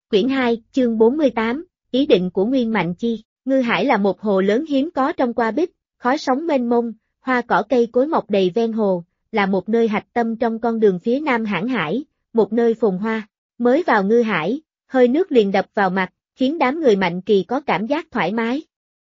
Quyển 2, chương 48, ý định của Nguyên Mạnh Chi. Ngư Hải là một hồ lớn hiếm có trong Qua Bích, khói sóng mênh mông, hoa cỏ cây cối mọc đầy ven hồ, là một nơi hạch tâm trong con đường phía nam Hãn Hải, một nơi phồn hoa. Mới vào Ngư Hải, hơi nước liền đập vào mặt, khiến đám người Mạnh Kỳ có cảm giác thoải mái.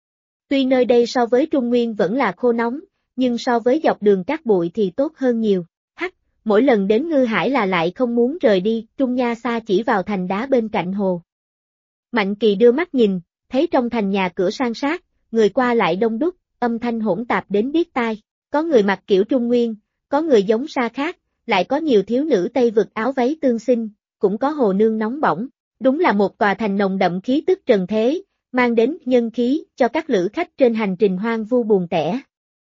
Tuy nơi đây so với Trung Nguyên vẫn là khô nóng, nhưng so với dọc đường cát bụi thì tốt hơn nhiều. Mỗi lần đến Ngư Hải là lại không muốn rời đi, Trung Nha Sa chỉ vào thành đá bên cạnh hồ. Mạnh Kỳ đưa mắt nhìn, thấy trong thành nhà cửa san sát, người qua lại đông đúc, âm thanh hỗn tạp đến điếc tai. Có người mặc kiểu Trung Nguyên, có người giống Sa khác, lại có nhiều thiếu nữ Tây vực áo váy tương xinh, cũng có hồ nương nóng bỏng. Đúng là một tòa thành nồng đậm khí tức trần thế, mang đến nhân khí cho các lữ khách trên hành trình hoang vu buồn tẻ.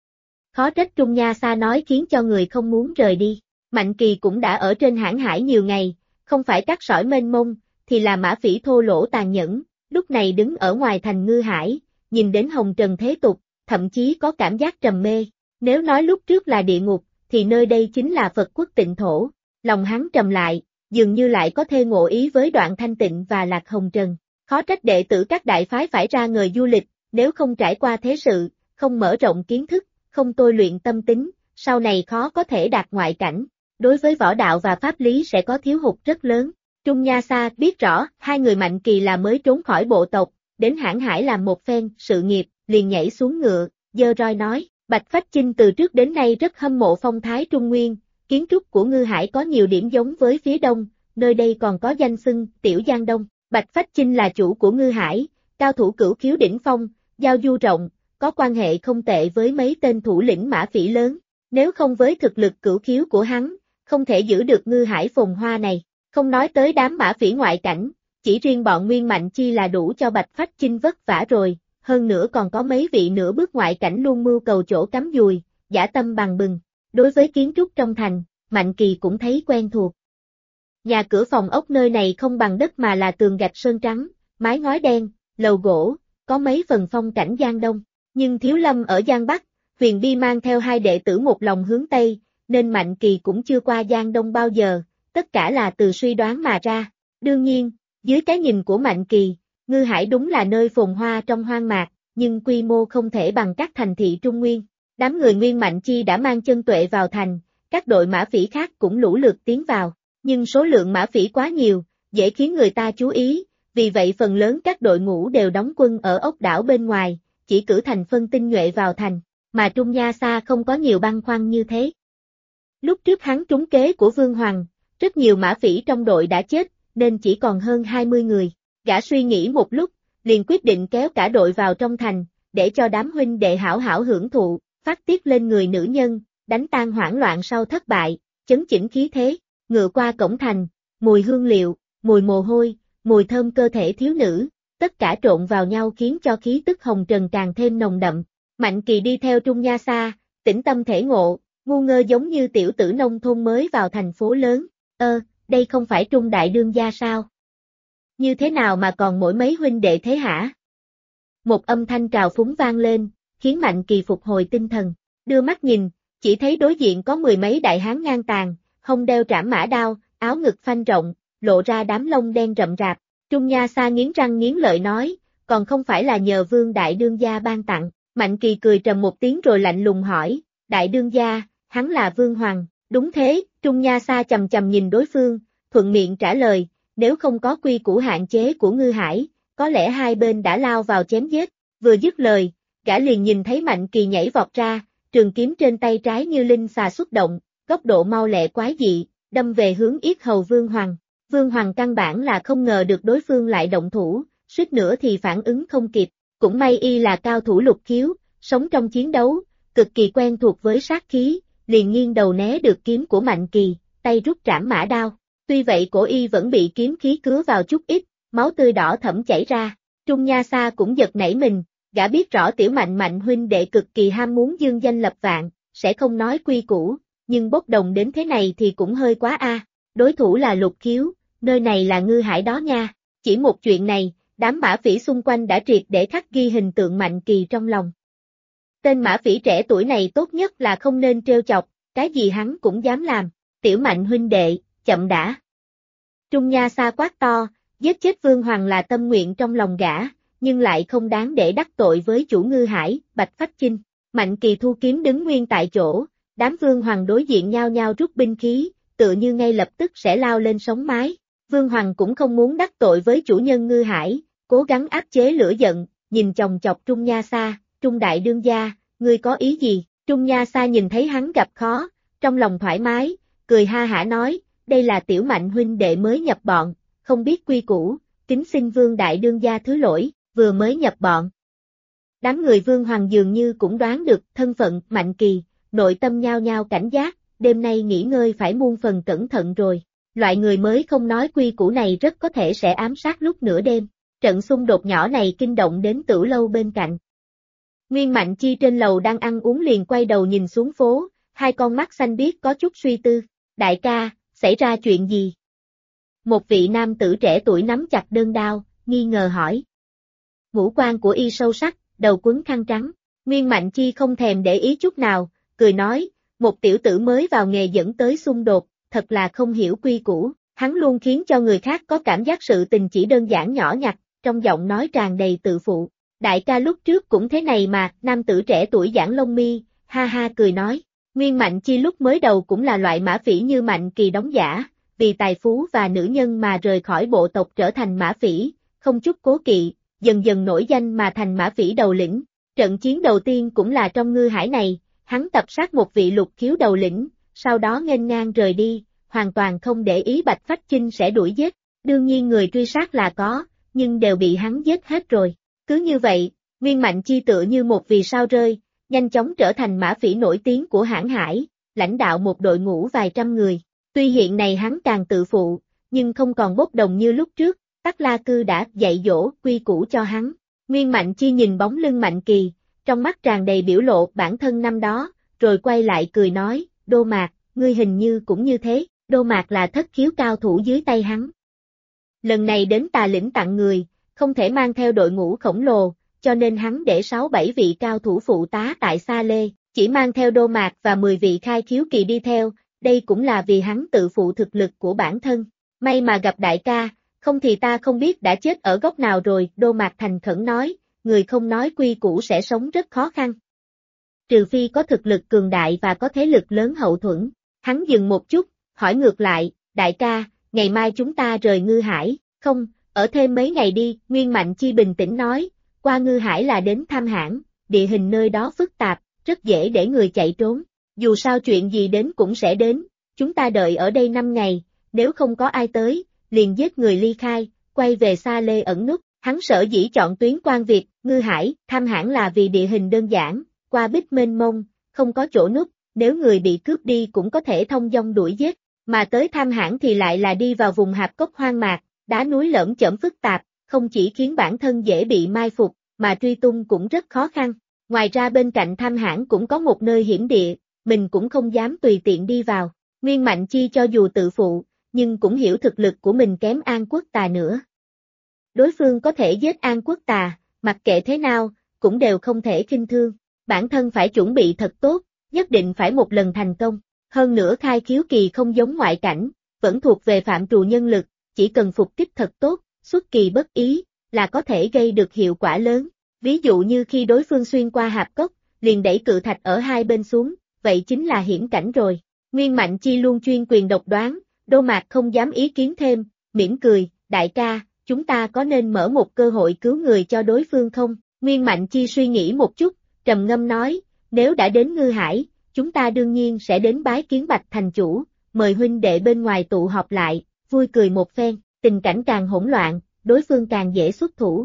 Khó trách Trung Nha Sa nói khiến cho người không muốn rời đi. Mạnh Kỳ cũng đã ở trên Hãn Hải nhiều ngày, không phải cát sỏi mênh mông, thì là mã phỉ thô lỗ tàn nhẫn, lúc này đứng ở ngoài thành Ngư Hải, nhìn đến hồng trần thế tục, thậm chí có cảm giác trầm mê. Nếu nói lúc trước là địa ngục, thì nơi đây chính là Phật quốc tịnh thổ. Lòng hắn trầm lại, dường như lại có thê ngộ ý với Đoạn Thanh Tịnh và Lạc Hồng Trần. Khó trách đệ tử các đại phái phải ra ngời du lịch, nếu không trải qua thế sự, không mở rộng kiến thức, không tôi luyện tâm tính, sau này khó có thể đạt ngoại cảnh. Đối với võ đạo và pháp lý sẽ có thiếu hụt rất lớn. Trung Nha Sa biết rõ, hai người Mạnh Kỳ là mới trốn khỏi bộ tộc, đến Hãn Hải làm một phen sự nghiệp, liền nhảy xuống ngựa, giơ roi nói, Bạch Phách Chinh từ trước đến nay rất hâm mộ phong thái Trung Nguyên, kiến trúc của Ngư Hải có nhiều điểm giống với phía đông, nơi đây còn có danh xưng Tiểu Giang Đông. Bạch Phách Chinh là chủ của Ngư Hải, cao thủ cửu khiếu đỉnh phong, giao du rộng, có quan hệ không tệ với mấy tên thủ lĩnh mã phỉ lớn. Nếu không với thực lực cửu khiếu của hắn, không thể giữ được Ngư Hải phồn hoa này. Không nói tới đám mã phỉ ngoại cảnh, chỉ riêng bọn Nguyên Mạnh Chi là đủ cho Bạch Phách Chinh vất vả rồi, hơn nữa còn có mấy vị nửa bước ngoại cảnh luôn mưu cầu chỗ cắm dùi, dã tâm bằng bừng. Đối với kiến trúc trong thành, Mạnh Kỳ cũng thấy quen thuộc. Nhà cửa phòng ốc nơi này không bằng đất mà là tường gạch sơn trắng, mái ngói đen, lầu gỗ, có mấy phần phong cảnh Giang Đông. Nhưng Thiếu Lâm ở Giang Bắc, Huyền Bi mang theo hai đệ tử một lòng hướng Tây, nên Mạnh Kỳ cũng chưa qua Giang Đông bao giờ, tất cả là từ suy đoán mà ra. Đương nhiên, dưới cái nhìn của Mạnh Kỳ, Ngư Hải đúng là nơi phồn hoa trong hoang mạc, nhưng quy mô không thể bằng các thành thị Trung Nguyên. Đám người Nguyên Mạnh Chi đã mang chân tuệ vào thành, các đội mã phỉ khác cũng lũ lượt tiến vào, nhưng số lượng mã phỉ quá nhiều, dễ khiến người ta chú ý, vì vậy phần lớn các đội ngũ đều đóng quân ở ốc đảo bên ngoài, chỉ cử thành phân tinh nhuệ vào thành, mà Trung Nha Sa không có nhiều băn khoăn như thế. Lúc trước hắn trúng kế của Vương Hoàng, rất nhiều mã phỉ trong đội đã chết, nên chỉ còn hơn 20 người. Gã suy nghĩ một lúc, liền quyết định kéo cả đội vào trong thành, để cho đám huynh đệ hảo hảo hưởng thụ, phát tiết lên người nữ nhân, đánh tan hoảng loạn sau thất bại, chấn chỉnh khí thế. Ngựa qua cổng thành, mùi hương liệu, mùi mồ hôi, mùi thơm cơ thể thiếu nữ, tất cả trộn vào nhau khiến cho khí tức hồng trần càng thêm nồng đậm. Mạnh Kỳ đi theo Trung Nha Sa, tĩnh tâm thể ngộ, ngu ngơ giống như tiểu tử nông thôn mới vào thành phố lớn. Đây không phải Trung đại đương gia sao? Như thế nào mà còn mỗi mấy huynh đệ thế hả? Một âm thanh trào phúng vang lên, khiến Mạnh Kỳ phục hồi tinh thần. Đưa mắt nhìn, chỉ thấy đối diện có mười mấy đại hán ngang tàn, hông đeo trảm mã đao, áo ngực phanh rộng, lộ ra đám lông đen rậm rạp. Trung Nha Sa nghiến răng nghiến lợi nói, còn không phải là nhờ Vương đại đương gia ban tặng. Mạnh Kỳ cười trầm một tiếng rồi lạnh lùng hỏi, đại đương gia, hắn là Vương Hoàng. Đúng thế, Trung Nha Sa chầm chầm nhìn đối phương, thuận miệng trả lời, nếu không có quy củ hạn chế của Ngư Hải, có lẽ hai bên đã lao vào chém giết. Vừa dứt lời, gã liền nhìn thấy Mạnh Kỳ nhảy vọt ra, trường kiếm trên tay trái như linh xà xuất động, góc độ mau lẹ quái dị, đâm về hướng yết hầu Vương Hoàng. Vương Hoàng căn bản là không ngờ được đối phương lại động thủ, suýt nữa thì phản ứng không kịp. Cũng may y là cao thủ lục khiếu, sống trong chiến đấu, cực kỳ quen thuộc với sát khí, liền nghiêng đầu né được kiếm của Mạnh Kỳ, tay rút trảm mã đao. Tuy vậy cổ y vẫn bị kiếm khí cứa vào chút ít, máu tươi đỏ thẫm chảy ra. Trung Nha Sa cũng giật nảy mình, gã biết rõ tiểu Mạnh huynh đệ cực kỳ ham muốn dương danh lập vạn, sẽ không nói quy củ, nhưng bốc đồng đến thế này thì cũng hơi quá a. Đối thủ là lục khiếu, nơi này là Ngư Hải đó nha. Chỉ một chuyện này, đám mã phỉ xung quanh đã triệt để khắc ghi hình tượng Mạnh Kỳ trong lòng. Tên mã phỉ trẻ tuổi này tốt nhất là không nên trêu chọc, cái gì hắn cũng dám làm. Tiểu Mạnh huynh đệ, chậm đã. Trung Nha Sa quát to, Giết chết Vương Hoàng là tâm nguyện trong lòng gã, nhưng lại không đáng để đắc tội với chủ Ngư Hải, Bạch Phách Chinh. Mạnh Kỳ thu kiếm đứng nguyên tại chỗ, đám Vương Hoàng đối diện nhau nhau rút binh khí, tựa như ngay lập tức sẽ lao lên sống mái. Vương Hoàng cũng không muốn đắc tội với chủ nhân Ngư Hải, cố gắng áp chế lửa giận, nhìn chòng chọc Trung Nha Sa, Trung đại đương gia, ngươi có ý gì? Trung Nha Sa nhìn thấy hắn gặp khó, trong lòng thoải mái, cười ha hả nói, đây là tiểu Mạnh huynh đệ mới nhập bọn, không biết quy củ, kính xin Vương đại đương gia thứ lỗi, vừa mới nhập bọn. Đám người Vương Hoàng dường như cũng đoán được thân phận Mạnh Kỳ, nội tâm nhao nhao cảnh giác, đêm nay nghỉ ngơi phải muôn phần cẩn thận rồi. Loại người mới không nói quy củ này rất có thể sẽ ám sát lúc nửa đêm. Trận xung đột nhỏ này kinh động đến Tửu Lâu bên cạnh. Nguyên Mạnh Chi trên lầu đang ăn uống liền quay đầu nhìn xuống phố, hai con mắt xanh biếc có chút suy tư. Đại ca, xảy ra chuyện gì? Một vị nam tử trẻ tuổi nắm chặt đơn đao, nghi ngờ hỏi. Ngũ quan của y sâu sắc, đầu quấn khăn trắng. Nguyên Mạnh Chi không thèm để ý chút nào, cười nói, một tiểu tử mới vào nghề dẫn tới xung đột, thật là không hiểu quy củ. Hắn luôn khiến cho người khác có cảm giác sự tình chỉ đơn giản nhỏ nhặt, trong giọng nói tràn đầy tự phụ. Đại ca lúc trước cũng thế này mà, nam tử trẻ tuổi giãn lông mi, ha ha cười nói. Nguyên Mạnh Chi lúc mới đầu cũng là loại mã phỉ như Mạnh Kỳ đóng giả, vì tài phú và nữ nhân mà rời khỏi bộ tộc trở thành mã phỉ, không chút cố kỵ, dần dần nổi danh mà thành mã phỉ đầu lĩnh. Trận chiến đầu tiên cũng là trong Ngư Hải này, hắn tập sát một vị lục khiếu đầu lĩnh, sau đó nghênh ngang rời đi, hoàn toàn không để ý Bạch Phách Chinh sẽ đuổi giết. Đương nhiên người truy sát là có, nhưng đều bị hắn giết hết rồi. Cứ như vậy, Nguyên Mạnh Chi tựa như một vì sao rơi, nhanh chóng trở thành mã phỉ nổi tiếng của hãn hải, lãnh đạo một đội ngũ vài trăm người. Tuy hiện này hắn càng tự phụ, nhưng không còn bốc đồng như lúc trước, Tắc La Cư đã dạy dỗ quy củ cho hắn. Nguyên Mạnh Chi nhìn bóng lưng Mạnh Kỳ, trong mắt tràn đầy biểu lộ bản thân năm đó, rồi quay lại cười nói, Đô Mạc, ngươi hình như cũng như thế. Đô Mạc là thất khiếu cao thủ dưới tay hắn. Lần này đến Tà Lĩnh tặng người, không thể mang theo đội ngũ khổng lồ, cho nên hắn để 6-7 vị cao thủ phụ tá tại Sa Lê, chỉ mang theo Đô Mạc và 10 vị khai khiếu kỳ đi theo, đây cũng là vì hắn tự phụ thực lực của bản thân. May mà gặp đại ca, không thì ta không biết đã chết ở góc nào rồi, Đô Mạc thành khẩn nói, người không nói quy củ sẽ sống rất khó khăn. Trừ phi có thực lực cường đại và có thế lực lớn hậu thuẫn. Hắn dừng một chút, hỏi ngược lại, đại ca, ngày mai chúng ta rời Ngư Hải, không, ở thêm mấy ngày đi, Nguyên Mạnh Chi bình tĩnh nói, qua Ngư Hải là đến Tham Hãn, địa hình nơi đó phức tạp, rất dễ để người chạy trốn, dù sao chuyện gì đến cũng sẽ đến, chúng ta đợi ở đây 5 ngày, nếu không có ai tới, liền giết người ly khai, quay về Sa Lê ẩn núp. Hắn sở dĩ chọn tuyến Quan Việt, Ngư Hải, Tham Hãn là vì địa hình đơn giản, qua bích mênh mông, không có chỗ núp, nếu người bị cướp đi cũng có thể thông dong đuổi giết, mà tới Tham Hãn thì lại là đi vào vùng hạp cốc hoang mạc, đá núi lởm chởm phức tạp, không chỉ khiến bản thân dễ bị mai phục, mà truy tung cũng rất khó khăn. Ngoài ra bên cạnh Tham Hãn cũng có một nơi hiểm địa, mình cũng không dám tùy tiện đi vào. Nguyên Mạnh Chi cho dù tự phụ, nhưng cũng hiểu thực lực của mình kém An Quốc Tà nữa. Đối phương có thể giết An Quốc Tà, mặc kệ thế nào, cũng đều không thể khinh thương. Bản thân phải chuẩn bị thật tốt, nhất định phải một lần thành công. Hơn nữa khai khiếu kỳ không giống ngoại cảnh, vẫn thuộc về phạm trù nhân lực, chỉ cần phục kích thật tốt, xuất kỳ bất ý, là có thể gây được hiệu quả lớn. Ví dụ như khi đối phương xuyên qua hạp cốc, liền đẩy cự thạch ở hai bên xuống, vậy chính là hiểm cảnh rồi. Nguyên Mạnh Chi luôn chuyên quyền độc đoán, Đô Mạc không dám ý kiến thêm, mỉm cười, đại ca, chúng ta có nên mở một cơ hội cứu người cho đối phương không? Nguyên Mạnh Chi suy nghĩ một chút, trầm ngâm nói, nếu đã đến Ngư Hải, chúng ta đương nhiên sẽ đến bái kiến Bạch thành chủ, mời huynh đệ bên ngoài tụ họp lại, vui cười một phen, tình cảnh càng hỗn loạn, đối phương càng dễ xuất thủ.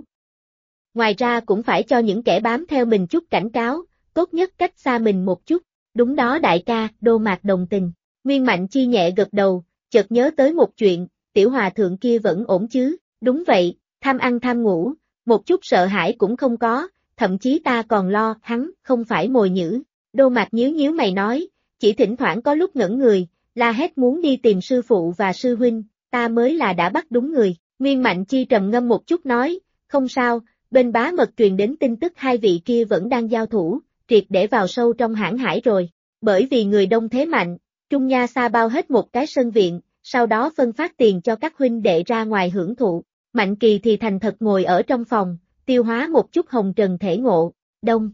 Ngoài ra cũng phải cho những kẻ bám theo mình chút cảnh cáo, tốt nhất cách xa mình một chút. Đúng đó đại ca, Đô Mạc đồng tình. Nguyên Mạnh Chi nhẹ gật đầu, chợt nhớ tới một chuyện, tiểu hòa thượng kia vẫn ổn chứ? Đúng vậy, tham ăn tham ngủ, một chút sợ hãi cũng không có, thậm chí ta còn lo hắn không phải mồi nhữ. Đô Mạc nhíu nhíu mày nói, chỉ thỉnh thoảng có lúc ngẩn người, la hét muốn đi tìm sư phụ và sư huynh, ta mới là đã bắt đúng người. Nguyên Mạnh Chi trầm ngâm một chút nói, không sao, bên bá mật truyền đến tin tức hai vị kia vẫn đang giao thủ, triệt để vào sâu trong hãn hải rồi. Bởi vì người đông thế mạnh, Trung Nha Sa bao hết một cái sân viện, sau đó phân phát tiền cho các huynh đệ ra ngoài hưởng thụ. Mạnh Kỳ thì thành thật ngồi ở trong phòng, tiêu hóa một chút hồng trần thể ngộ, đông,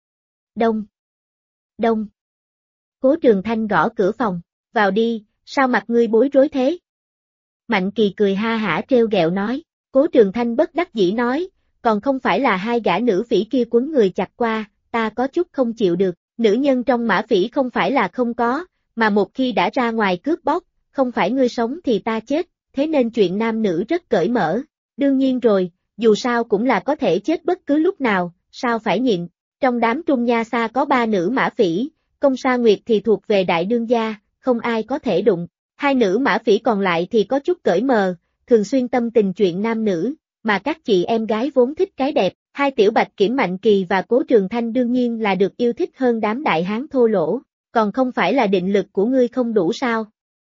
đông, đông. Cố Trường Thanh gõ cửa phòng, vào đi, sao mặt ngươi bối rối thế? Mạnh Kỳ cười ha hả trêu ghẹo nói, Cố Trường Thanh bất đắc dĩ nói, còn không phải là hai gã nữ phỉ kia quấn người chặt qua, ta có chút không chịu được, nữ nhân trong mã phỉ không phải là không có, mà một khi đã ra ngoài cướp bóc, không phải ngươi sống thì ta chết, thế nên chuyện nam nữ rất cởi mở. Đương nhiên rồi, dù sao cũng là có thể chết bất cứ lúc nào, sao phải nhịn. Trong đám Trung Nha Sa có 3 nữ mã phỉ, Công Sa Nguyệt thì thuộc về đại đương gia, không ai có thể đụng. Hai nữ mã phỉ còn lại thì có chút cởi mờ, thường xuyên tâm tình chuyện nam nữ, mà các chị em gái vốn thích cái đẹp. Hai tiểu bạch kiểm Mạnh Kỳ và Cố Trường Thanh đương nhiên là được yêu thích hơn đám đại hán thô lỗ, còn không phải là định lực của ngươi không đủ sao?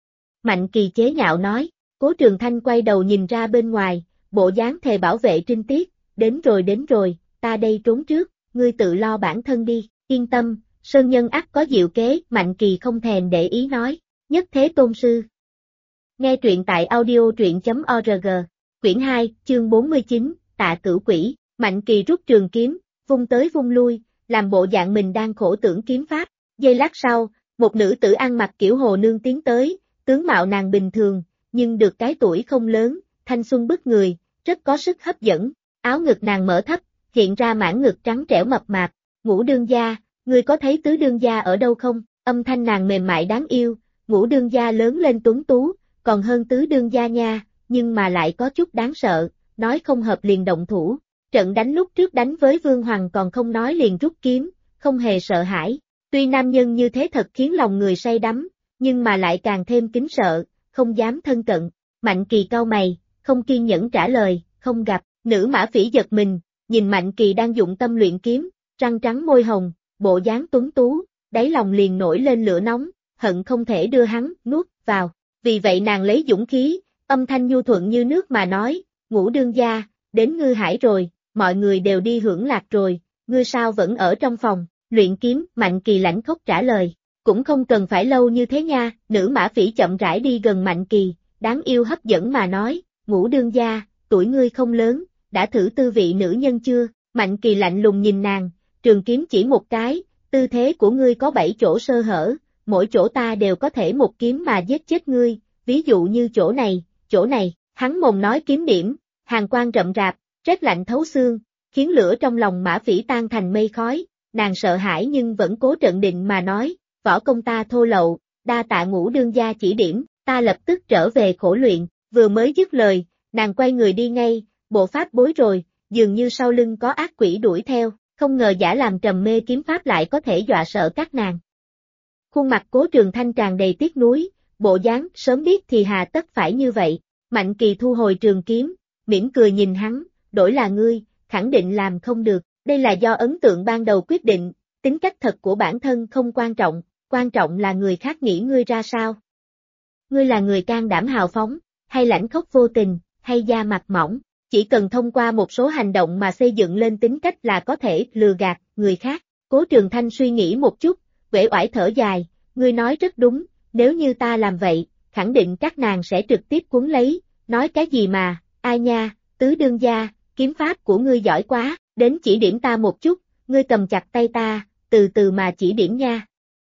Mạnh Kỳ chế nhạo nói, Cố Trường Thanh quay đầu nhìn ra bên ngoài, bộ dáng thề bảo vệ trinh tiết, đến rồi, ta đây trốn trước, ngươi tự lo bản thân đi, yên tâm, Sơn Nhân ắt có diệu kế, Mạnh Kỳ không thèm để ý nói, nhất thế tôn sư. Nghe truyện tại audio truyện.org, quyển 2, chương 49, Tạ Cửu Quỷ. Mạnh Kỳ rút trường kiếm, vung tới vung lui, làm bộ dạng mình đang khổ tưởng kiếm pháp. Giây lát sau, một nữ tử ăn mặc kiểu hồ nương tiến tới, tướng mạo nàng bình thường, nhưng được cái tuổi không lớn, thanh xuân bức người, rất có sức hấp dẫn. Áo ngực nàng mở thấp, hiện ra mảng ngực trắng trẻo mập mạp. Ngũ đương gia, ngươi có thấy tứ đương gia ở đâu không? Âm thanh nàng mềm mại đáng yêu, Ngũ đương gia lớn lên tuấn tú, còn hơn tứ đương gia nha, nhưng mà lại có chút đáng sợ, nói không hợp liền động thủ. Trận đánh lúc trước đánh với Vương Hoàng còn không nói liền rút kiếm, không hề sợ hãi. Tuy nam nhân như thế thật khiến lòng người say đắm, nhưng mà lại càng thêm kính sợ, không dám thân cận. Mạnh Kỳ cau mày, không kiên nhẫn trả lời, không gặp. Nữ mã phỉ giật mình, nhìn Mạnh Kỳ đang dụng tâm luyện kiếm, răng trắng môi hồng, bộ dáng tuấn tú, đáy lòng liền nổi lên lửa nóng, hận không thể đưa hắn nuốt vào. Vì vậy nàng lấy dũng khí, âm thanh nhu thuận như nước mà nói, Ngũ đương gia, đến Ngư Hải rồi, mọi người đều đi hưởng lạc rồi, ngươi sao vẫn ở trong phòng, luyện kiếm. Mạnh Kỳ lãnh khốc trả lời, cũng không cần phải lâu như thế nha. Nữ mã phỉ chậm rãi đi gần Mạnh Kỳ, đáng yêu hấp dẫn mà nói, Ngũ đương gia, tuổi ngươi không lớn, đã thử tư vị nữ nhân chưa? Mạnh Kỳ lạnh lùng nhìn nàng, trường kiếm chỉ một cái, tư thế của ngươi có 7 chỗ sơ hở, mỗi chỗ ta đều có thể một kiếm mà giết chết ngươi, ví dụ như chỗ này, hắn mồm nói kiếm điểm, hàn quang rậm rạp, rét lạnh thấu xương, khiến lửa trong lòng mã phỉ tan thành mây khói, nàng sợ hãi nhưng vẫn cố trận định mà nói, võ công ta thô lậu, đa tạ Ngũ đương gia chỉ điểm, ta lập tức trở về khổ luyện. Vừa mới dứt lời, nàng quay người đi ngay, bộ pháp bối rồi, dường như sau lưng có ác quỷ đuổi theo, không ngờ giả làm trầm mê kiếm pháp lại có thể dọa sợ các nàng. Khuôn mặt Cố Trường Thanh tràn đầy tiếc nuối, bộ dáng sớm biết thì hà tất phải như vậy. Mạnh Kỳ thu hồi trường kiếm, mỉm cười nhìn hắn, đổi là ngươi, khẳng định làm không được, đây là do ấn tượng ban đầu quyết định, tính cách thật của bản thân không quan trọng là người khác nghĩ ngươi ra sao. Ngươi là người can đảm hào phóng, hay lãnh khốc vô tình, hay da mặt mỏng, chỉ cần thông qua một số hành động mà xây dựng lên tính cách là có thể lừa gạt người khác. Cố Trường Thanh suy nghĩ một chút, uể oải thở dài, ngươi nói rất đúng, nếu như ta làm vậy, khẳng định các nàng sẽ trực tiếp cuốn lấy, nói cái gì mà, ai nha, tứ đương gia, kiếm pháp của ngươi giỏi quá, đến chỉ điểm ta một chút, ngươi cầm chặt tay ta, từ từ mà chỉ điểm nha.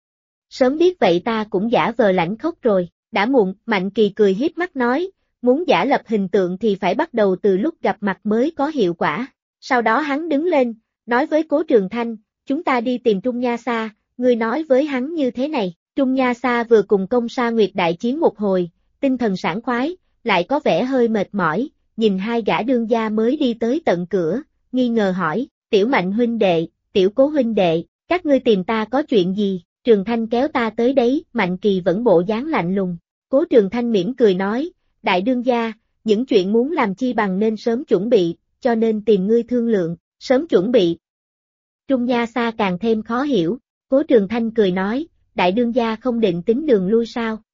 Sớm biết vậy ta cũng giả vờ lãnh khốc rồi, đã muộn. Mạnh Kỳ cười hiếp mắt nói, muốn giả lập hình tượng thì phải bắt đầu từ lúc gặp mặt mới có hiệu quả. Sau đó hắn đứng lên, nói với Cố Trường Thanh, chúng ta đi tìm Trung Nha Sa, ngươi nói với hắn như thế này. Trung Nha Sa vừa cùng Công Sa Nguyệt đại chiến một hồi, tinh thần sảng khoái, lại có vẻ hơi mệt mỏi, nhìn hai gã đương gia mới đi tới tận cửa, nghi ngờ hỏi, Tiểu Mạnh huynh đệ, Tiểu Cố huynh đệ, các ngươi tìm ta có chuyện gì? Trường Thanh kéo ta tới đấy. Mạnh Kỳ vẫn bộ dáng lạnh lùng. Cố Trường Thanh mỉm cười nói, đại đương gia, những chuyện muốn làm chi bằng nên sớm chuẩn bị, cho nên tìm ngươi thương lượng, sớm chuẩn bị. Trung Nha Sa càng thêm khó hiểu, Cố Trường Thanh cười nói, đại đương gia không định tính đường lui sao?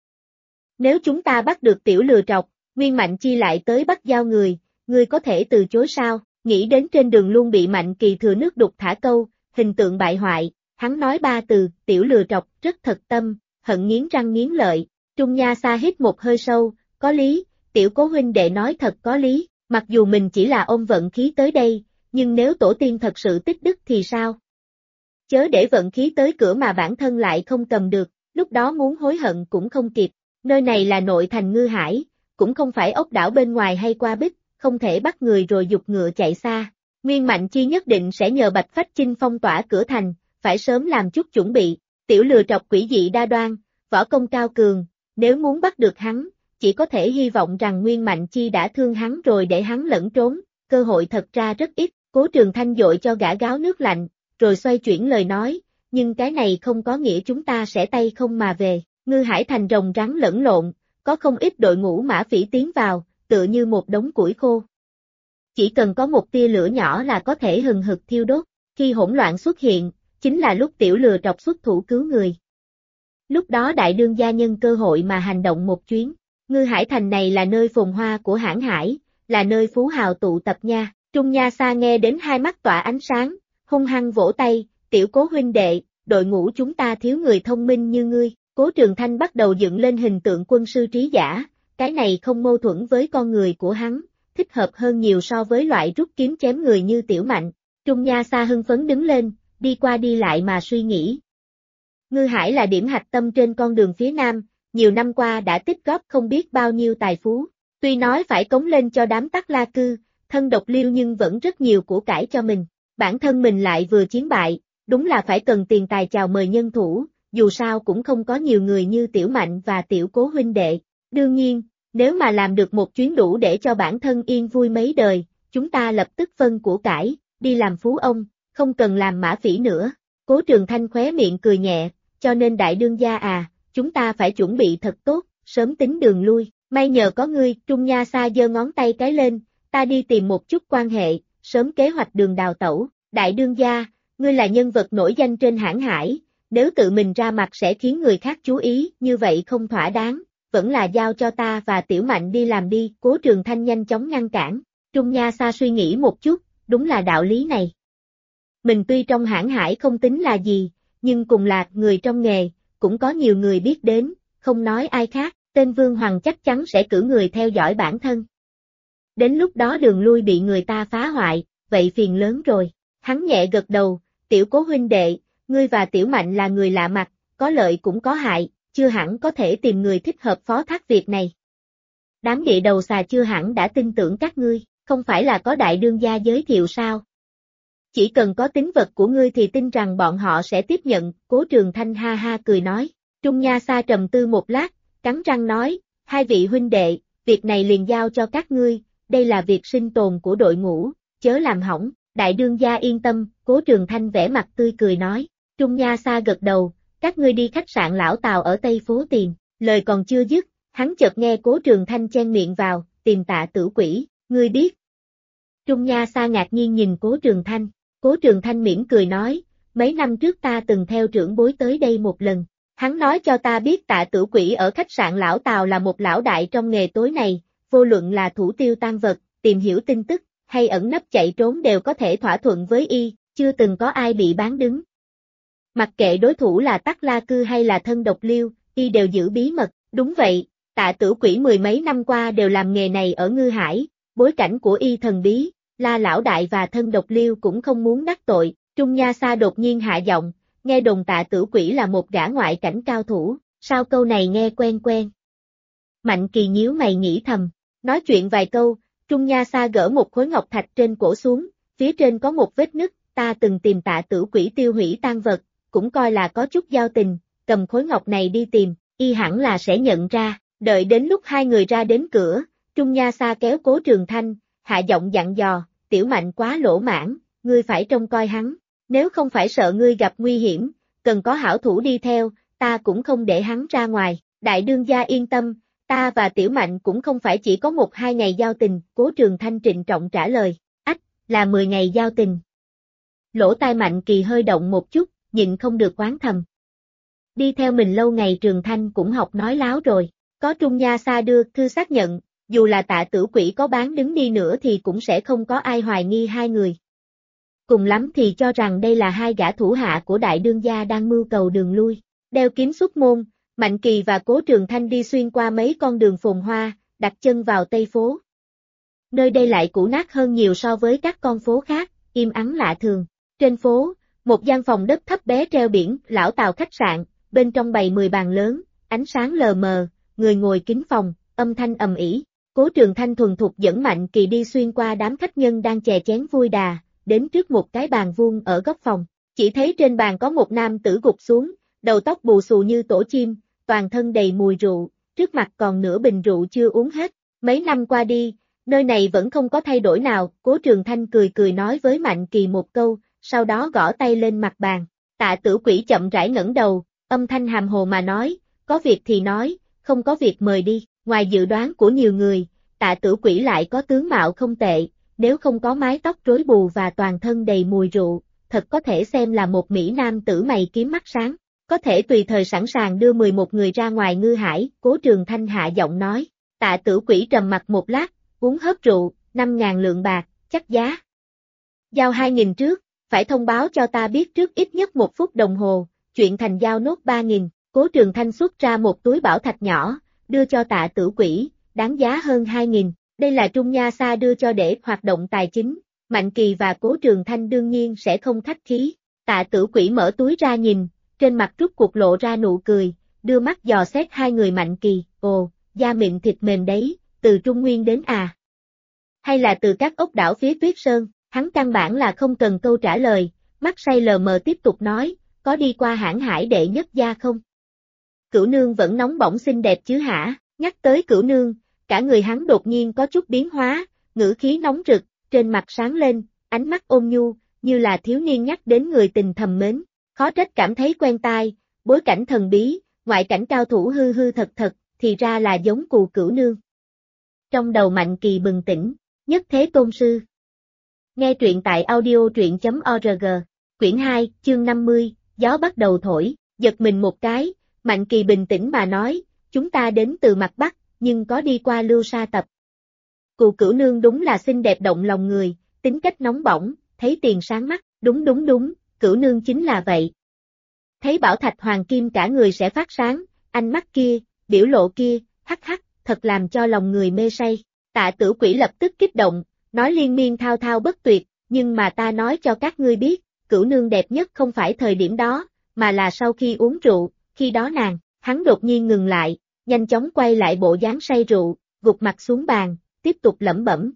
Nếu chúng ta bắt được tiểu lừa trọc, Nguyên Mạnh Chi lại tới bắt giao người, ngươi có thể từ chối sao? Nghĩ đến trên đường luôn bị Mạnh Kỳ thừa nước đục thả câu, hình tượng bại hoại, hắn nói 3 từ, tiểu lừa trọc, rất thật tâm, hận nghiến răng nghiến lợi. Trung Nha Sa hít một hơi sâu, có lý, Tiểu Cố huynh đệ nói thật có lý, Mặc dù mình chỉ là ôm vận khí tới đây, nhưng nếu tổ tiên thật sự tích đức thì sao? Chớ để vận khí tới cửa mà bản thân lại không cầm được, lúc đó muốn hối hận cũng không kịp. Nơi này là nội thành Ngư Hải, cũng không phải ốc đảo bên ngoài hay qua bích, không thể bắt người rồi giục ngựa chạy xa. Nguyên Mạnh Chi nhất định sẽ nhờ Bạch Phách Chinh phong tỏa cửa thành, phải sớm làm chút chuẩn bị. Tiểu lừa trọc quỷ dị đa đoan, võ công cao cường, nếu muốn bắt được hắn, chỉ có thể hy vọng rằng Nguyên Mạnh Chi đã thương hắn rồi để hắn lẫn trốn, cơ hội thật ra rất ít. Cố Trường Thanh dội cho gã gáo nước lạnh, rồi xoay chuyển lời nói, nhưng cái này không có nghĩa chúng ta sẽ tay không mà về. Ngư Hải thành rồng rắn lẫn lộn, có không ít đội ngũ mã phỉ tiến vào, tựa như một đống củi khô. Chỉ cần có một tia lửa nhỏ là có thể hừng hực thiêu đốt, khi hỗn loạn xuất hiện, chính là lúc tiểu lừa trọc xuất thủ cứu người. Lúc đó đại đương gia nhân cơ hội mà hành động một chuyến. Ngư Hải thành này là nơi phồn hoa của hãn hải, là nơi phú hào tụ tập nha. Trung Nha Sa nghe đến hai mắt tỏa ánh sáng, hung hăng vỗ tay, tiểu Cố huynh đệ, đội ngũ chúng ta thiếu người thông minh như ngươi. Cố Trường Thanh bắt đầu dựng lên hình tượng quân sư trí giả, cái này không mâu thuẫn với con người của hắn, thích hợp hơn nhiều so với loại rút kiếm chém người như Tiểu Mạnh. Trung Nha Sa hưng phấn đứng lên, đi qua đi lại mà suy nghĩ. Ngư Hải là điểm hạch tâm trên con đường phía Nam, nhiều năm qua đã tích góp không biết bao nhiêu tài phú, tuy nói phải cống lên cho đám Tắc La Cư, thân độc liêu nhưng vẫn rất nhiều của cải cho mình, bản thân mình lại vừa chiến bại, đúng là phải cần tiền tài chào mời nhân thủ, dù sao cũng không có nhiều người như Tiểu Mạnh và Tiểu Cố huynh đệ. Đương nhiên, nếu mà làm được một chuyến đủ để cho bản thân yên vui mấy đời, chúng ta lập tức phân của cải, đi làm phú ông, không cần làm mã phỉ nữa. Cố Trường Thanh khóe miệng cười nhẹ, cho nên đại đương gia à, chúng ta phải chuẩn bị thật tốt, sớm tính đường lui. May nhờ có ngươi, Trung Nha Sa giơ ngón tay cái lên, ta đi tìm một chút quan hệ, sớm kế hoạch đường đào tẩu. Đại đương gia, ngươi là nhân vật nổi danh trên hãn hải, nếu tự mình ra mặt sẽ khiến người khác chú ý, như vậy không thỏa đáng, vẫn là giao cho ta và Tiểu Mạnh đi làm đi. Cố Trường Thanh nhanh chóng ngăn cản. Trung Nha Sa suy nghĩ một chút, đúng là đạo lý này. Mình tuy trong hãn hải không tính là gì, nhưng cùng là người trong nghề, cũng có nhiều người biết đến, không nói ai khác, tên Vương Hoàng chắc chắn sẽ cử người theo dõi bản thân. Đến lúc đó đường lui bị người ta phá hoại, vậy phiền lớn rồi. Hắn nhẹ gật đầu, Tiểu Cố huynh đệ, ngươi và Tiểu Mạnh là người lạ mặt, có lợi cũng có hại, chưa hẳn có thể tìm người thích hợp phó thác việc này. Đám địa đầu xà chưa hẳn đã tin tưởng các ngươi, không phải là có đại đương gia giới thiệu sao? Chỉ cần có tín vật của ngươi thì tin rằng bọn họ sẽ tiếp nhận. Cố Trường Thanh ha ha cười nói. Trung Nha Sa trầm tư một lát, cắn răng nói, hai vị huynh đệ, việc này liền giao cho các ngươi, đây là việc sinh tồn của đội ngũ, chớ làm hỏng. Đại đương gia yên tâm, Cố Trường Thanh vẻ mặt tươi cười nói. Trung Nha Sa gật đầu, các ngươi đi khách sạn Lão Tào ở Tây Phố Tiền. Lời còn chưa dứt, hắn chợt nghe Cố Trường Thanh chen miệng vào, tìm Tạ Tử Quỷ, ngươi biết. Trung Nha Sa ngạc nhiên nhìn Cố Trường Thanh. Cố Trường Thanh mỉm cười nói, mấy năm trước ta từng theo trưởng bối tới đây một lần. Hắn nói cho ta biết Tạ Tử Quỷ ở khách sạn Lão Tào là một lão đại trong nghề tối này, vô luận là thủ tiêu tang vật, tìm hiểu tin tức, hay ẩn nấp chạy trốn đều có thể thỏa thuận với y, chưa từng có ai bị bán đứng. Mặc kệ đối thủ là Tắc La Cư hay là thân độc liêu, y đều giữ bí mật. Đúng vậy, Tạ Tử Quỷ mười mấy năm qua đều làm nghề này ở Ngư Hải, bối cảnh của y thần bí, La lão đại và thân độc liêu cũng không muốn đắc tội. Trung Nha Sa đột nhiên hạ giọng, nghe đồn Tạ Tử Quỷ là một gã ngoại cảnh cao thủ, sao câu này nghe quen quen. Mạnh Kỳ nhíu mày nghĩ thầm, nói chuyện vài câu, Trung Nha Sa gỡ một khối ngọc thạch trên cổ xuống, phía trên có một vết nứt, ta từng tìm Tạ Tử Quỷ tiêu hủy tang vật, cũng coi là có chút giao tình, cầm khối ngọc này đi tìm, y hẳn là sẽ nhận ra. Đợi đến lúc hai người ra đến cửa, Trung Nha Sa kéo Cố Trường Thanh, hạ giọng dặn dò, Tiểu Mạnh quá lỗ mãn, ngươi phải trông coi hắn, nếu không phải sợ ngươi gặp nguy hiểm, cần có hảo thủ đi theo, ta cũng không để hắn ra ngoài. Đại đương gia yên tâm, ta và Tiểu Mạnh cũng không phải chỉ có 1-2 ngày giao tình. Cố Trường Thanh trịnh trọng trả lời, ách, là 10 ngày giao tình. Lỗ tai Mạnh Kỳ hơi động một chút, nhịn không được oán thầm. Đi theo mình lâu ngày Trường Thanh cũng học nói láo rồi, có Trung Nha Sa đưa thư xác nhận, dù là Tạ Tử Quỷ có bán đứng đi nữa thì cũng sẽ không có ai hoài nghi hai người. Cùng lắm thì cho rằng đây là hai gã thủ hạ của đại đương gia đang mưu cầu đường lui. Đeo kiếm xuất môn, Mạnh Kỳ và Cố Trường Thanh đi xuyên qua mấy con đường phồn hoa, đặt chân vào Tây Phố. nơi đây lại cũ nát hơn nhiều so với các con phố khác, im ắng lạ thường. Trên phố, một gian phòng đất thấp bé treo biển, Lão Tào khách sạn, bên trong bày 10 bàn lớn, ánh sáng lờ mờ, người ngồi kín phòng, âm thanh ầm ĩ. Cố Trường Thanh thuần thục dẫn Mạnh Kỳ đi xuyên qua đám khách nhân đang chè chén vui đà, đến trước một cái bàn vuông ở góc phòng. Chỉ thấy trên bàn có một nam tử gục xuống, đầu tóc bù xù như tổ chim, toàn thân đầy mùi rượu, trước mặt còn nửa bình rượu chưa uống hết. Mấy năm qua đi, nơi này vẫn không có thay đổi nào, Cố Trường Thanh cười cười nói với Mạnh Kỳ một câu, sau đó gõ tay lên mặt bàn. Tạ Tử Quỷ chậm rãi ngẩng đầu, âm thanh hàm hồ mà nói, có việc thì nói, không có việc mời đi. Ngoài dự đoán của nhiều người, Tạ Tử Quỷ lại có tướng mạo không tệ, nếu không có mái tóc rối bù và toàn thân đầy mùi rượu, thật có thể xem là một mỹ nam tử mày kiếm mắt sáng, có thể tùy thời sẵn sàng đưa 11 người ra ngoài ngư hải. Cố Trường Thanh hạ giọng nói. Tạ Tử Quỷ trầm mặt một lát, uống hớp rượu, 5.000 lượng bạc, chắc giá. Giao 2.000 trước, phải thông báo cho ta biết trước ít nhất 1 phút đồng hồ, chuyện thành giao nốt 3.000. Cố Trường Thanh xuất ra một túi bảo thạch nhỏ, đưa cho Tạ Tử Quỷ, đáng giá hơn 2.000. Đây là Trung Nha Sa đưa cho để hoạt động tài chính, Mạnh Kỳ và Cố Trường Thanh đương nhiên sẽ không khách khí. Tạ Tử Quỷ mở túi ra nhìn, trên mặt rút cuộc lộ ra nụ cười, đưa mắt dò xét hai người Mạnh Kỳ, ồ, da mịn thịt mềm đấy, từ Trung Nguyên đến à? Hay là từ các ốc đảo phía Tuyết Sơn? Hắn căn bản là không cần câu trả lời, mắt say lờ mờ tiếp tục nói, có đi qua hãng hải đệ nhất gia không? Cửu nương vẫn nóng bỏng xinh đẹp chứ hả? Nhắc tới Cửu nương, cả người hắn đột nhiên có chút biến hóa, ngữ khí nóng rực, trên mặt sáng lên, ánh mắt ôn nhu, như là thiếu niên nhắc đến người tình thầm mến. Khó trách cảm thấy quen tai, bối cảnh thần bí, ngoại cảnh cao thủ hư hư thật thật, thì ra là giống Cù Cửu nương. Trong đầu Mạnh Kỳ bừng tỉnh, nhất thế tôn sư. Nghe truyện tại audio truyện.org, quyển 2, chương 50, gió bắt đầu thổi, giật mình một cái, Mạnh Kỳ bình tĩnh mà nói, chúng ta đến từ mặt Bắc, nhưng có đi qua Lưu Sa Tập. Cù Cửu nương đúng là xinh đẹp động lòng người, tính cách nóng bỏng, thấy tiền sáng mắt, đúng, Cửu nương chính là vậy. Thấy bảo thạch hoàng kim cả người sẽ phát sáng, ánh mắt kia, biểu lộ kia, hắc, thật làm cho lòng người mê say. Tạ Tử Quỷ lập tức kích động, nói liên miên thao thao bất tuyệt, nhưng mà ta nói cho các ngươi biết, Cửu nương đẹp nhất không phải thời điểm đó, mà là sau khi uống rượu, khi đó hắn đột nhiên ngừng lại, nhanh chóng quay lại bộ dáng say rượu, gục mặt xuống bàn, tiếp tục lẩm bẩm.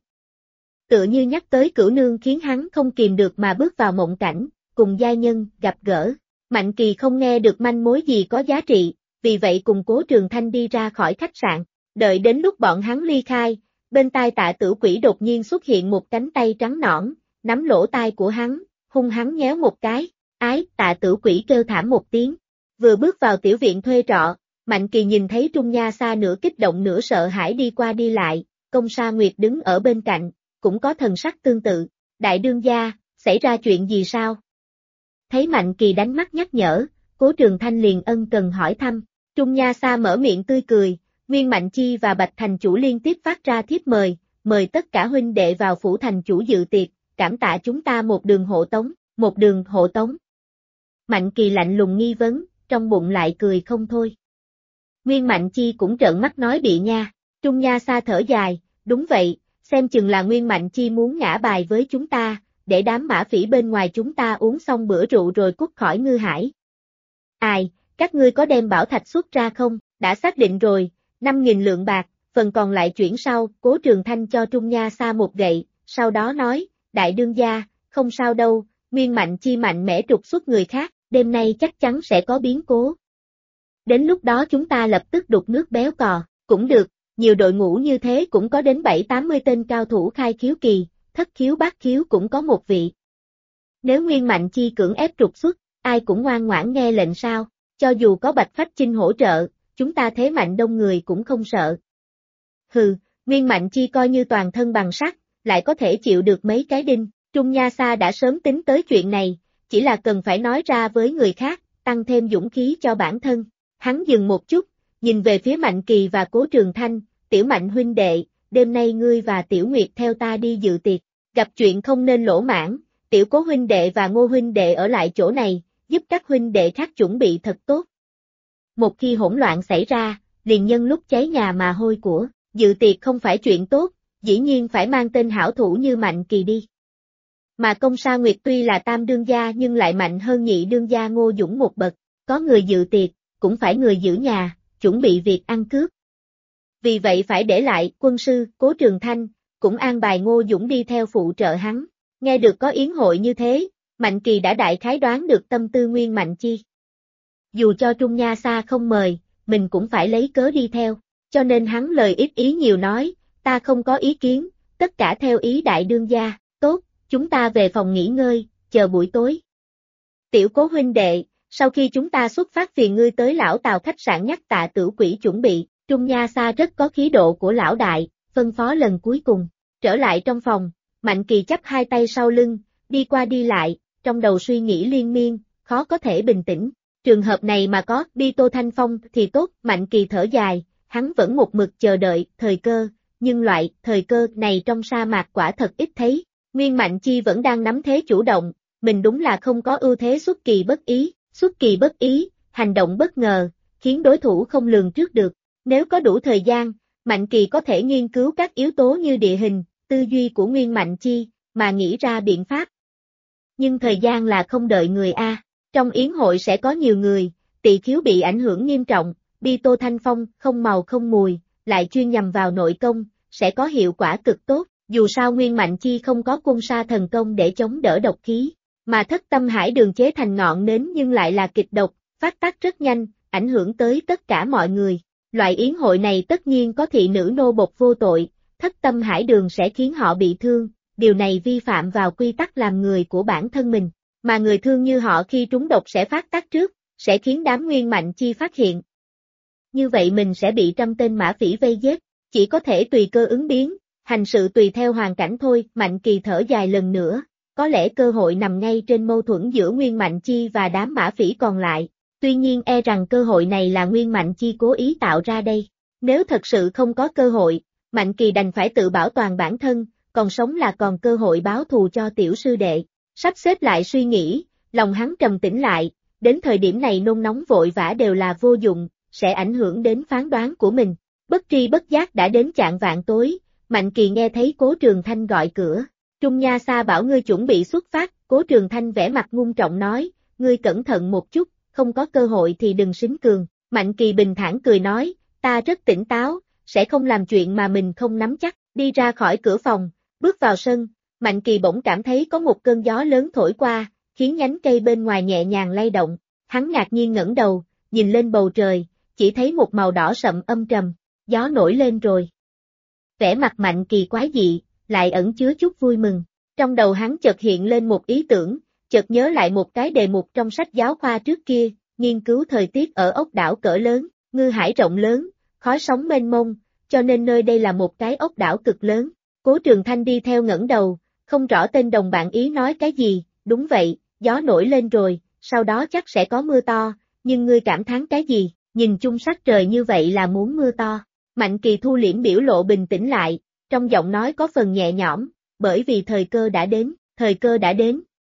Tựa như nhắc tới Cửu nương khiến hắn không kìm được mà bước vào mộng cảnh, cùng giai nhân, gặp gỡ. Mạnh Kỳ không nghe được manh mối gì có giá trị, vì vậy cùng Cố Trường Thanh đi ra khỏi khách sạn, đợi đến lúc bọn hắn ly khai, bên tai Tạ Tử Quỷ đột nhiên xuất hiện một cánh tay trắng nõn, nắm lỗ tai của hắn, hung hắn nhéo một cái, Tạ Tử Quỷ kêu thảm một tiếng. Vừa bước vào tiểu viện thuê trọ, Mạnh Kỳ nhìn thấy Trung Nha Sa nửa kích động nửa sợ hãi đi qua đi lại, Công Sa Nguyệt đứng ở bên cạnh, cũng có thần sắc tương tự. Đại đương gia, xảy ra chuyện gì sao? Thấy Mạnh Kỳ đánh mắt nhắc nhở, Cố Trường Thanh liền ân cần hỏi thăm. Trung Nha Sa mở miệng tươi cười, Nguyên Mạnh Chi và Bạch Thành Chủ liên tiếp phát ra thiếp mời tất cả huynh đệ vào phủ thành chủ dự tiệc, cảm tạ chúng ta một đường hộ tống. Mạnh Kỳ lạnh lùng nghi vấn, trong bụng lại cười không thôi. Nguyên Mạnh Chi cũng trợn mắt nói bị nha, Trung Nha Sa thở dài, đúng vậy, xem chừng là Nguyên Mạnh Chi muốn ngã bài với chúng ta, để đám mã phỉ bên ngoài chúng ta uống xong bữa rượu rồi cút khỏi ngư hải. Ai, các ngươi có đem bảo thạch xuất ra không? Đã xác định rồi, 5.000 lượng bạc, phần còn lại chuyển sau. Cố Trường Thanh cho Trung Nha Sa một gậy, sau đó nói, đại đương gia, không sao đâu, Nguyên Mạnh Chi mạnh mẽ trục xuất người khác, đêm nay chắc chắn sẽ có biến cố. Đến lúc đó chúng ta lập tức đục nước béo cò, cũng được, nhiều đội ngũ như thế cũng có đến 7-80 tên cao thủ khai khiếu kỳ, thất khiếu bát khiếu cũng có một vị. Nếu Nguyên Mạnh Chi cưỡng ép trục xuất, ai cũng ngoan ngoãn nghe lệnh sao, cho dù có Bạch Phách Chinh hỗ trợ, chúng ta thế mạnh đông người cũng không sợ. Hừ, Nguyên Mạnh Chi coi như toàn thân bằng sắt, lại có thể chịu được mấy cái đinh. Trung Nha Sa đã sớm tính tới chuyện này, chỉ là cần phải nói ra với người khác, tăng thêm dũng khí cho bản thân. Hắn dừng một chút, nhìn về phía Mạnh Kỳ và Cố Trường Thanh, Tiểu Mạnh huynh đệ, đêm nay ngươi và Tiểu Nguyệt theo ta đi dự tiệc, gặp chuyện không nên lỗ mãn, Tiểu Cố huynh đệ và Ngô huynh đệ ở lại chỗ này, giúp các huynh đệ khác chuẩn bị thật tốt. Một khi hỗn loạn xảy ra, liền nhân lúc cháy nhà mà hôi của, dự tiệc không phải chuyện tốt, dĩ nhiên phải mang tên hảo thủ như Mạnh Kỳ đi. Mà Công Sa Nguyệt tuy là tam đương gia nhưng lại mạnh hơn nhị đương gia Ngô Dũng một bậc, có người dự tiệc, cũng phải người giữ nhà, chuẩn bị việc ăn cướp. Vì vậy phải để lại quân sư, Cố Trường Thanh, cũng an bài Ngô Dũng đi theo phụ trợ hắn. Nghe được có yến hội như thế, Mạnh Kỳ đã đại khái đoán được tâm tư Nguyên Mạnh Chi. Dù cho Trung Nha Sa không mời, mình cũng phải lấy cớ đi theo, cho nên hắn lời ít ý nhiều nói, ta không có ý kiến, tất cả theo ý đại đương gia, tốt, chúng ta về phòng nghỉ ngơi, chờ buổi tối. Tiểu Cố huynh đệ, sau khi chúng ta xuất phát phiền ngươi tới lão Tào khách sạn nhắc Tạ Tử Quỷ chuẩn bị, Trung Nha Sa rất có khí độ của lão đại, phân phó lần cuối cùng, trở lại trong phòng, Mạnh Kỳ chắp hai tay sau lưng, đi qua đi lại, trong đầu suy nghĩ liên miên, khó có thể bình tĩnh. Trường hợp này mà có đi Tô Thanh Phong thì tốt, Mạnh Kỳ thở dài, hắn vẫn một mực chờ đợi thời cơ, nhưng loại thời cơ này trong sa mạc quả thật ít thấy. Nguyên Mạnh Chi vẫn đang nắm thế chủ động, mình đúng là không có ưu thế xuất kỳ bất ý, hành động bất ngờ, khiến đối thủ không lường trước được. Nếu có đủ thời gian, Mạnh Kỳ có thể nghiên cứu các yếu tố như địa hình, tư duy của Nguyên Mạnh Chi, mà nghĩ ra biện pháp. Nhưng thời gian là không đợi người a. Trong yến hội sẽ có nhiều người, tỳ khiếu bị ảnh hưởng nghiêm trọng, đi Tô Thanh Phong không màu không mùi, lại chuyên nhằm vào nội công, sẽ có hiệu quả cực tốt. Dù sao Nguyên Mạnh Chi không có cung sa thần công để chống đỡ độc khí, mà Thất Tâm Hải Đường chế thành ngọn nến nhưng lại là kịch độc, phát tác rất nhanh, ảnh hưởng tới tất cả mọi người. Loại yến hội này tất nhiên có thị nữ nô bộc vô tội, Thất Tâm Hải Đường sẽ khiến họ bị thương, điều này vi phạm vào quy tắc làm người của bản thân mình, mà người thương như họ khi trúng độc sẽ phát tác trước, sẽ khiến đám Nguyên Mạnh Chi phát hiện. Như vậy mình sẽ bị trăm tên mã phỉ vây giết, chỉ có thể tùy cơ ứng biến. Hành sự tùy theo hoàn cảnh thôi, Mạnh Kỳ thở dài lần nữa, có lẽ cơ hội nằm ngay trên mâu thuẫn giữa Nguyên Mạnh Chi và đám mã phỉ còn lại, tuy nhiên e rằng cơ hội này là Nguyên Mạnh Chi cố ý tạo ra đây. Nếu thật sự không có cơ hội, Mạnh Kỳ đành phải tự bảo toàn bản thân, còn sống là còn cơ hội báo thù cho tiểu sư đệ. Sắp xếp lại suy nghĩ, lòng hắn trầm tĩnh lại, đến thời điểm này nôn nóng vội vã đều là vô dụng, sẽ ảnh hưởng đến phán đoán của mình. Bất tri bất giác đã đến chạng vạng tối. Mạnh Kỳ nghe thấy Cố Trường Thanh gọi cửa, Trung Nha Sa bảo ngươi chuẩn bị xuất phát, Cố Trường Thanh vẻ mặt ngung trọng nói, ngươi cẩn thận một chút, không có cơ hội thì đừng xính cường. Mạnh Kỳ bình thản cười nói, ta rất tỉnh táo, sẽ không làm chuyện mà mình không nắm chắc. Đi ra khỏi cửa phòng, bước vào sân, Mạnh Kỳ bỗng cảm thấy có một cơn gió lớn thổi qua, khiến nhánh cây bên ngoài nhẹ nhàng lay động. Hắn ngạc nhiên ngẩng đầu, nhìn lên bầu trời, chỉ thấy một màu đỏ sậm âm trầm, gió nổi lên rồi. Vẻ mặt Mạnh Kỳ quái dị, lại ẩn chứa chút vui mừng. Trong đầu hắn chợt hiện lên một ý tưởng, chợt nhớ lại một cái đề mục trong sách giáo khoa trước kia, nghiên cứu thời tiết ở ốc đảo cỡ lớn, ngư hải rộng lớn, khói sóng mênh mông, cho nên nơi đây là một cái ốc đảo cực lớn. Cố Trường Thanh đi theo ngẩng đầu, không rõ tên đồng bạn ý nói cái gì, đúng vậy, gió nổi lên rồi, sau đó chắc sẽ có mưa to, nhưng ngươi cảm thán cái gì, nhìn chung sắc trời như vậy là muốn mưa to. Mạnh Kỳ thu liễm biểu lộ bình tĩnh lại, trong giọng nói có phần nhẹ nhõm, bởi vì thời cơ đã đến.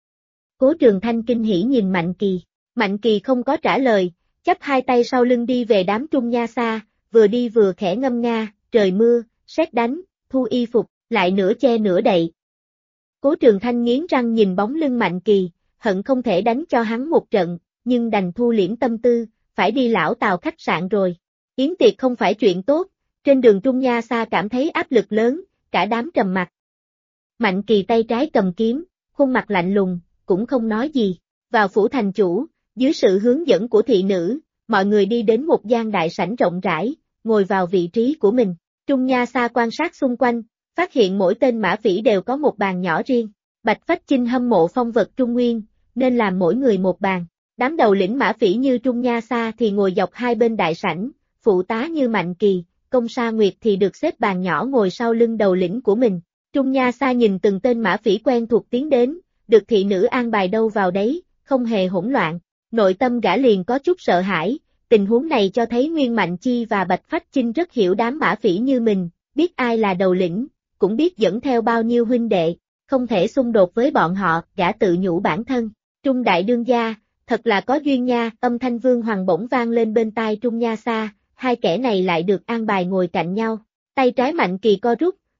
Cố Trường Thanh kinh hỉ nhìn Mạnh Kỳ không có trả lời, chắp hai tay sau lưng đi về đám Trung Nha Sa, vừa đi vừa khẽ ngâm nga, trời mưa, sét đánh, thu y phục, lại nửa che nửa đậy. Cố Trường Thanh nghiến răng nhìn bóng lưng Mạnh Kỳ, hận không thể đánh cho hắn một trận, nhưng đành thu liễm tâm tư, phải đi lão Tào khách sạn rồi. Yến tiệc không phải chuyện tốt, trên đường Trung Nha Sa cảm thấy áp lực lớn, cả đám trầm mặc. Mạnh Kỳ tay trái cầm kiếm, khuôn mặt lạnh lùng, cũng không nói gì. Vào phủ thành chủ, dưới sự hướng dẫn của thị nữ, mọi người đi đến một gian đại sảnh rộng rãi, ngồi vào vị trí của mình. Trung Nha Sa quan sát xung quanh, phát hiện mỗi tên mã phỉ đều có một bàn nhỏ riêng. Bạch Phách Chinh hâm mộ phong vật Trung Nguyên, nên làm mỗi người một bàn. Đám đầu lĩnh mã phỉ như Trung Nha Sa thì ngồi dọc hai bên đại sảnh, phụ tá như Mạnh Kỳ, Công Sa Nguyệt thì được xếp bàn nhỏ ngồi sau lưng đầu lĩnh của mình. Trung Nha Sa nhìn từng tên mã phỉ quen thuộc tiến đến, được thị nữ an bài đâu vào đấy, không hề hỗn loạn. Nội tâm gã liền có chút sợ hãi, tình huống này cho thấy Nguyên Mạnh Chi và Bạch Phách Chinh rất hiểu đám mã phỉ như mình, biết ai là đầu lĩnh, cũng biết dẫn theo bao nhiêu huynh đệ, không thể xung đột với bọn họ, gã tự nhủ bản thân. Trung đại đương gia, thật là có duyên nha, âm thanh Vương Hoàng bỗng vang lên bên tai Trung Nha Sa, hai kẻ này lại được an bài ngồi cạnh nhau. Tay trái Mạnh Kỳ co rút,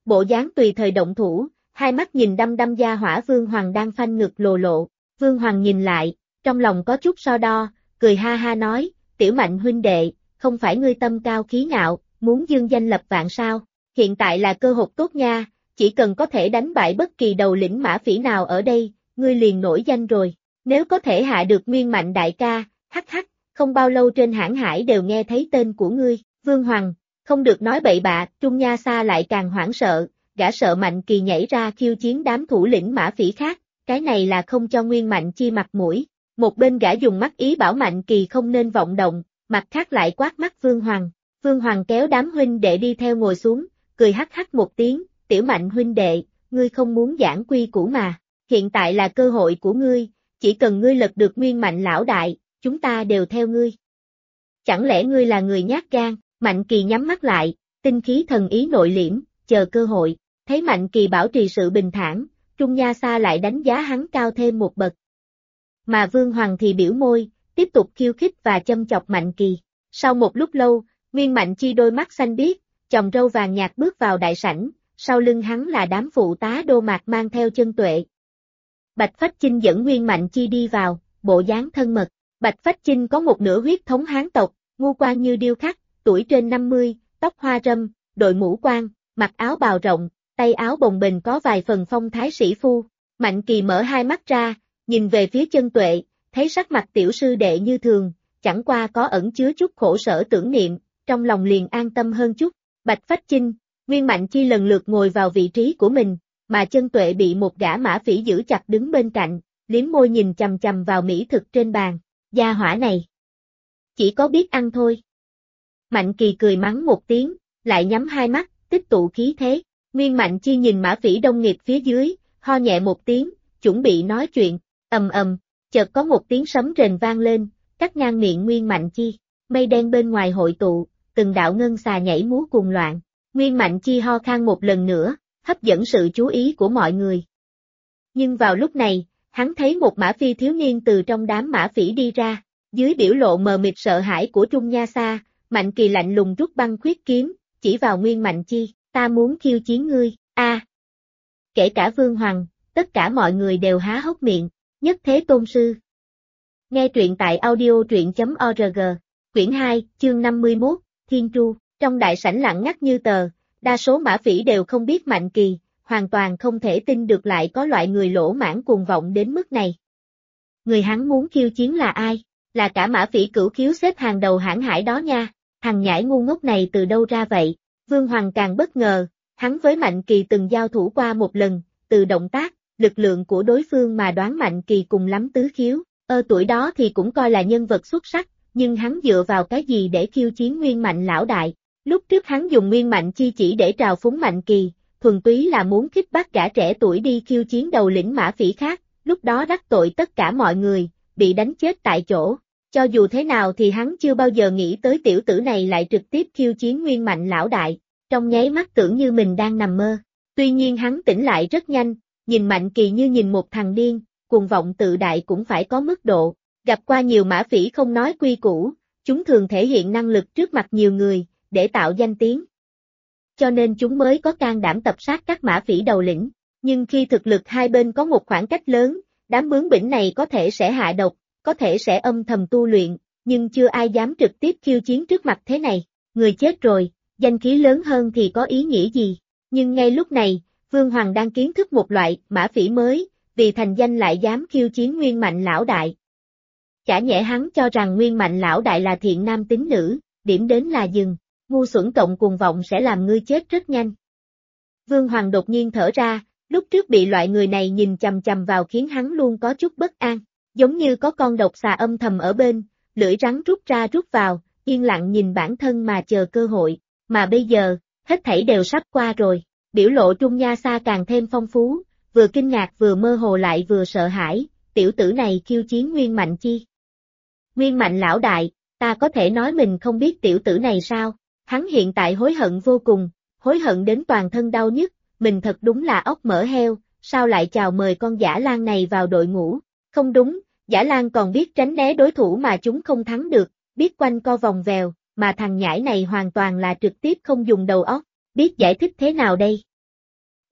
bộ dáng tùy thời động thủ, hai mắt nhìn đăm đăm gia hỏa Vương Hoàng đang phanh ngực lồ lộ. Vương Hoàng nhìn lại, trong lòng có chút so đo, cười ha ha nói, Tiểu Mạnh huynh đệ, không phải ngươi tâm cao khí ngạo, muốn dương danh lập vạn sao, hiện tại là cơ hội tốt nha, chỉ cần có thể đánh bại bất kỳ đầu lĩnh mã phỉ nào ở đây, ngươi liền nổi danh rồi, nếu có thể hạ được Nguyên Mạnh đại ca, hắc hắc, không bao lâu trên hãn hải đều nghe thấy tên của ngươi, Vương Hoàng, không được nói bậy bạ, Trung Nha Sa lại càng hoảng sợ, gã sợ Mạnh Kỳ nhảy ra khiêu chiến đám thủ lĩnh mã phỉ khác, cái này là không cho Nguyên Mạnh Chi mặt mũi. Một bên gã dùng mắt ý bảo Mạnh Kỳ không nên vọng động, mặt khác lại quát mắt Vương Hoàng. Vương Hoàng kéo đám huynh đệ đi theo ngồi xuống, cười hắc hắc một tiếng, Tiểu Mạnh huynh đệ, ngươi không muốn giảng quy củ mà, hiện tại là cơ hội của ngươi, chỉ cần ngươi lật được Nguyên Mạnh lão đại, chúng ta đều theo ngươi. Chẳng lẽ ngươi là người nhát gan? Mạnh Kỳ nhắm mắt lại, tinh khí thần ý nội liễm, chờ cơ hội, thấy Mạnh Kỳ bảo trì sự bình thản, Trung Nha Sa lại đánh giá hắn cao thêm một bậc. Mà Vương Hoàng thì biểu môi, tiếp tục khiêu khích và châm chọc Mạnh Kỳ. Sau một lúc lâu, Nguyên Mạnh Chi đôi mắt xanh biếc, chòm râu vàng nhạt bước vào đại sảnh, sau lưng hắn là đám phụ tá Đô Mạc mang theo Chân Tuệ. Bạch Phách Chinh dẫn Nguyên Mạnh Chi đi vào, bộ dáng thân mật. Bạch Phách Chinh có một nửa huyết thống Hán tộc, ngũ quan như điêu khắc, tuổi trên 50, tóc hoa râm, đội mũ quan, mặc áo bào rộng, tay áo bồng bềnh có vài phần phong thái sĩ phu. Mạnh Kỳ mở hai mắt ra, nhìn về phía Chân Tuệ, thấy sắc mặt tiểu sư đệ như thường, chẳng qua có ẩn chứa chút khổ sở tưởng niệm, trong lòng liền an tâm hơn chút. Bạch Phách Chinh, Nguyên Mạnh Chi lần lượt ngồi vào vị trí của mình, mà Chân Tuệ bị một gã mã phỉ giữ chặt đứng bên cạnh, liếm môi nhìn chằm chằm vào mỹ thực trên bàn. Gia hỏa này chỉ có biết ăn thôi. Mạnh Kỳ cười mắng một tiếng, lại nhắm hai mắt, tích tụ khí thế. Nguyên Mạnh Chi nhìn mã phỉ đông nghiệp phía dưới, ho nhẹ một tiếng, chuẩn bị nói chuyện, chợt có một tiếng sấm rền vang lên, cắt ngang miệng Nguyên Mạnh Chi. Mây đen bên ngoài hội tụ, từng đạo ngân xà nhảy múa cuồng loạn. Nguyên Mạnh Chi ho khan một lần nữa, hấp dẫn sự chú ý của mọi người. Nhưng vào lúc này, hắn thấy một mã phi thiếu niên từ trong đám mã phỉ đi ra, dưới biểu lộ mờ mịt sợ hãi của Trung Nha Sa, Mạnh Kỳ lạnh lùng rút băng khuyết kiếm, chỉ vào Nguyên Mạnh Chi, ta muốn khiêu chiến ngươi, Kể cả Vương Hoàng, tất cả mọi người đều há hốc miệng, nhất thế tôn sư. Nghe truyện tại audio.org, quyển 2, chương 51, Thiên Tru, trong đại sảnh lặng ngắt như tờ, đa số mã phỉ đều không biết Mạnh Kỳ, hoàn toàn không thể tin được lại có loại người lỗ mãng cuồng vọng đến mức này. Người hắn muốn khiêu chiến là ai? Là cả mã phỉ cửu khiếu xếp hàng đầu hãn hải đó nha, thằng nhãi ngu ngốc này từ đâu ra vậy? Vương Hoàng càng bất ngờ, hắn với Mạnh Kỳ từng giao thủ qua một lần, từ động tác, lực lượng của đối phương mà đoán Mạnh Kỳ cùng lắm tứ khiếu, tuổi đó thì cũng coi là nhân vật xuất sắc, nhưng hắn dựa vào cái gì để khiêu chiến Nguyên Mạnh lão đại? Lúc trước hắn dùng Nguyên Mạnh Chi chỉ để trào phúng Mạnh Kỳ, thuần túy là muốn khích bác gã trẻ tuổi đi khiêu chiến đầu lĩnh mã phỉ khác, lúc đó đắc tội tất cả mọi người, bị đánh chết tại chỗ. Cho dù thế nào thì hắn chưa bao giờ nghĩ tới tiểu tử này lại trực tiếp khiêu chiến Nguyên Mạnh lão đại, trong nháy mắt tưởng như mình đang nằm mơ. Tuy nhiên hắn tỉnh lại rất nhanh, nhìn Mạnh Kỳ như nhìn một thằng điên, cuồng vọng tự đại cũng phải có mức độ. Gặp qua nhiều mã phỉ không nói quy củ, chúng thường thể hiện năng lực trước mặt nhiều người, để tạo danh tiếng. Cho nên chúng mới có can đảm tập sát các mã phỉ đầu lĩnh. Nhưng khi thực lực hai bên có một khoảng cách lớn, đám bướng bỉnh này có thể sẽ hạ độc, có thể sẽ âm thầm tu luyện, nhưng chưa ai dám trực tiếp khiêu chiến trước mặt thế này. Người chết rồi, danh khí lớn hơn thì có ý nghĩa gì? Nhưng ngay lúc này, Vương Hoàng đang kiến thức một loại mã phỉ mới, vì thành danh lại dám khiêu chiến Nguyên Mạnh lão đại. Chả nhẽ hắn cho rằng Nguyên Mạnh lão đại là thiện nam tín nữ, điểm đến là dừng, ngu xuẩn cộng cuồng vọng sẽ làm ngươi chết rất nhanh. Vương Hoàng đột nhiên thở ra, lúc trước bị loại người này nhìn chằm chằm vào khiến hắn luôn có chút bất an, giống như có con độc xà âm thầm ở bên, lưỡi rắn rút ra rút vào, yên lặng nhìn bản thân mà chờ cơ hội, mà bây giờ, hết thảy đều sắp qua rồi, biểu lộ Trung Nha Sa càng thêm phong phú, vừa kinh ngạc vừa mơ hồ lại vừa sợ hãi, tiểu tử này khiêu chiến Nguyên Mạnh Chi. Nguyên Mạnh lão đại, ta có thể nói mình không biết tiểu tử này sao? Hắn hiện tại hối hận vô cùng, hối hận đến toàn thân đau nhức, mình thật đúng là ốc mỡ heo, sao lại chào mời con Dã Lang này vào đội ngũ? Không đúng, Dã Lang còn biết tránh né đối thủ mà chúng không thắng được, biết quanh co vòng vèo, mà thằng nhãi này hoàn toàn là trực tiếp không dùng đầu óc, biết giải thích thế nào đây?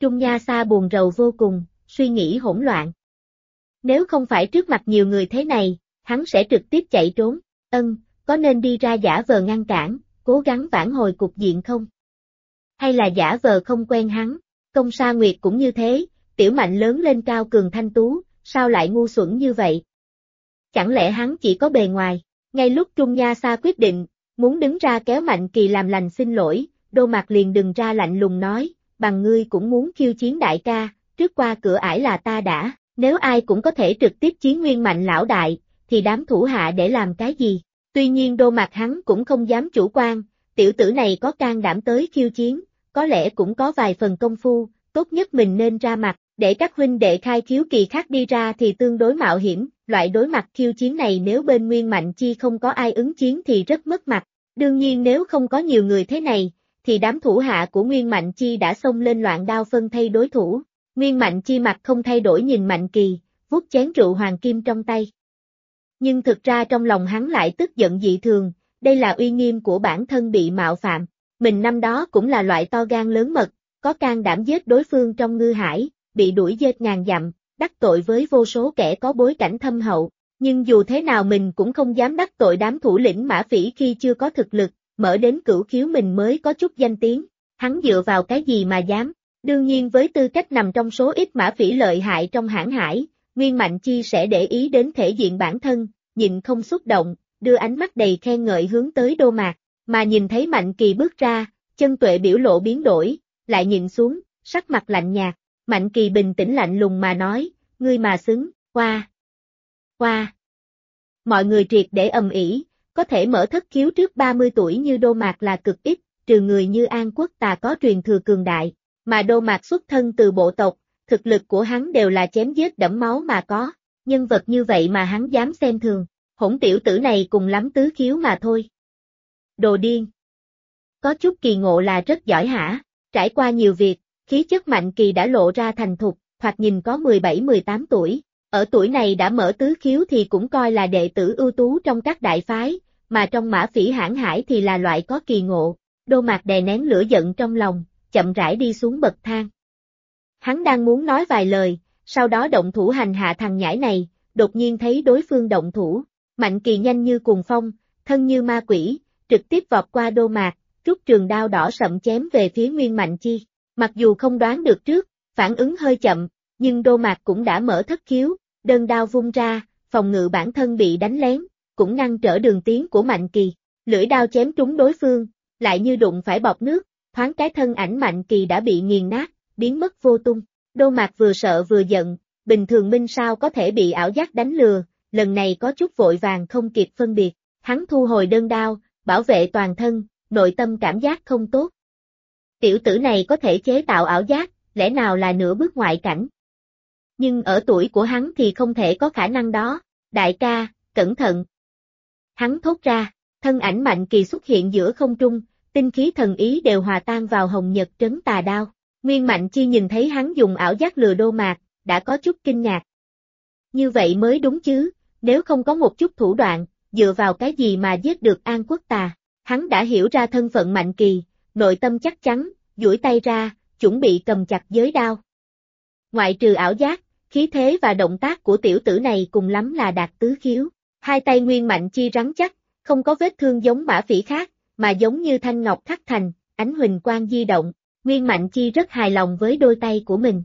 Trung Nha Sa buồn rầu vô cùng, suy nghĩ hỗn loạn. Nếu không phải trước mặt nhiều người thế này, hắn sẽ trực tiếp chạy trốn. Có nên đi ra giả vờ ngăn cản, cố gắng vãn hồi cục diện không? Hay là giả vờ không quen hắn? Công Sa Nguyệt cũng như thế, Tiểu Mạnh lớn lên cao cường thanh tú, sao lại ngu xuẩn như vậy? Chẳng lẽ hắn chỉ có bề ngoài? Ngay lúc Trung Nha Sa quyết định, muốn đứng ra kéo Mạnh Kỳ làm lành xin lỗi, Đô Mạc liền đừng ra lạnh lùng nói, bằng ngươi cũng muốn khiêu chiến đại ca, trước qua cửa ải là ta đã, nếu ai cũng có thể trực tiếp chiến Nguyên Mạnh lão đại, thì đám thủ hạ để làm cái gì? Tuy nhiên Đô Mạc hắn cũng không dám chủ quan, tiểu tử này có can đảm tới khiêu chiến, có lẽ cũng có vài phần công phu, tốt nhất mình nên ra mặt, để các huynh đệ khai khiếu kỳ khác đi ra thì tương đối mạo hiểm, loại đối mặt khiêu chiến này nếu bên Nguyên Mạnh Chi không có ai ứng chiến thì rất mất mặt, đương nhiên nếu không có nhiều người thế này, thì đám thủ hạ của Nguyên Mạnh Chi đã xông lên loạn đao phân thây đối thủ. Nguyên Mạnh Chi mặt không thay đổi nhìn Mạnh Kỳ, vuốt chén rượu hoàng kim trong tay. Nhưng thực ra trong lòng hắn lại tức giận dị thường, đây là uy nghiêm của bản thân bị mạo phạm. Mình năm đó cũng là loại to gan lớn mật, có can đảm giết đối phương trong ngư hải, bị đuổi giết ngàn dặm, đắc tội với vô số kẻ có bối cảnh thâm hậu. Nhưng dù thế nào mình cũng không dám đắc tội đám thủ lĩnh mã phỉ khi chưa có thực lực, mở đến cửu khiếu mình mới có chút danh tiếng. Hắn dựa vào cái gì mà dám? Đương nhiên với tư cách nằm trong số ít mã phỉ lợi hại trong hãn hải, Nguyên Mạnh Chi sẽ để ý đến thể diện bản thân, nhịn không xúc động, đưa ánh mắt đầy khen ngợi hướng tới Đô Mạc, mà nhìn thấy Mạnh Kỳ bước ra, Chân Tuệ biểu lộ biến đổi, lại nhìn xuống, sắc mặt lạnh nhạt, Mạnh Kỳ bình tĩnh lạnh lùng mà nói, ngươi mà xứng, qua. Mọi người triệt để ầm ĩ, có thể mở thất khiếu trước 30 tuổi như Đô Mạc là cực ít, trừ người như An Quốc Tà có truyền thừa cường đại. Mà Đô Mạc xuất thân từ bộ tộc, thực lực của hắn đều là chém giết đẫm máu mà có, nhân vật như vậy mà hắn dám xem thường, hỗn tiểu tử này cùng lắm tứ khiếu mà thôi. Đồ điên. Có chút kỳ ngộ là rất giỏi hả, trải qua nhiều việc, khí chất Mạnh Kỳ đã lộ ra thành thục, thoạt nhìn có 17-18 tuổi, ở tuổi này đã mở tứ khiếu thì cũng coi là đệ tử ưu tú trong các đại phái, mà trong mã phỉ hãn hải thì là loại có kỳ ngộ. Đô Mạc đè nén lửa giận trong lòng, chậm rãi đi xuống bậc thang. Hắn đang muốn nói vài lời, sau đó động thủ hành hạ thằng nhãi này, đột nhiên thấy đối phương động thủ, Mạnh Kỳ nhanh như cuồng phong, thân như ma quỷ, trực tiếp vọt qua Đô Mạc, rút trường đao đỏ sậm chém về phía Nguyên Mạnh Chi. Mặc dù không đoán được trước, phản ứng hơi chậm, nhưng Đô Mạc cũng đã mở thất khiếu, đơn đao vung ra, phòng ngự bản thân bị đánh lén, cũng ngăn trở đường tiến của Mạnh Kỳ. Lưỡi đao chém trúng đối phương, lại như đụng phải bọt nước, thoáng cái thân ảnh Mạnh Kỳ đã bị nghiền nát, biến mất vô tung. Đô Mạc vừa sợ vừa giận, bình thường minh sao có thể bị ảo giác đánh lừa, lần này có chút vội vàng không kịp phân biệt, hắn thu hồi đơn đao, bảo vệ toàn thân, nội tâm cảm giác không tốt. Tiểu tử này có thể chế tạo ảo giác, lẽ nào là nửa bước ngoại cảnh? Nhưng ở tuổi của hắn thì không thể có khả năng đó, đại ca, cẩn thận. Hắn thốt ra, thân ảnh Mạnh Kỳ xuất hiện giữa không trung, tinh khí thần ý đều hòa tan vào hồng nhật trấn tà đao. Nguyên Mạnh Chi nhìn thấy hắn dùng ảo giác lừa Đô Mạc, đã có chút kinh ngạc. Như vậy mới đúng chứ, nếu không có một chút thủ đoạn, dựa vào cái gì mà giết được An Quốc Tà. Hắn đã hiểu ra thân phận Mạnh Kỳ, nội tâm chắc chắn, duỗi tay ra, chuẩn bị cầm chặt giới đao. Ngoại trừ ảo giác, khí thế và động tác của tiểu tử này cùng lắm là đạt tứ khiếu. Hai tay Nguyên Mạnh Chi rắn chắc, không có vết thương giống mã phỉ khác, mà giống như thanh ngọc khắc thành, ánh huỳnh quang di động. Nguyên Mạnh Chi rất hài lòng với đôi tay của mình.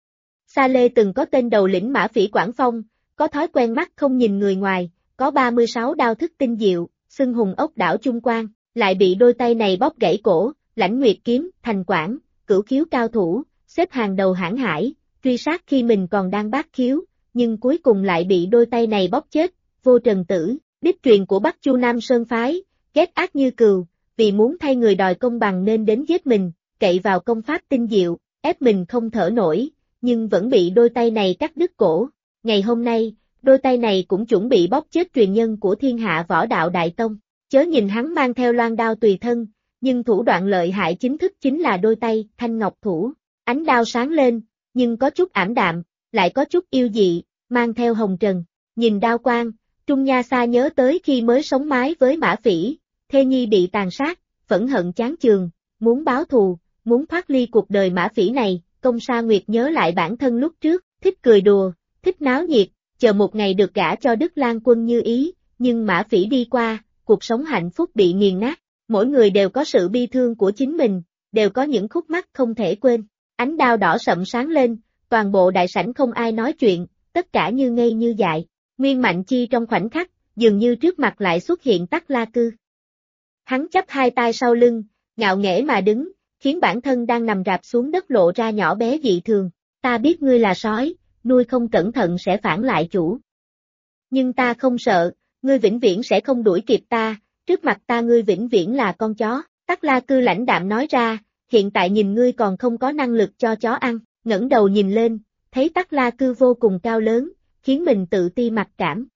Sa Lê từng có tên đầu lĩnh mã phỉ Quảng Phong, có thói quen mắt không nhìn người ngoài, có 36 đao thức tinh diệu, xưng hùng ốc đảo Trung Quan, lại bị đôi tay này bóp gãy cổ, Lãnh Nguyệt kiếm, thành Quảng, cửu khiếu cao thủ, xếp hàng đầu hãn hải, truy sát khi mình còn đang bát khiếu, nhưng cuối cùng lại bị đôi tay này bóp chết, Vô Trần Tử, đích truyền của Bắc Chu Nam Sơn Phái, ghét ác như cừu, vì muốn thay người đòi công bằng nên đến giết mình, cậy vào công pháp tinh diệu, ép mình không thở nổi, nhưng vẫn bị đôi tay này cắt đứt cổ. Ngày hôm nay, đôi tay này cũng chuẩn bị bóp chết truyền nhân của Thiên Hạ Võ Đạo Đại Tông. Chớ nhìn hắn mang theo loan đao tùy thân, nhưng thủ đoạn lợi hại chính thức chính là đôi tay, thanh ngọc thủ. Ánh đao sáng lên, nhưng có chút ảm đạm, lại có chút yêu dị, mang theo hồng trần. Nhìn đao quang, Trung Nha Sa nhớ tới khi mới sống mái với Mã Phỉ, thê nhi bị tàn sát, phẫn hận chán chường, muốn báo thù, muốn thoát ly cuộc đời Mã Phỉ này, Công Sa Nguyệt nhớ lại bản thân lúc trước, thích cười đùa, thích náo nhiệt, chờ một ngày được gả cho Đức Lang Quân như ý, nhưng Mã Phỉ đi qua, cuộc sống hạnh phúc bị nghiền nát, mỗi người đều có sự bi thương của chính mình, đều có những khúc mắc không thể quên. Ánh đao đỏ sậm sáng lên, toàn bộ đại sảnh không ai nói chuyện, tất cả như ngây như dại. Nguyên Mạnh Chi trong khoảnh khắc, dường như trước mặt lại xuất hiện Tắc La Cư. Hắn chắp hai tay sau lưng, ngạo nghễ mà đứng, khiến bản thân đang nằm rạp xuống đất lộ ra nhỏ bé dị thường. Ta biết ngươi là sói, nuôi không cẩn thận sẽ phản lại chủ. Nhưng ta không sợ, ngươi vĩnh viễn sẽ không đuổi kịp ta, trước mặt ta ngươi vĩnh viễn là con chó. Tắc La Cư lãnh đạm nói ra, hiện tại nhìn ngươi còn không có năng lực cho chó ăn, ngẩng đầu nhìn lên, thấy Tắc La Cư vô cùng cao lớn, khiến mình tự ti mặc cảm.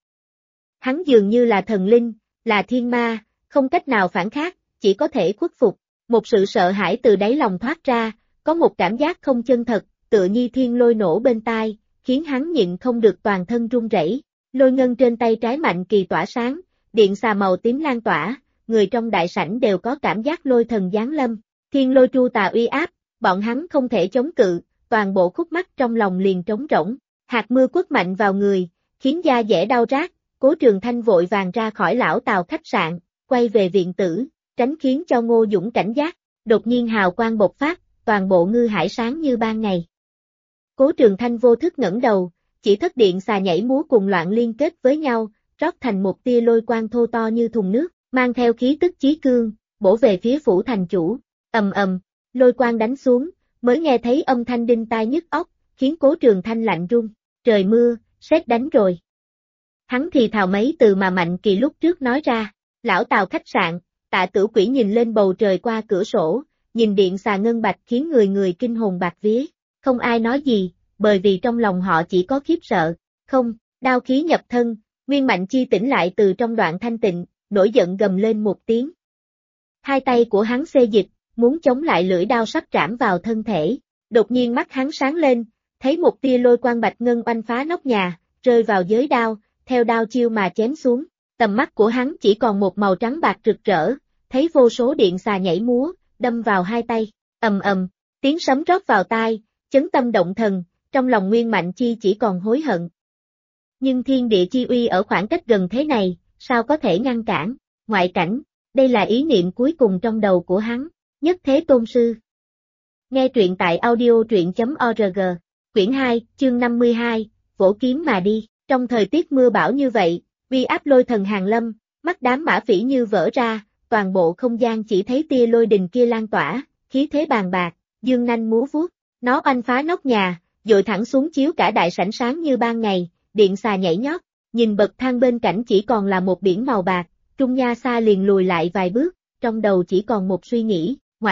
Hắn dường như là thần linh, là thiên ma, không cách nào phản kháng, chỉ có thể khuất phục. Một sự sợ hãi từ đáy lòng thoát ra, có một cảm giác không chân thật, tựa như thiên lôi nổ bên tai, khiến hắn nhịn không được toàn thân run rẩy. Lôi ngân trên tay trái Mạnh Kỳ tỏa sáng, điện xà màu tím lan tỏa, người trong đại sảnh đều có cảm giác lôi thần giáng lâm. Thiên lôi tru tà uy áp, bọn hắn không thể chống cự, toàn bộ khúc mắc trong lòng liền trống rỗng. Hạt mưa quất mạnh vào người, khiến da dẻ đau rát, Cố Trường Thanh vội vàng ra khỏi lão Tào khách sạn, quay về viện tử, tránh khiến cho Ngô Dũng cảnh giác. Đột nhiên hào quang bộc phát, toàn bộ ngư hải sáng như ban ngày. Cố Trường Thanh vô thức ngẩng đầu, chỉ thất điện xà nhảy múa cùng loạn liên kết với nhau, rót thành một tia lôi quang thô to như thùng nước, mang theo khí tức chí cương, bổ về phía phủ thành chủ. Ầm ầm, lôi quang đánh xuống, mới nghe thấy âm thanh đinh tai nhức óc, khiến Cố Trường Thanh lạnh run. Trời mưa, sét đánh rồi. Hắn thì thào mấy từ mà Mạnh Kỳ lúc trước nói ra. Lão Tào khách sạn, Tạ Tử Quỷ nhìn lên bầu trời qua cửa sổ, nhìn điện xà ngân bạch khiến người người kinh hồn bạt vía. Không ai nói gì, bởi vì trong lòng họ chỉ có khiếp sợ. Không, đao khí nhập thân, Nguyên Mạnh Chi tỉnh lại từ trong đoạn thanh tịnh, nổi giận gầm lên một tiếng. Hai tay của hắn xê dịch, muốn chống lại lưỡi đao sắp trảm vào thân thể. Đột nhiên mắt hắn sáng lên, thấy một tia lôi quang bạch ngân oanh phá nóc nhà, rơi vào giới đao, theo đao chiêu mà chém xuống. Tầm mắt của hắn chỉ còn một màu trắng bạc rực rỡ, thấy vô số điện xà nhảy múa, đâm vào hai tay. Ầm ầm, tiếng sấm rót vào tai, chấn tâm động thần, trong lòng Nguyên Mạnh Chi chỉ còn hối hận. Nhưng thiên địa chi uy ở khoảng cách gần thế này, sao có thể ngăn cản? Ngoại cảnh, đây là ý niệm cuối cùng trong đầu của hắn. Nhất Thế Tôn Sư. Nghe truyện tại audio.org. Quyển 2, chương 52, vỗ kiếm mà đi. Trong thời tiết mưa bão như vậy, uy áp lôi thần hàng lâm, mắt đám Mã Phỉ như vỡ ra, toàn bộ không gian chỉ thấy tia lôi đình kia lan tỏa, khí thế bàn bạc, dương nanh múa vuốt. Nó oanh phá nóc nhà, dội thẳng xuống chiếu cả đại sảnh sáng như ban ngày, điện xà nhảy nhót, nhìn bậc thang bên cạnh chỉ còn là một biển màu bạc, Trung Nha Sa liền lùi lại vài bước, trong đầu chỉ còn một suy nghĩ,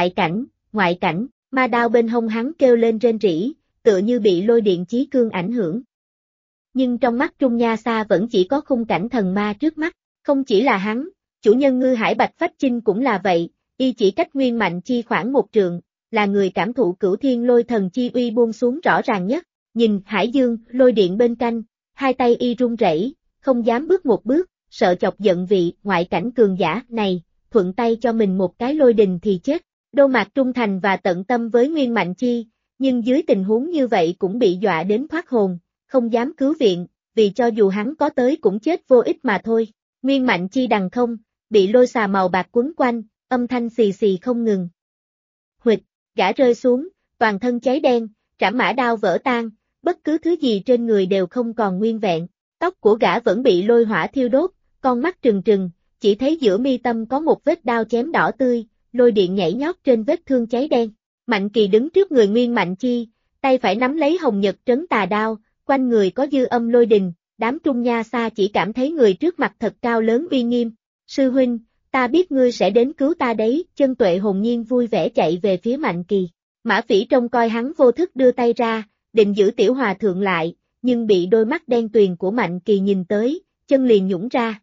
ngoại cảnh, ma đao bên hông hắn kêu lên rên rỉ, tựa như bị lôi điện chí cương ảnh hưởng. Nhưng trong mắt Trung Nha Sa vẫn chỉ có khung cảnh thần ma trước mắt, không chỉ là hắn, chủ nhân ngư hải Bạch Phách Chinh cũng là vậy, y chỉ cách Nguyên Mạnh Chi khoảng một trượng, là người cảm thụ cửu thiên lôi thần chi uy buông xuống rõ ràng nhất. Nhìn hải dương, lôi điện bên cạnh, hai tay y run rẩy, không dám bước một bước, sợ chọc giận vị ngoại cảnh cường giả này, thuận tay cho mình một cái lôi đình thì chết. Đô Mạc trung thành và tận tâm với Nguyên Mạnh Chi, nhưng dưới tình huống như vậy cũng bị dọa đến thoát hồn, không dám cứu viện, vì cho dù hắn có tới cũng chết vô ích mà thôi. Nguyên Mạnh Chi đằng không, bị lôi xà màu bạc quấn quanh, âm thanh xì xì không ngừng. Huỵch, gã rơi xuống, toàn thân cháy đen, trảm mã đao vỡ tan, bất cứ thứ gì trên người đều không còn nguyên vẹn. Tóc của gã vẫn bị lôi hỏa thiêu đốt, con mắt trừng trừng, chỉ thấy giữa mi tâm có một vết đao chém đỏ tươi, lôi điện nhảy nhót trên vết thương cháy đen. Mạnh Kỳ đứng trước người Nguyên Mạnh Chi, tay phải nắm lấy hồng nhật trấn tà đao, quanh người có dư âm lôi đình, đám Trung Nha Sa chỉ cảm thấy người trước mặt thật cao lớn uy nghiêm. Sư huynh, ta biết ngươi sẽ đến cứu ta đấy, Chân Tuệ hồn nhiên vui vẻ chạy về phía Mạnh Kỳ. Mã Phỉ trông coi hắn vô thức đưa tay ra, định giữ tiểu hòa thượng lại, nhưng bị đôi mắt đen tuyền của Mạnh Kỳ nhìn tới, chân liền nhũn ra.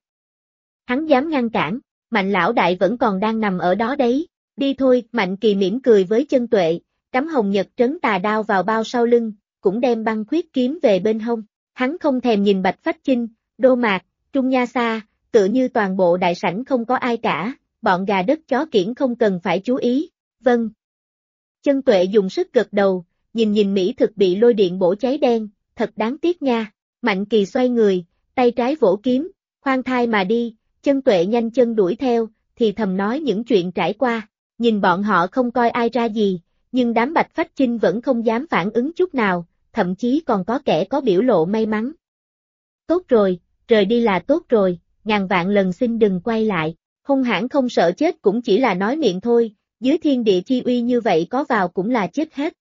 Hắn dám ngăn cản, Mạnh lão đại vẫn còn đang nằm ở đó đấy, đi thôi. Mạnh Kỳ mỉm cười với Chân Tuệ, cắm hồng nhật trấn tà đao vào bao sau lưng, cũng đem băng khuyết kiếm về bên hông. Hắn không thèm nhìn Bạch Phách Chinh, Đô Mạc, Trung Nha Sa, tựa như toàn bộ đại sảnh không có ai cả, bọn gà đất chó kiểng không cần phải chú ý. Vâng. Chân Tuệ dùng sức gật đầu, nhìn mỹ thực bị lôi điện bổ cháy đen, thật đáng tiếc nha. Mạnh Kỳ xoay người, tay trái vỗ kiếm, khoan thai mà đi, Chân Tuệ nhanh chân đuổi theo, thì thầm nói những chuyện trải qua. Nhìn bọn họ không coi ai ra gì, nhưng đám Bạch Phách Chinh vẫn không dám phản ứng chút nào, thậm chí còn có kẻ có biểu lộ may mắn. Tốt rồi, rời đi là tốt rồi, ngàn vạn lần xin đừng quay lại. Hung hãn không sợ chết cũng chỉ là nói miệng thôi, dưới thiên địa chi uy như vậy có vào cũng là chết hết.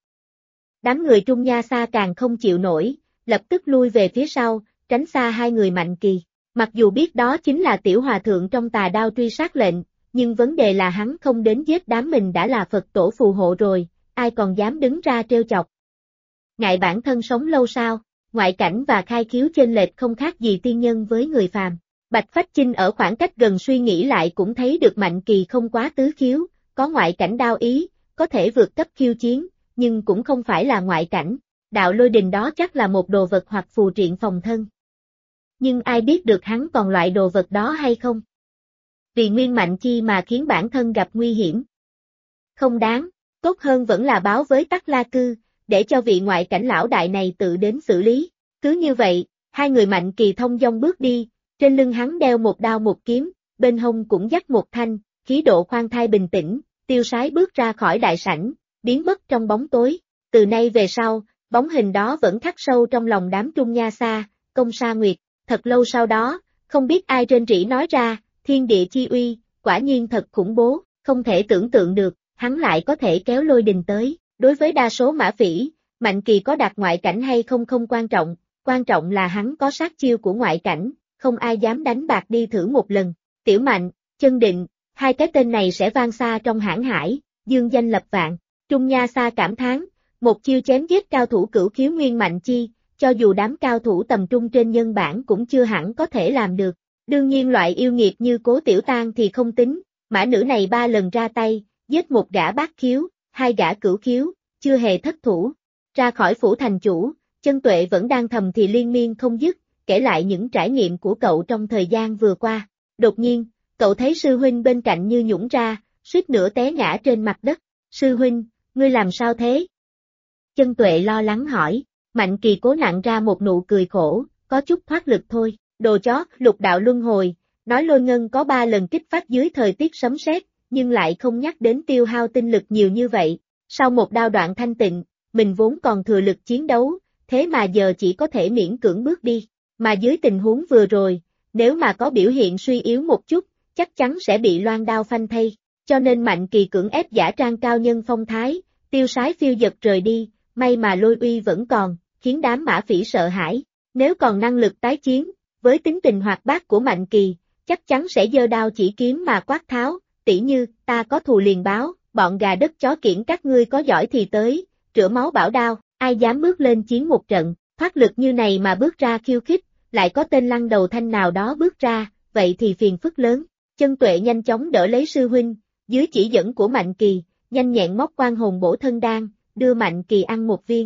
Đám người Trung Nha Sa càng không chịu nổi, lập tức lui về phía sau, tránh xa hai người Mạnh Kỳ. Mặc dù biết đó chính là tiểu hòa thượng trong Tà Đao truy sát lệnh, nhưng vấn đề là hắn không đến giết đám mình đã là Phật tổ phù hộ rồi, ai còn dám đứng ra trêu chọc. Ngại bản thân sống lâu sao, ngoại cảnh và khai khiếu chênh lệch không khác gì tiên nhân với người phàm. Bạch Phách Chinh ở khoảng cách gần suy nghĩ lại cũng thấy được Mạnh Kỳ không quá tứ khiếu, có ngoại cảnh đao ý, có thể vượt cấp khiêu chiến, nhưng cũng không phải là ngoại cảnh. Đạo lôi đình đó chắc là một đồ vật hoặc phù triện phòng thân. Nhưng ai biết được hắn còn loại đồ vật đó hay không? Vì nguyên mạnh chi mà khiến bản thân gặp nguy hiểm. Không đáng, tốt hơn vẫn là báo với Tắc La Cư, để cho vị ngoại cảnh lão đại này tự đến xử lý. Cứ như vậy, hai người Mạnh Kỳ thông dong bước đi, trên lưng hắn đeo một đao một kiếm, bên hông cũng dắt một thanh, khí độ khoan thai bình tĩnh, tiêu sái bước ra khỏi đại sảnh, biến mất trong bóng tối. Từ nay về sau, bóng hình đó vẫn khắc sâu trong lòng đám Trung Nha Sa, Công Sa Nguyệt. Thật lâu sau đó, không biết ai rên rỉ nói ra, thiên địa chi uy, quả nhiên thật khủng bố, không thể tưởng tượng được, hắn lại có thể kéo lôi đình tới. Đối với đa số mã phỉ, Mạnh Kỳ có đạt ngoại cảnh hay không không quan trọng là hắn có sát chiêu của ngoại cảnh, không ai dám đánh bạc đi thử một lần. Tiểu Mạnh, Chân Định, hai cái tên này sẽ vang xa trong hãn hải, dương danh lập vạn. Trung Nha Sa cảm thán, một chiêu chém giết cao thủ cửu khiếu nguyên mạnh chi, cho dù đám cao thủ tầm trung trên nhân bản cũng chưa hẳn có thể làm được. Đương nhiên loại yêu nghiệt như Cố Tiểu Tang thì không tính, mã nữ này 3 lần ra tay, giết một gã bát khiếu, 2 gã cửu khiếu, chưa hề thất thủ. Ra khỏi phủ thành chủ, Chân Tuệ vẫn đang thầm thì liên miên không dứt, kể lại những trải nghiệm của cậu trong thời gian vừa qua. Đột nhiên, cậu thấy sư huynh bên cạnh như nhũng ra, suýt nữa té ngã trên mặt đất. Sư huynh, ngươi làm sao thế? Chân Tuệ lo lắng hỏi. Mạnh Kỳ cố nặn ra một nụ cười khổ, có chút thoát lực thôi. Đồ chó, lục đạo luân hồi, nói Lôi Ngân có 3 lần kích phát dưới thời tiết sấm sét, nhưng lại không nhắc đến tiêu hao tinh lực nhiều như vậy. Sau một đao đoạn thanh tịnh, mình vốn còn thừa lực chiến đấu, thế mà giờ chỉ có thể miễn cưỡng bước đi. Mà dưới tình huống vừa rồi, nếu mà có biểu hiện suy yếu một chút, chắc chắn sẽ bị loan đao phanh thây. Cho nên Mạnh Kỳ cưỡng ép giả trang cao nhân phong thái, tiêu sái phiêu dật rời đi, may mà lôi uy vẫn còn, khiến đám mã phỉ sợ hãi. Nếu còn năng lực tái chiến, với tính tình hoạt bát của Mạnh Kỳ, chắc chắn sẽ giơ đao chỉ kiếm mà quát tháo, tỉ như, ta có thù liền báo, bọn gà đất chó kiển các ngươi có giỏi thì tới, rửa máu bảo đao, ai dám bước lên chiến một trận, thoát lực như này mà bước ra khiêu khích, lại có tên lăng đầu thanh nào đó bước ra, vậy thì phiền phức lớn. Chân Tuệ nhanh chóng đỡ lấy sư huynh, dưới chỉ dẫn của Mạnh Kỳ, nhanh nhẹn móc quan hồn bổ thân đan, đưa Mạnh Kỳ ăn một viên.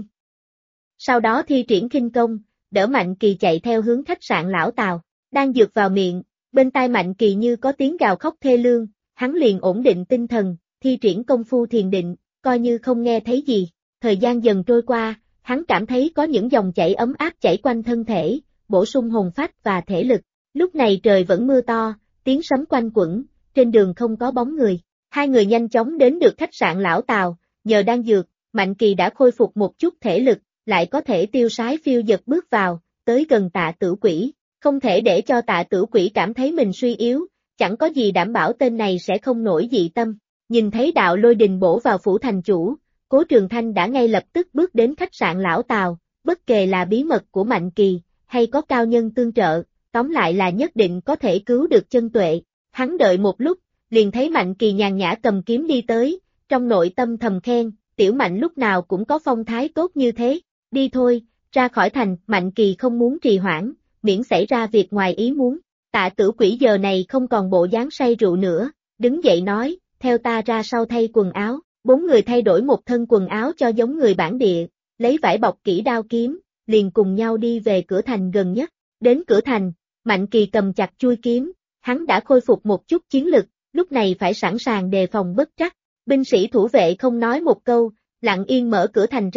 Sau đó thi triển khinh công, đỡ Mạnh Kỳ chạy theo hướng khách sạn lão Tào, đang dược vào miệng, bên tai Mạnh Kỳ như có tiếng gào khóc thê lương, hắn liền ổn định tinh thần, thi triển công phu thiền định, coi như không nghe thấy gì. Thời gian dần trôi qua, hắn cảm thấy có những dòng chảy ấm áp chảy quanh thân thể, bổ sung hồn phách và thể lực. Lúc này trời vẫn mưa to, tiếng sấm quanh quẩn, trên đường không có bóng người. Hai người nhanh chóng đến được khách sạn lão Tào, nhờ đan dược, Mạnh Kỳ đã khôi phục một chút thể lực, lại có thể tiêu sái phiêu dật bước vào, tới gần Tạ Tử Quỷ. Không thể để cho Tạ Tử Quỷ cảm thấy mình suy yếu, chẳng có gì đảm bảo tên này sẽ không nổi dị tâm. Nhìn thấy đạo lôi đình bổ vào phủ thành chủ, Cố Trường Thanh đã ngay lập tức bước đến khách sạn lão Tào, bất kể là bí mật của Mạnh Kỳ, hay có cao nhân tương trợ, tóm lại là nhất định có thể cứu được Chân Tuệ. Hắn đợi một lúc, liền thấy Mạnh Kỳ nhàn nhã cầm kiếm đi tới, trong nội tâm thầm khen, tiểu Mạnh lúc nào cũng có phong thái tốt như thế. Đi thôi, ra khỏi thành. Mạnh Kỳ không muốn trì hoãn, miễn xảy ra việc ngoài ý muốn. Tạ Tử Quỷ giờ này không còn bộ dáng say rượu nữa, đứng dậy nói, theo ta ra sau thay quần áo. 4 người thay đổi một thân quần áo cho giống người bản địa, lấy vải bọc kỹ đao kiếm, liền cùng nhau đi về cửa thành gần nhất. Đến cửa thành, Mạnh Kỳ cầm chặt chuôi kiếm, hắn đã khôi phục một chút chiến lực, lúc này phải sẵn sàng đề phòng bất trắc. Binh sĩ thủ vệ không nói một câu, lặng yên mở cửa thành ra,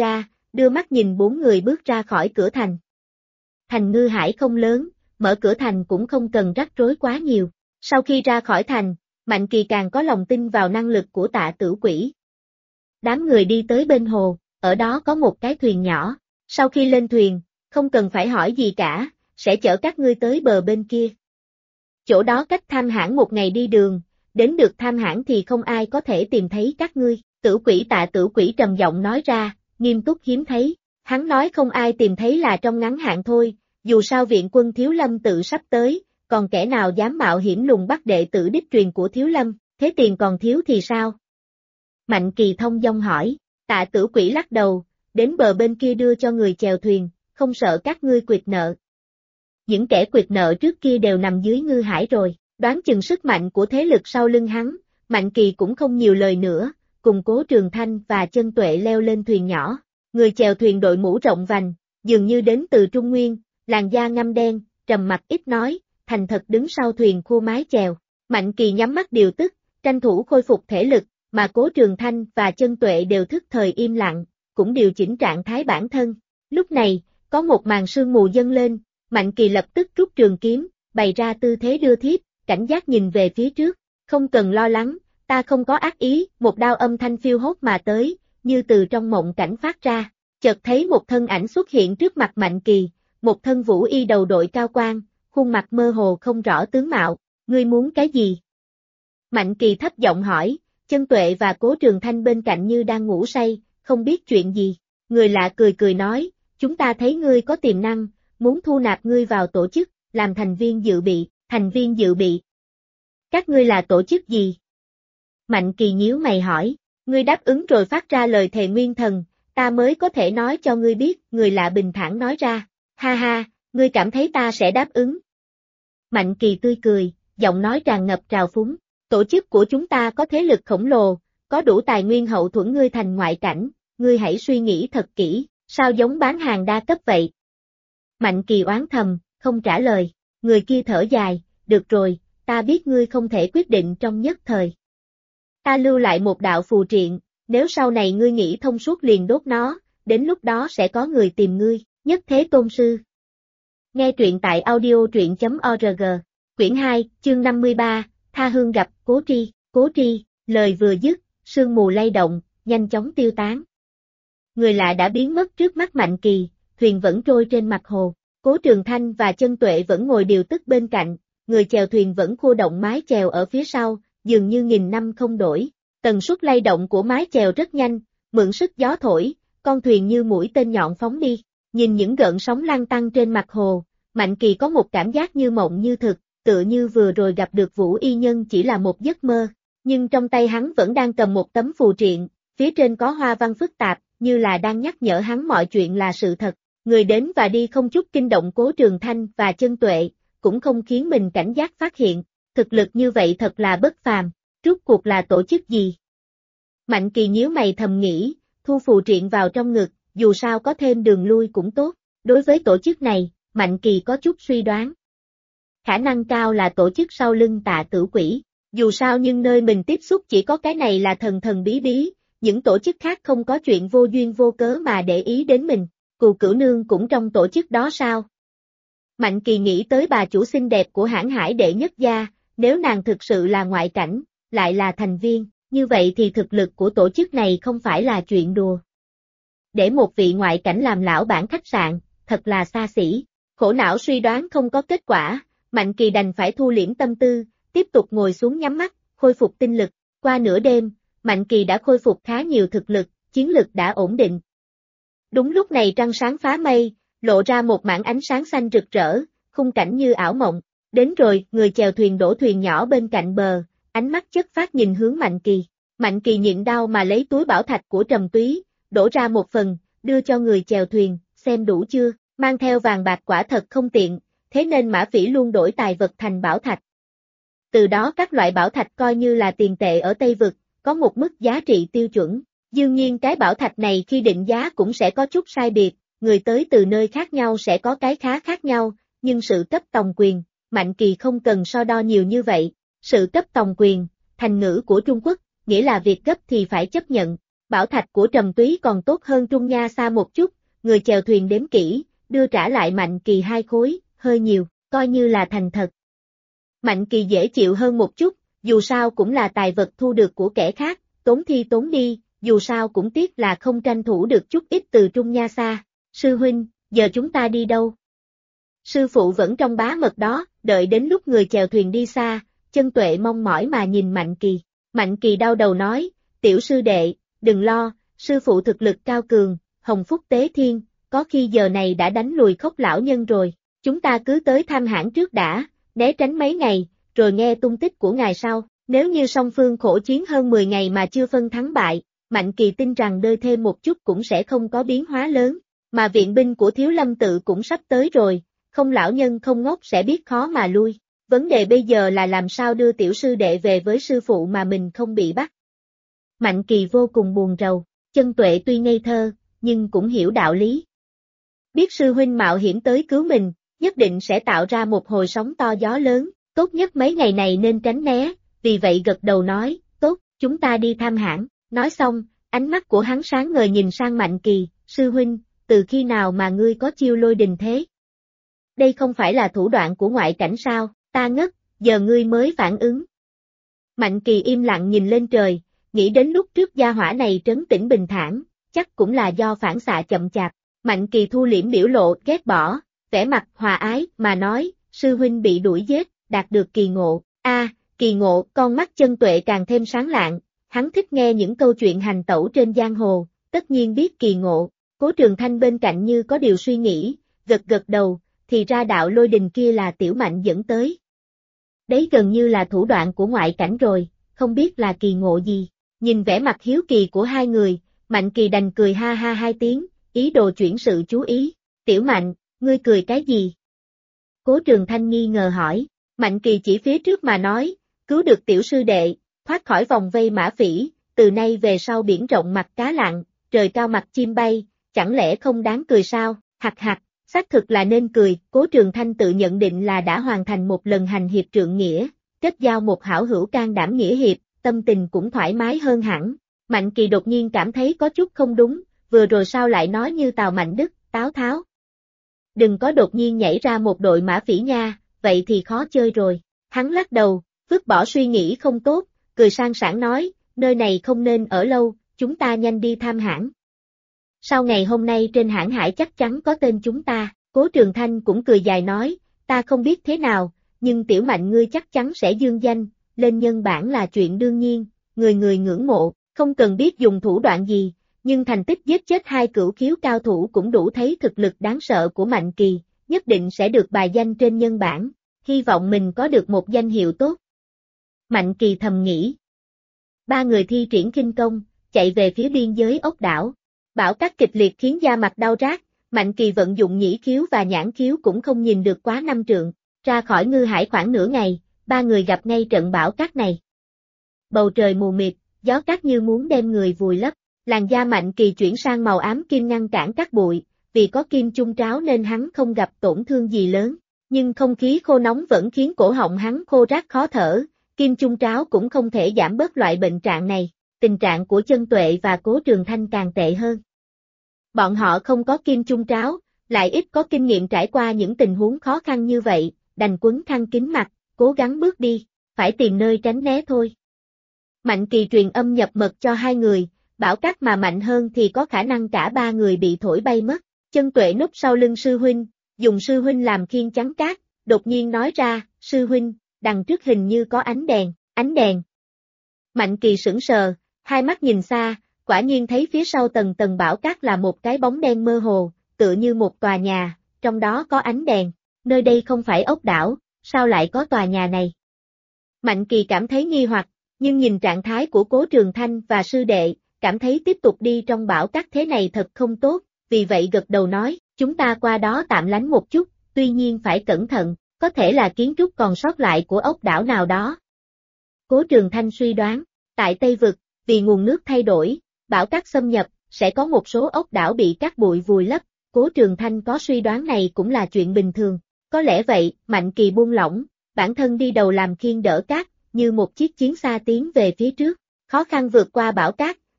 đưa mắt nhìn 4 người bước ra khỏi cửa thành. Thành Ngư Hải không lớn, mở cửa thành cũng không cần rắc rối quá nhiều. Sau khi ra khỏi thành, Mạnh Kỳ càng có lòng tin vào năng lực của Tạ Tử Quỷ. Đám người đi tới bên hồ, ở đó có một cái thuyền nhỏ. Sau khi lên thuyền, không cần phải hỏi gì cả, sẽ chở các ngươi tới bờ bên kia. Chỗ đó cách Tham Hãn một ngày đi đường, đến được Tham Hãn thì không ai có thể tìm thấy các ngươi. Tử Quỷ Tạ Tử Quỷ trầm giọng nói ra, nghiêm túc hiếm thấy. Hắn nói không ai tìm thấy là trong ngắn hạn thôi, dù sao viện quân Thiếu Lâm tự sắp tới, còn kẻ nào dám mạo hiểm lùng bắt đệ tử đích truyền của Thiếu Lâm, thế tiền còn thiếu thì sao? Mạnh Kỳ thông dong hỏi, Tạ Tử Quỷ lắc đầu, đến bờ bên kia đưa cho người chèo thuyền, không sợ các ngươi quyệt nợ. Những kẻ quyệt nợ trước kia đều nằm dưới Ngư Hải rồi, đoán chừng sức mạnh của thế lực sau lưng hắn, Mạnh Kỳ cũng không nhiều lời nữa, cùng Cố Trường Thanh và Chân Tuệ leo lên thuyền nhỏ. Người chèo thuyền đội mũ rộng vành, dường như đến từ Trung Nguyên, làn da ngăm đen, trầm mặc ít nói, thành thật đứng sau thuyền khua mái chèo. Mạnh Kỳ nhắm mắt điều tức, tranh thủ khôi phục thể lực, mà Cố Trường Thanh và Chân Tuệ đều thức thời im lặng, cũng điều chỉnh trạng thái bản thân. Lúc này, có một màn sương mù dâng lên, Mạnh Kỳ lập tức rút trường kiếm, bày ra tư thế đưa thiếp, cảnh giác nhìn về phía trước. Không cần lo lắng, ta không có ác ý, một đao âm thanh phiêu hốt mà tới, như từ trong mộng cảnh phát ra. Chợt thấy một thân ảnh xuất hiện trước mặt Mạnh Kỳ, một thân vũ y đầu đội cao quan, khuôn mặt mơ hồ không rõ tướng mạo, ngươi muốn cái gì? Mạnh Kỳ thấp giọng hỏi, Chân Tuệ và Cố Trường Thanh bên cạnh như đang ngủ say, không biết chuyện gì. Người lạ cười cười nói, chúng ta thấy ngươi có tiềm năng, muốn thu nạp ngươi vào tổ chức, làm thành viên dự bị. Các ngươi là tổ chức gì? Mạnh Kỳ nhíu mày hỏi, ngươi đáp ứng rồi phát ra lời thề nguyên thần, ta mới có thể nói cho ngươi biết, người lạ bình thản nói ra, ha ha, ngươi cảm thấy ta sẽ đáp ứng. Mạnh Kỳ tươi cười, giọng nói tràn ngập trào phúng, tổ chức của chúng ta có thế lực khổng lồ, có đủ tài nguyên hậu thuẫn ngươi thành ngoại cảnh, ngươi hãy suy nghĩ thật kỹ, sao giống bán hàng đa cấp vậy? Mạnh Kỳ oán thầm, không trả lời, người kia thở dài, được rồi, ta biết ngươi không thể quyết định trong nhất thời. Ta lưu lại một đạo phù triện, nếu sau này ngươi nghĩ thông suốt liền đốt nó, đến lúc đó sẽ có người tìm ngươi, Nhất Thế Tôn Sư. Nghe truyện tại audio.org, quyển 2, chương 53, Tha Hương gặp Cố Tri, lời vừa dứt, sương mù lay động, nhanh chóng tiêu tán. Người lạ đã biến mất trước mắt Mạnh Kỳ, thuyền vẫn trôi trên mặt hồ, Cố Trường Thanh và Chân Tuệ vẫn ngồi điều tức bên cạnh, người chèo thuyền vẫn khua động mái chèo ở phía sau, dường như nghìn năm không đổi. Tần suất lay động của mái chèo rất nhanh, mượn sức gió thổi, con thuyền như mũi tên nhọn phóng đi. Nhìn những gợn sóng lan tăng trên mặt hồ, Mạnh Kỳ có một cảm giác như mộng như thực, tựa như vừa rồi gặp được Vũ Y Nhân chỉ là một giấc mơ. Nhưng trong tay hắn vẫn đang cầm một tấm phù triện, phía trên có hoa văn phức tạp, như là đang nhắc nhở hắn mọi chuyện là sự thật. Người đến và đi không chút kinh động Cố Trường Thanh và Chân Tuệ, cũng không khiến mình cảnh giác phát hiện. Thực lực như vậy thật là bất phàm, rốt cuộc là tổ chức gì? Mạnh Kỳ nhíu mày thầm nghĩ, thu phù triện vào trong ngực, dù sao có thêm đường lui cũng tốt. Đối với tổ chức này, Mạnh Kỳ có chút suy đoán. Khả năng cao là tổ chức sau lưng Tạ Tử Quỷ, dù sao nhưng nơi mình tiếp xúc chỉ có cái này là thần thần bí bí, những tổ chức khác không có chuyện vô duyên vô cớ mà để ý đến mình. Cù Cửu Nương cũng trong tổ chức đó sao? Mạnh Kỳ nghĩ tới bà chủ xinh đẹp của Hãn Hải đệ nhất gia, nếu nàng thực sự là ngoại cảnh, lại là thành viên, như vậy thì thực lực của tổ chức này không phải là chuyện đùa. Để một vị ngoại cảnh làm lão bản khách sạn, thật là xa xỉ. Khổ não suy đoán không có kết quả, Mạnh Kỳ đành phải thu liễm tâm tư, tiếp tục ngồi xuống nhắm mắt, khôi phục tinh lực. Qua nửa đêm, Mạnh Kỳ đã khôi phục khá nhiều thực lực, chiến lực đã ổn định. Đúng lúc này trăng sáng phá mây, lộ ra một mảng ánh sáng xanh rực rỡ, khung cảnh như ảo mộng. Đến rồi, người chèo thuyền đổ thuyền nhỏ bên cạnh bờ, ánh mắt chất phát nhìn hướng Mạnh Kỳ. Mạnh Kỳ nhịn đau mà lấy túi bảo thạch của Trầm Túy, đổ ra một phần, đưa cho người chèo thuyền, xem đủ chưa, mang theo vàng bạc quả thật không tiện, thế nên Mã Phỉ luôn đổi tài vật thành bảo thạch. Từ đó các loại bảo thạch coi như là tiền tệ ở Tây Vực, có một mức giá trị tiêu chuẩn. Đương nhiên cái bảo thạch này khi định giá cũng sẽ có chút sai biệt, người tới từ nơi khác nhau sẽ có cái khá khác nhau, nhưng sự cấp tòng quyền, Mạnh Kỳ không cần so đo nhiều như vậy. Sự cấp tòng quyền, thành ngữ của Trung Quốc, nghĩa là việc gấp thì phải chấp nhận. Bảo thạch của Trầm Túy còn tốt hơn Trung Nha Sa một chút, người chèo thuyền đếm kỹ, đưa trả lại Mạnh Kỳ 2 khối, hơi nhiều, coi như là thành thật. Mạnh Kỳ dễ chịu hơn một chút, dù sao cũng là tài vật thu được của kẻ khác, tốn thi tốn đi, dù sao cũng tiếc là không tranh thủ được chút ít từ Trung Nha Sa. Sư huynh, giờ chúng ta đi đâu? Sư phụ vẫn trong bá mật đó, đợi đến lúc người chèo thuyền đi xa, Chân Tuệ mong mỏi mà nhìn Mạnh Kỳ. Mạnh Kỳ đau đầu nói, tiểu sư đệ, đừng lo, sư phụ thực lực cao cường, hồng phúc tế thiên, có khi giờ này đã đánh lùi Khốc lão nhân rồi, chúng ta cứ tới Tham Hãn trước đã, né tránh mấy ngày, rồi nghe tung tích của ngài sau. Nếu như song phương khổ chiến hơn 10 ngày mà chưa phân thắng bại, Mạnh Kỳ tin rằng đợi thêm một chút cũng sẽ không có biến hóa lớn, mà viện binh của Thiếu Lâm tự cũng sắp tới rồi, không lão nhân không ngốc sẽ biết khó mà lui. Vấn đề bây giờ là làm sao đưa tiểu sư đệ về với sư phụ mà mình không bị bắt. Mạnh Kỳ vô cùng buồn rầu, Chân Tuệ tuy ngây thơ, nhưng cũng hiểu đạo lý. Biết sư huynh mạo hiểm tới cứu mình, nhất định sẽ tạo ra một hồi sóng to gió lớn, tốt nhất mấy ngày này nên tránh né, vì vậy gật đầu nói, tốt, chúng ta đi Tham Hãn. Nói xong, ánh mắt của hắn sáng ngời nhìn sang Mạnh Kỳ, sư huynh, từ khi nào mà ngươi có chiêu lôi đình thế? Đây không phải là thủ đoạn của ngoại cảnh sao, ta ngất, giờ ngươi mới phản ứng. Mạnh Kỳ im lặng nhìn lên trời, nghĩ đến lúc trước gia hỏa này trấn tĩnh bình thản, chắc cũng là do phản xạ chậm chạp. Mạnh Kỳ thu liễm biểu lộ, ghét bỏ, vẻ mặt hòa ái mà nói, sư huynh bị đuổi giết, đạt được kỳ ngộ. Kỳ ngộ, con mắt Chân Tuệ càng thêm sáng lạng, hắn thích nghe những câu chuyện hành tẩu trên giang hồ, tất nhiên biết kỳ ngộ. Cố Trường Thanh bên cạnh như có điều suy nghĩ, gật gật đầu, thì ra đạo lôi đình kia là Tiểu Mạnh dẫn tới. Đấy gần như là thủ đoạn của ngoại cảnh rồi, không biết là kỳ ngộ gì. Nhìn vẻ mặt hiếu kỳ của hai người, Mạnh Kỳ đành cười ha ha 2 tiếng, ý đồ chuyển sự chú ý. Tiểu Mạnh, ngươi cười cái gì? Cố Trường Thanh nghi ngờ hỏi. Mạnh Kỳ chỉ phía trước mà nói, cứu được tiểu sư đệ, thoát khỏi vòng vây mã phỉ, từ nay về sau biển rộng mặt cá lặn, trời cao mặt chim bay, chẳng lẽ không đáng cười sao? Hặc hặc, xác thực là nên cười. Cố Trường Thanh tự nhận định là đã hoàn thành một lần hành hiệp trượng nghĩa, kết giao một hảo hữu can đảm nghĩa hiệp, tâm tình cũng thoải mái hơn hẳn. Mạnh Kỳ đột nhiên cảm thấy có chút không đúng, vừa rồi sao lại nói như Tào Mạnh Đức, Táo Tháo. Đừng có đột nhiên nhảy ra một đội mã phỉ nha, vậy thì khó chơi rồi. Hắn lắc đầu, vứt bỏ suy nghĩ không tốt, cười sang sảng nói, nơi này không nên ở lâu, chúng ta nhanh đi Tham Hãn. Sau ngày hôm nay trên Hãn Hải chắc chắn có tên chúng ta. Cố Trường Thanh cũng cười dài nói, ta không biết thế nào, nhưng Tiểu Mạnh ngươi chắc chắn sẽ dương danh, lên nhân bản là chuyện đương nhiên, người người ngưỡng mộ, không cần biết dùng thủ đoạn gì, nhưng thành tích giết chết 2 cửu khiếu cao thủ cũng đủ thấy thực lực đáng sợ của Mạnh Kỳ, nhất định sẽ được bài danh trên nhân bản, hy vọng mình có được một danh hiệu tốt. Mạnh Kỳ thầm nghĩ. 3 người thi triển khinh công, chạy về phía biên giới ốc đảo. Bão cát kịch liệt khiến da mặt đau rát, Mạnh Kỳ vận dụng nhĩ khiếu và nhãn khiếu cũng không nhìn được quá 5 trượng. Ra khỏi Ngư Hải khoảng nửa ngày, 3 người gặp ngay trận bão cát này. Bầu trời mù mịt, gió cát như muốn đem người vùi lấp. Làn da Mạnh Kỳ chuyển sang màu ám kim ngăn cản các bụi, vì có kim chung tráo nên hắn không gặp tổn thương gì lớn. Nhưng không khí khô nóng vẫn khiến cổ họng hắn khô rát khó thở, kim chung tráo cũng không thể giảm bớt loại bệnh trạng này. Tình trạng của Chân Tuệ và Cố Trường Thanh càng tệ hơn. Bọn họ không có kim chung tráo, lại ít có kinh nghiệm trải qua những tình huống khó khăn như vậy, đành quấn khăn kín mặt, cố gắng bước đi, phải tìm nơi tránh né thôi. Mạnh Kỳ truyền âm nhập mật cho 2 người, bảo cát mà mạnh hơn thì có khả năng cả 3 người bị thổi bay mất. Chân Tuệ núp sau lưng sư huynh, dùng sư huynh làm khiên chắn cát, đột nhiên nói ra, sư huynh, đằng trước hình như có ánh đèn. Mạnh Kỳ sững sờ, 2 mắt nhìn xa, quả nhiên thấy phía sau tầng tầng bão cát là một cái bóng đen mơ hồ, tựa như một tòa nhà, trong đó có ánh đèn. Nơi đây không phải ốc đảo, sao lại có tòa nhà này? Mạnh Kỳ cảm thấy nghi hoặc, nhưng nhìn trạng thái của Cố Trường Thanh và sư đệ, cảm thấy tiếp tục đi trong bão cát thế này thật không tốt, vì vậy gật đầu nói, chúng ta qua đó tạm lánh một chút, tuy nhiên phải cẩn thận, có thể là kiến trúc còn sót lại của ốc đảo nào đó. Cố Trường Thanh suy đoán, tại Tây Vực, vì nguồn nước thay đổi, bão cát xâm nhập, sẽ có một số ốc đảo bị cát bụi vùi lấp, Cố Trường Thanh có suy đoán này cũng là chuyện bình thường. Có lẽ vậy, Mạnh Kỳ buông lỏng, bản thân đi đầu làm khiên đỡ cát, như một chiếc chiến xa tiến về phía trước, khó khăn vượt qua bão cát,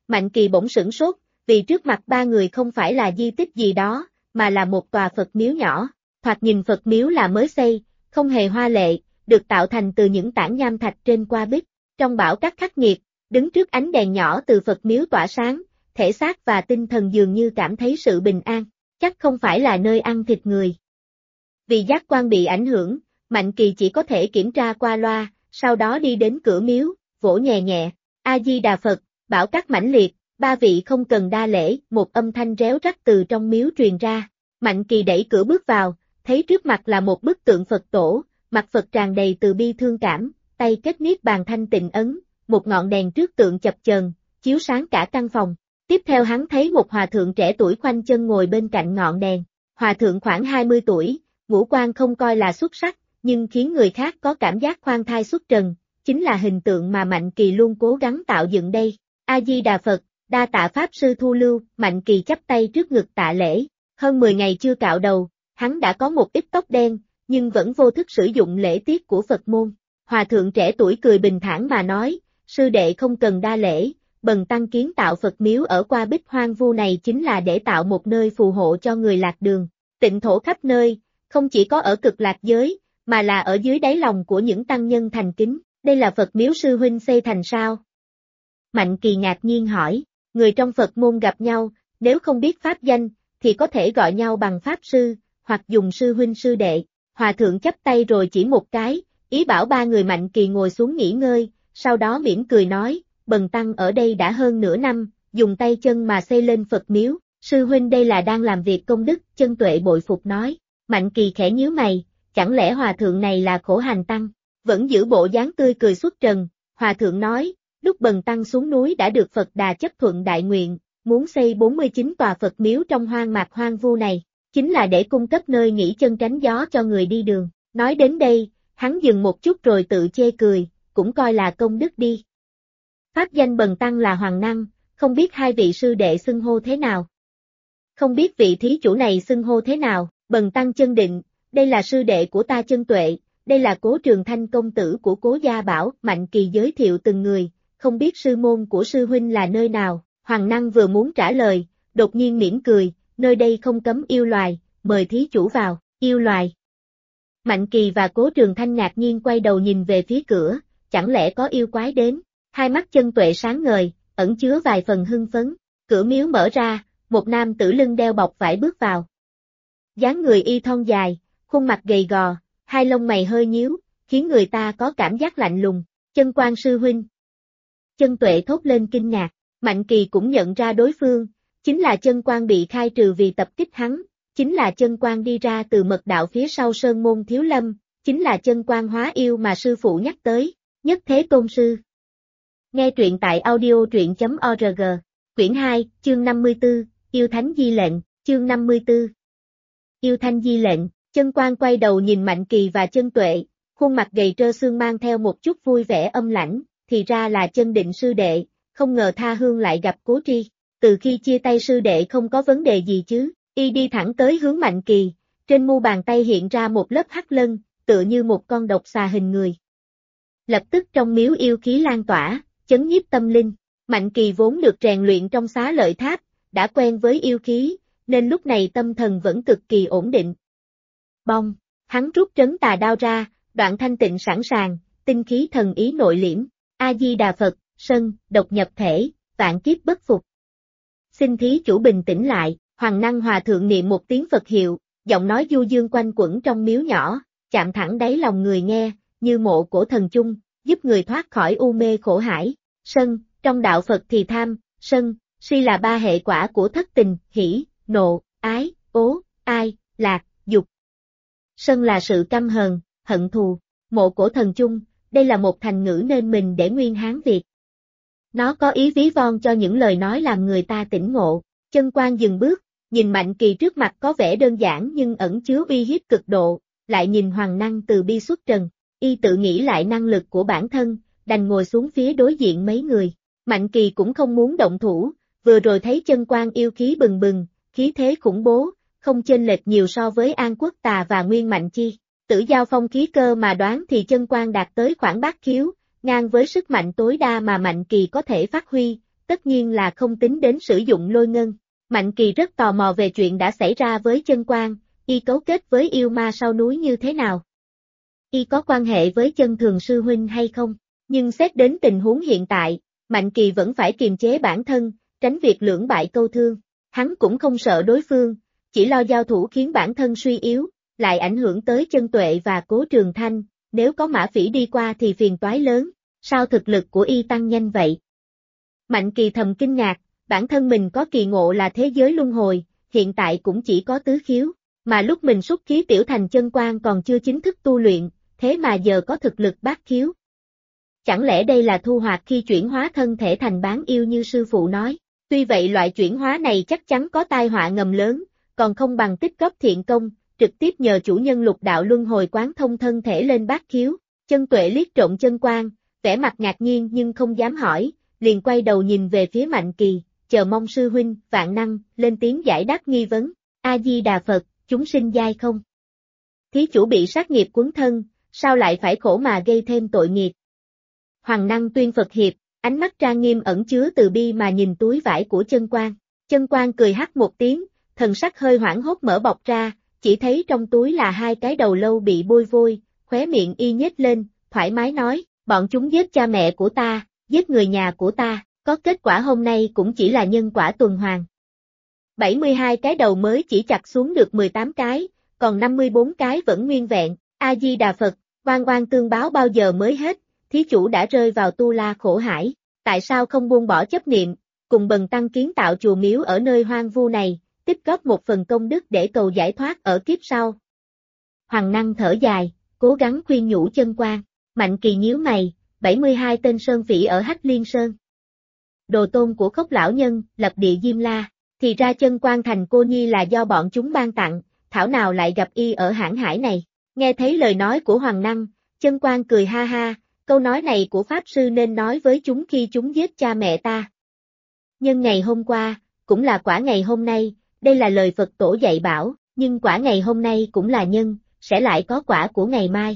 Mạnh Kỳ bỗng sửng sốt, vì trước mặt ba người không phải là di tích gì đó, mà là một tòa Phật miếu nhỏ. Thoạt nhìn Phật miếu là mới xây, không hề hoa lệ, được tạo thành từ những tảng nham thạch trên qua bích. Trong bão cát khắc nghiệt, đứng trước ánh đèn nhỏ từ Phật miếu tỏa sáng, thể xác và tinh thần dường như cảm thấy sự bình an, chắc không phải là nơi ăn thịt người. Vì giác quan bị ảnh hưởng, Mạnh Kỳ chỉ có thể kiểm tra qua loa, sau đó đi đến cửa miếu, vỗ nhẹ nhẹ, A-di-đà Phật, bão cát mãnh liệt, ba vị không cần đa lễ, một âm thanh réo rắt từ trong miếu truyền ra. Mạnh Kỳ đẩy cửa bước vào, thấy trước mặt là một bức tượng Phật tổ, mặt Phật tràn đầy từ bi thương cảm, tay kết niết bàn thanh tịnh ấn, một ngọn đèn trước tượng chập chờn, chiếu sáng cả căn phòng. Tiếp theo hắn thấy một hòa thượng trẻ tuổi khoanh chân ngồi bên cạnh ngọn đèn. Hòa thượng khoảng 20 tuổi, ngũ quan không coi là xuất sắc, nhưng khiến người khác có cảm giác khoan thai xuất trần, chính là hình tượng mà Mạnh Kỳ luôn cố gắng tạo dựng đây. A-di-đà Phật, đa tạ Pháp Sư thu lưu, Mạnh Kỳ chắp tay trước ngực tạ lễ. Hơn 10 ngày chưa cạo đầu, hắn đã có một ít tóc đen, nhưng vẫn vô thức sử dụng lễ tiết của Phật môn. Hòa thượng trẻ tuổi cười bình thản mà nói, sư đệ không cần đa lễ, bần tăng kiến tạo Phật miếu ở qua bích hoang vu này chính là để tạo một nơi phù hộ cho người lạc đường, tịnh thổ khắp nơi, không chỉ có ở cực lạc giới, mà là ở dưới đáy lòng của những tăng nhân thành kính. Đây là Phật miếu sư huynh xây thành sao? Mạnh Kỳ ngạc nhiên hỏi, người trong Phật môn gặp nhau, nếu không biết pháp danh, thì có thể gọi nhau bằng Pháp Sư, hoặc dùng sư huynh sư đệ. Hòa thượng chắp tay rồi chỉ một cái, ý bảo ba người Mạnh Kỳ ngồi xuống nghỉ ngơi, sau đó mỉm cười nói, bần tăng ở đây đã hơn nửa năm, dùng tay chân mà xây lên Phật miếu, sư huynh đây là đang làm việc công đức, Chân Tuệ bội phục nói. Mạnh Kỳ khẽ nhíu mày, chẳng lẽ hòa thượng này là khổ hành tăng, vẫn giữ bộ dáng tươi cười xuất trần. Hòa thượng nói, lúc bần tăng xuống núi đã được Phật Đà chấp thuận đại nguyện, muốn xây 49 tòa Phật miếu trong hoang mạc hoang vu này, chính là để cung cấp nơi nghỉ chân tránh gió cho người đi đường. Nói đến đây, hắn dừng một chút rồi tự chê cười, cũng coi là công đức đi. Pháp danh bần tăng là Hoàng Năng, không biết hai vị sư đệ xưng hô thế nào. Không biết vị thí chủ này xưng hô thế nào, bần tăng Chân Định, đây là sư đệ của ta Chân Tuệ, đây là Cố Trường Thanh công tử của Cố Gia Bảo. Mạnh Kỳ giới thiệu từng người, không biết sư môn của sư huynh là nơi nào. Hoàng Năng vừa muốn trả lời, đột nhiên mỉm cười, nơi đây không cấm yêu loài, mời thí chủ vào. Yêu loài. Mạnh Kỳ và Cố Trường Thanh ngạc nhiên quay đầu nhìn về phía cửa, chẳng lẽ có yêu quái đến. Hai mắt Chân Tuệ sáng ngời, ẩn chứa vài phần hưng phấn. Cửa miếu mở ra, một nam tử lưng đeo bọc vải bước vào. Dáng người y thon dài, khuôn mặt gầy gò, hai lông mày hơi nhíu, khiến người ta có cảm giác lạnh lùng. Chân Quan sư huynh. Chân Tuệ thốt lên kinh ngạc, Mạnh Kỳ cũng nhận ra đối phương, chính là Chân Quan bị khai trừ vì tập kích hắn, chính là Chân Quan đi ra từ mật đạo phía sau Sơn Môn Thiếu Lâm, chính là Chân Quan hóa yêu mà sư phụ nhắc tới, Nhất Thế Tôn Sư. Nghe truyện tại audio truyện.org, quyển 2, chương 54, Yêu Thánh Di Lệnh, chương 54. Yêu Thanh Di Lệnh, Chân Quan quay đầu nhìn Mạnh Kỳ và Chân Tuệ, khuôn mặt gầy trơ xương mang theo một chút vui vẻ âm lãnh, thì ra là Chân Định sư đệ, không ngờ tha hương lại gặp Cố Tri, từ khi chia tay sư đệ không có vấn đề gì chứ. Y đi thẳng tới hướng Mạnh Kỳ, trên mu bàn tay hiện ra một lớp hắc lân, tựa như một con độc xà hình người. Lập tức trong miếu yêu khí lan tỏa, chấn nhiếp tâm linh. Mạnh Kỳ vốn được rèn luyện trong Xá Lợi Tháp, đã quen với yêu khí, nên lúc này tâm thần vẫn cực kỳ ổn định. Bong, hắn rút trấn tà đao ra, đoạn thanh tịnh sẵn sàng, tinh khí thần ý nội liễm. A-di-đà Phật, sân, độc nhập thể, vạn kiếp bất phục. Xin thí chủ bình tĩnh lại. Hoàng Năng hòa thượng niệm một tiếng Phật hiệu, giọng nói du dương quanh quẩn trong miếu nhỏ, chạm thẳng đáy lòng người nghe, như mộ cổ thần chung, giúp người thoát khỏi u mê khổ hải. Sân, trong đạo Phật thì tham, sân, si là ba hệ quả của thất tình, hỷ, nộ, ái, ố, ai, lạc, dục. Sân là sự căm hờn, hận thù. Mộ cổ thần chung, đây là một thành ngữ nên mình để nguyên Hán Việt. Nó có ý ví von cho những lời nói làm người ta tỉnh ngộ. Chân Quan dừng bước, nhìn Mạnh Kỳ trước mặt có vẻ đơn giản nhưng ẩn chứa uy hiếp cực độ, lại nhìn Hoàng Năng từ bi xuất trần, y tự nghĩ lại năng lực của bản thân, đành ngồi xuống phía đối diện mấy người. Mạnh Kỳ cũng không muốn động thủ, vừa rồi thấy Chân Quan yêu khí bừng bừng, khí thế khủng bố, không chênh lệch nhiều so với An Quốc Tà và Nguyên Mạnh Chi. Tử giao phong khí cơ mà đoán thì Chân Quan đạt tới khoảng bát khiếu, ngang với sức mạnh tối đa mà Mạnh Kỳ có thể phát huy, tất nhiên là không tính đến sử dụng lôi ngân. Mạnh Kỳ rất tò mò về chuyện đã xảy ra với Chân Quan, y cấu kết với yêu ma sau núi như thế nào. Y có quan hệ với Chân Thường sư huynh hay không? Nhưng xét đến tình huống hiện tại, Mạnh Kỳ vẫn phải kiềm chế bản thân, tránh việc lưỡng bại câu thương. Hắn cũng không sợ đối phương, chỉ lo giao thủ khiến bản thân suy yếu, lại ảnh hưởng tới Chân Tuệ và Cố Trường Thanh, nếu có Mã Phỉ đi qua thì phiền toái lớn, sao thực lực của y tăng nhanh vậy? Mạnh Kỳ thầm kinh ngạc, bản thân mình có kỳ ngộ là thế giới luân hồi, hiện tại cũng chỉ có tứ khiếu, mà lúc mình xuất khí tiểu thành chân quan còn chưa chính thức tu luyện, thế mà giờ có thực lực bát khiếu. Chẳng lẽ đây là thu hoạch khi chuyển hóa thân thể thành bán yêu như sư phụ nói? Tuy vậy loại chuyển hóa này chắc chắn có tai họa ngầm lớn, còn không bằng tích góp thiện công, trực tiếp nhờ chủ nhân lục đạo luân hồi quán thông thân thể lên bát khiếu. Chân Tuệ liếc trộm Chân Quan, vẻ mặt ngạc nhiên nhưng không dám hỏi, liền quay đầu nhìn về phía Mạnh Kỳ, chờ mong sư huynh, vạn năng, lên tiếng giải đáp nghi vấn. A-di-đà Phật, chúng sinh giai không? Thí chủ bị sát nghiệp quấn thân, sao lại phải khổ mà gây thêm tội nghiệp? Hoàng Năng tuyên Phật hiệp, ánh mắt trang nghiêm ẩn chứa từ bi mà nhìn túi vải của Chân Quan. Chân Quan cười hắc một tiếng, thần sắc hơi hoảng hốt mở bọc ra, chỉ thấy trong túi là 2 cái đầu lâu bị bôi vôi, khóe miệng y nhếch lên, thoải mái nói, bọn chúng giết cha mẹ của ta, giết người nhà của ta, có kết quả hôm nay cũng chỉ là nhân quả tuần hoàn. 72 cái đầu mới chỉ chặt xuống được 18 cái, còn 54 cái vẫn nguyên vẹn, A-di-đà Phật, oan oan tương báo bao giờ mới hết, thí chủ đã rơi vào tu la khổ hải, tại sao không buông bỏ chấp niệm, cùng bần tăng kiến tạo chùa miếu ở nơi hoang vu này, tích góp một phần công đức để cầu giải thoát ở kiếp sau. Hoàng Năng thở dài, cố gắng khuyên nhủ Chân Quan. Mạnh Kỳ nhíu mày, 72 tên sơn phỉ ở Hách Liên Sơn. Đồ tôn của Khốc lão nhân, lập địa Diêm La, thì ra Chân Quan thành cô nhi là do bọn chúng ban tặng, thảo nào lại gặp y ở hãng hải này. Nghe thấy lời nói của Hoàng Năng, Chân Quan cười ha ha, câu nói này của Pháp Sư nên nói với chúng khi chúng giết cha mẹ ta. Nhân ngày hôm qua, cũng là quả ngày hôm nay, đây là lời Phật tổ dạy bảo, nhưng quả ngày hôm nay cũng là nhân, sẽ lại có quả của ngày mai.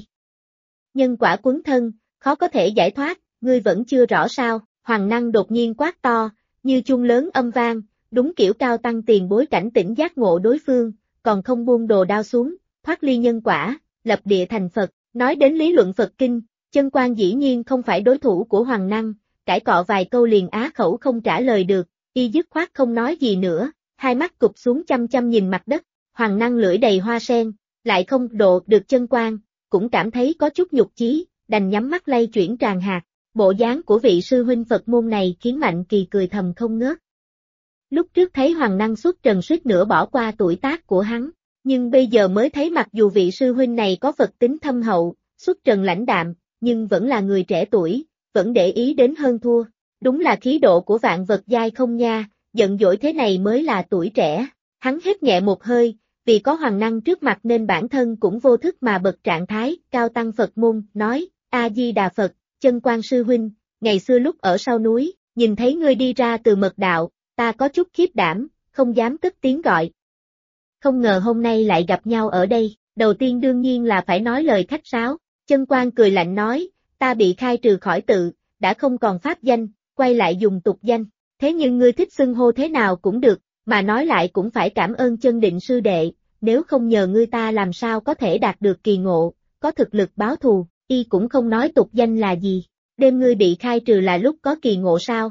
Nhân quả quấn thân, khó có thể giải thoát, ngươi vẫn chưa rõ sao? Hoàng Năng đột nhiên quát to, như chuông lớn âm vang, đúng kiểu cao tăng tiền bối cảnh tỉnh giác ngộ đối phương, còn không buông đồ đao xuống, thoát ly nhân quả, lập địa thành Phật. Nói đến lý luận Phật kinh, Chân Quan dĩ nhiên không phải đối thủ của Hoàng Năng, cãi cọ vài câu liền á khẩu không trả lời được, y dứt khoát không nói gì nữa, hai mắt cụp xuống chăm chăm nhìn mặt đất. Hoàng Năng lưỡi đầy hoa sen, lại không độ được Chân Quan, cũng cảm thấy có chút nhục chí, đành nhắm mắt lay chuyển tràn hạt. Bộ dáng của vị sư huynh Phật môn này khiến Mạnh Kỳ cười thầm không ngớt. Lúc trước thấy Hoàng Năng xuất trần suýt nữa bỏ qua tuổi tác của hắn, nhưng bây giờ mới thấy mặc dù vị sư huynh này có Phật tính thâm hậu, xuất trần lãnh đạm, nhưng vẫn là người trẻ tuổi, vẫn để ý đến hơn thua. Đúng là khí độ của vạn vật giai không nha, giận dỗi thế này mới là tuổi trẻ. Hắn hít nhẹ một hơi, vì có Hoàng Năng trước mặt nên bản thân cũng vô thức mà bật trạng thái, cao tăng Phật môn, nói, A-di-đà Phật, Chân Quan sư huynh, ngày xưa lúc ở sau núi, nhìn thấy ngươi đi ra từ mật đạo, ta có chút khiếp đảm, không dám cất tiếng gọi. Không ngờ hôm nay lại gặp nhau ở đây, đầu tiên đương nhiên là phải nói lời khách sáo. Chân Quan cười lạnh nói, ta bị khai trừ khỏi tự, đã không còn pháp danh, quay lại dùng tục danh, thế nhưng ngươi thích xưng hô thế nào cũng được, mà nói lại cũng phải cảm ơn Chân Định sư đệ, nếu không nhờ ngươi ta làm sao có thể đạt được kỳ ngộ, có thực lực báo thù. Y cũng không nói tục danh là gì, đêm ngươi bị khai trừ là lúc có kỳ ngộ sao?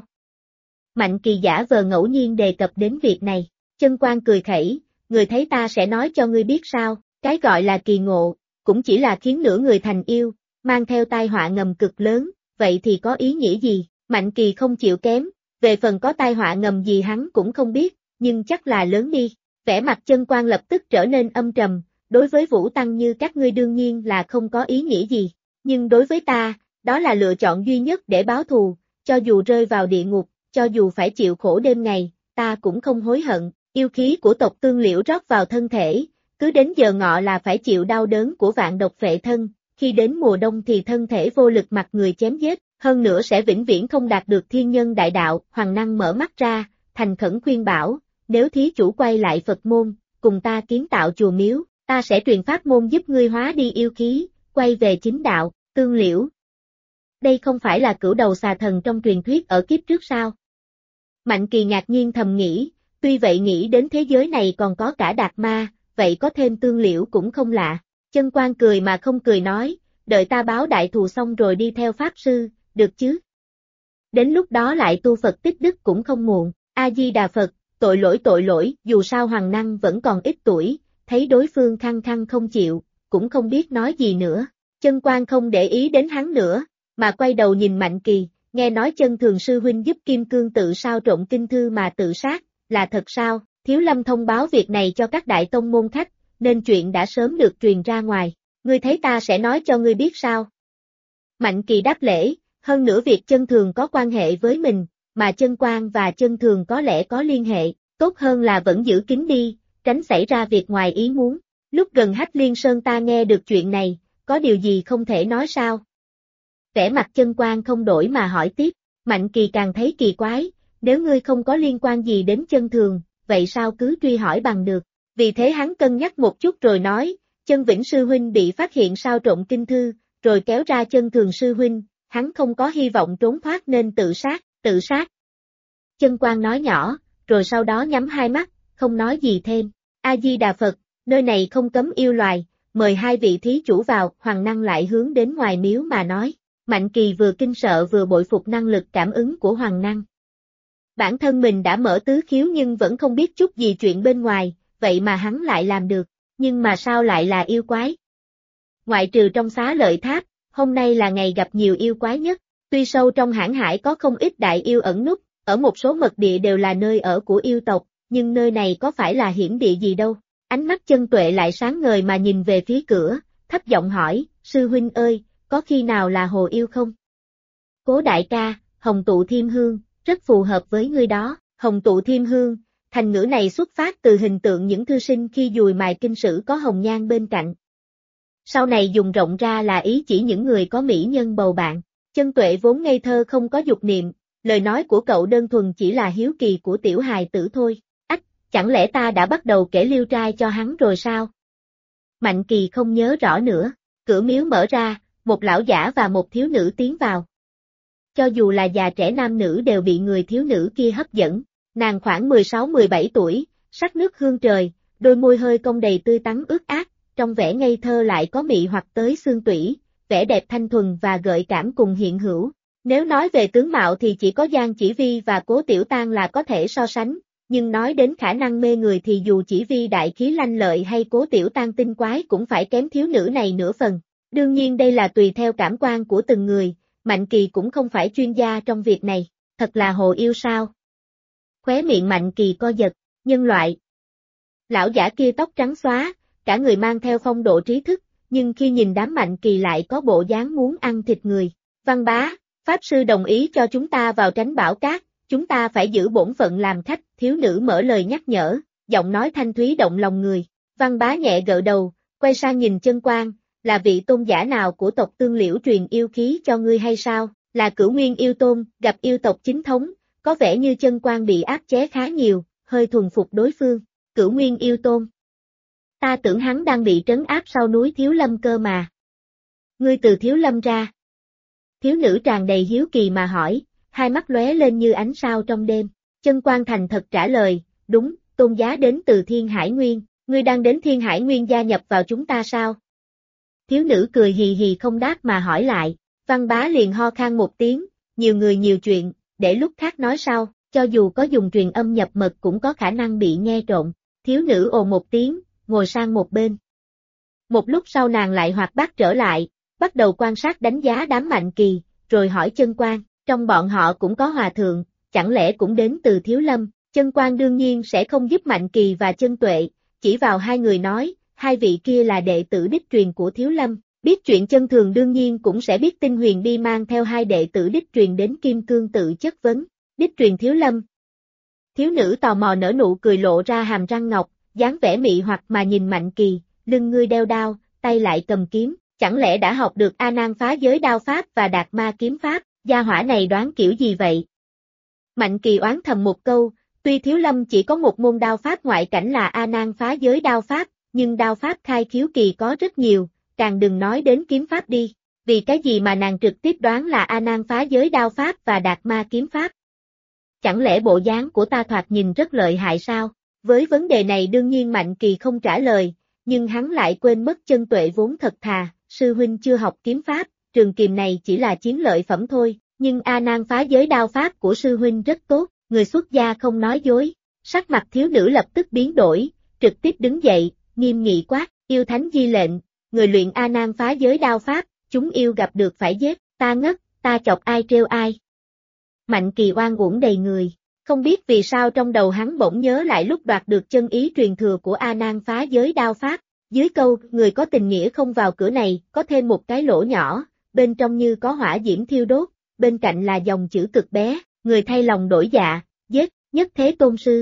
Mạnh Kỳ giả vờ ngẫu nhiên đề cập đến việc này, Chân Quan cười khẩy, người thấy ta sẽ nói cho ngươi biết sao, cái gọi là kỳ ngộ, cũng chỉ là khiến nửa người thành yêu, mang theo tai họa ngầm cực lớn, vậy thì có ý nghĩa gì? Mạnh Kỳ không chịu kém, về phần có tai họa ngầm gì hắn cũng không biết, nhưng chắc là lớn đi. Vẻ mặt Chân Quan lập tức trở nên âm trầm, đối với Vũ Tăng như các ngươi đương nhiên là không có ý nghĩa gì. Nhưng đối với ta, đó là lựa chọn duy nhất để báo thù, cho dù rơi vào địa ngục, cho dù phải chịu khổ đêm ngày, ta cũng không hối hận, yêu khí của tộc Tương Liễu rót vào thân thể, cứ đến giờ ngọ là phải chịu đau đớn của vạn độc phệ thân, khi đến mùa đông thì thân thể vô lực mặc người chém giết, hơn nữa sẽ vĩnh viễn không đạt được thiên nhân đại đạo. Hoàng Năng mở mắt ra, thành khẩn khuyên bảo, nếu thí chủ quay lại Phật môn, cùng ta kiến tạo chùa miếu, ta sẽ truyền pháp môn giúp ngươi hóa đi yêu khí, quay về chính đạo. Tương Liễu. Đây không phải là cửu đầu xà thần trong truyền thuyết ở kiếp trước sao? Mạnh Kỳ ngạc nhiên thầm nghĩ, tuy vậy nghĩ đến thế giới này còn có cả Đạt Ma, vậy có thêm Tương Liễu cũng không lạ. Chân Quan cười mà không cười nói, đợi ta báo đại thù xong rồi đi theo Pháp Sư, được chứ? Đến lúc đó lại tu Phật tích đức cũng không muộn. A-di-đà Phật, tội lỗi, dù sao Hoàng Năng vẫn còn ít tuổi, thấy đối phương khăng khăng không chịu, cũng không biết nói gì nữa. Chân Quan không để ý đến hắn nữa, mà quay đầu nhìn Mạnh Kỳ, nghe nói Chân Thường sư huynh giúp Kim Cương tự sao trộn kinh thư mà tự sát, là thật sao? Thiếu Lâm thông báo việc này cho các đại tông môn khách, nên chuyện đã sớm được truyền ra ngoài. Ngươi thấy ta sẽ nói cho ngươi biết sao? Mạnh Kỳ đáp lễ, hơn nữa việc Chân Thường có quan hệ với mình, mà Chân Quan và Chân Thường có lẽ có liên hệ, tốt hơn là vẫn giữ kín đi, tránh xảy ra việc ngoài ý muốn. Lúc gần Hách Liên Sơn ta nghe được chuyện này, có điều gì không thể nói sao? Vẻ mặt Chân Quan không đổi mà hỏi tiếp, Mạnh Kỳ càng thấy kỳ quái, nếu ngươi không có liên quan gì đến Chân Thường, vậy sao cứ truy hỏi bằng được? Vì thế hắn cân nhắc một chút rồi nói, Chân Vĩnh sư huynh bị phát hiện sao trộn kinh thư, rồi kéo ra Chân Thường sư huynh, hắn không có hy vọng trốn thoát nên tự sát. Chân Quan nói nhỏ, rồi sau đó nhắm hai mắt, không nói gì thêm. A-di-đà Phật, nơi này không cấm yêu loài, mời hai vị thí chủ vào. Hoàng Năng lại hướng đến ngoài miếu mà nói. Mạnh Kỳ vừa kinh sợ vừa bội phục năng lực cảm ứng của Hoàng Năng. Bản thân mình đã mở tứ khiếu nhưng vẫn không biết chút gì chuyện bên ngoài, vậy mà hắn lại làm được, nhưng mà sao lại là yêu quái? Ngoại trừ trong Xá Lợi Tháp, hôm nay là ngày gặp nhiều yêu quái nhất, tuy sâu trong hãn hải có không ít đại yêu ẩn núp, ở một số mật địa đều là nơi ở của yêu tộc, nhưng nơi này có phải là hiểm địa gì đâu. Ánh mắt Chân Tuệ lại sáng ngời mà nhìn về phía cửa, thấp giọng hỏi, sư huynh ơi, có khi nào là hồ yêu không? Cố đại ca, Hồng Tụ Thiêm Hương, rất phù hợp với ngươi đó. Hồng Tụ Thiêm Hương, thành ngữ này xuất phát từ hình tượng những thư sinh khi dùi mài kinh sử có hồng nhan bên cạnh. Sau này dùng rộng ra là ý chỉ những người có mỹ nhân bầu bạn. Chân Tuệ vốn ngây thơ không có dục niệm, lời nói của cậu đơn thuần chỉ là hiếu kỳ của tiểu hài tử thôi. Ách, chẳng lẽ ta đã bắt đầu kể liêu trai cho hắn rồi sao? Mạnh Kỳ không nhớ rõ nữa, cửa miếu mở ra, một lão giả và một thiếu nữ tiến vào. Cho dù là già trẻ nam nữ đều bị người thiếu nữ kia hấp dẫn, nàng khoảng 16-17 tuổi, sắc nước hương trời, đôi môi hơi cong đầy tươi tắn ướt át, trong vẻ ngây thơ lại có mị hoặc tới xương tủy, vẻ đẹp thanh thuần và gợi cảm cùng hiện hữu. Nếu nói về tướng mạo thì chỉ có Giang Chỉ Vi và Cố Tiểu Tang là có thể so sánh, nhưng nói đến khả năng mê người thì dù Chỉ Vi đại khí lanh lợi hay Cố Tiểu Tang tinh quái cũng phải kém thiếu nữ này nửa phần. Đương nhiên đây là tùy theo cảm quan của từng người, Mạnh Kỳ cũng không phải chuyên gia trong việc này, thật là hồ yêu sao? Khóe miệng Mạnh Kỳ co giật, nhân loại. Lão giả kia tóc trắng xóa, cả người mang theo phong độ trí thức, nhưng khi nhìn đám Mạnh Kỳ lại có bộ dáng muốn ăn thịt người. Văn bá, Pháp Sư đồng ý cho chúng ta vào Tránh Bảo Cát, chúng ta phải giữ bổn phận làm khách, thiếu nữ mở lời nhắc nhở, giọng nói thanh thúy động lòng người. Văn bá nhẹ gật đầu, quay sang nhìn Chân Quan, là vị tôn giả nào của tộc Tương Liễu truyền yêu khí cho ngươi hay sao? Là Cửu Nguyên yêu tôn, gặp yêu tộc chính thống, có vẻ như Chân Quan bị áp chế khá nhiều, hơi thuần phục đối phương. Cửu Nguyên yêu tôn. Ta tưởng hắn đang bị trấn áp sau núi Thiếu Lâm cơ mà. Ngươi từ Thiếu Lâm ra. Thiếu nữ tràn đầy hiếu kỳ mà hỏi, hai mắt lóe lên như ánh sao trong đêm. Chân Quan thành thật trả lời, đúng, tôn giá đến từ Thiên Hải Nguyên, ngươi đang đến Thiên Hải Nguyên gia nhập vào chúng ta sao? Thiếu nữ cười hì hì không đáp mà hỏi lại, Văn bá liền ho khan một tiếng, nhiều người nhiều chuyện, để lúc khác nói sau, cho dù có dùng truyền âm nhập mật cũng có khả năng bị nghe trộm. Thiếu nữ ồ một tiếng, ngồi sang một bên. Một lúc sau nàng lại hoạt bát trở lại, bắt đầu quan sát đánh giá đám Mạnh Kỳ, rồi hỏi Chân Quan, trong bọn họ cũng có hòa thượng, chẳng lẽ cũng đến từ Thiếu Lâm? Chân Quan đương nhiên sẽ không giúp Mạnh Kỳ và Chân Tuệ, chỉ vào hai người nói, hai vị kia là đệ tử đích truyền của Thiếu Lâm, biết chuyện Chân Thường đương nhiên cũng sẽ biết tin Huyền đi mang theo hai đệ tử đích truyền đến Kim Cương tự chất vấn, đích truyền Thiếu Lâm. Thiếu nữ tò mò nở nụ cười lộ ra hàm răng ngọc, dáng vẻ mị hoặc mà nhìn Mạnh Kỳ, lưng ngươi đeo đao, tay lại cầm kiếm, chẳng lẽ đã học được A Nan phá giới đao pháp và Đạt Ma kiếm pháp, gia hỏa này đoán kiểu gì vậy? Mạnh Kỳ oán thầm một câu, tuy Thiếu Lâm chỉ có một môn đao pháp ngoại cảnh là A Nan phá giới đao pháp, nhưng đao pháp khai khiếu kỳ có rất nhiều, càng đừng nói đến kiếm pháp đi, vì cái gì mà nàng trực tiếp đoán là A Nan phá giới đao pháp và Đạt Ma kiếm pháp? Chẳng lẽ bộ dáng của ta thoạt nhìn rất lợi hại sao? Với vấn đề này đương nhiên Mạnh Kỳ không trả lời, nhưng hắn lại quên mất chân tuệ vốn thật thà, sư huynh chưa học kiếm pháp, trường kiềm này chỉ là chiến lợi phẩm thôi, nhưng A Nan phá giới đao pháp của sư huynh rất tốt, người xuất gia không nói dối. Sắc mặt thiếu nữ lập tức biến đổi, trực tiếp đứng dậy, nghiêm nghị quát, yêu thánh di lệnh, người luyện A Nan phá giới đao pháp, chúng yêu gặp được phải giết, ta ngất, ta chọc ai trêu ai. Mạnh Kỳ oan uổng đầy người, không biết vì sao trong đầu hắn bỗng nhớ lại lúc đoạt được chân ý truyền thừa của A Nan phá giới đao pháp, dưới câu người có tình nghĩa không vào cửa này, có thêm một cái lỗ nhỏ, bên trong như có hỏa diễm thiêu đốt, bên cạnh là dòng chữ cực bé, người thay lòng đổi dạ, giết, nhất thế tôn sư.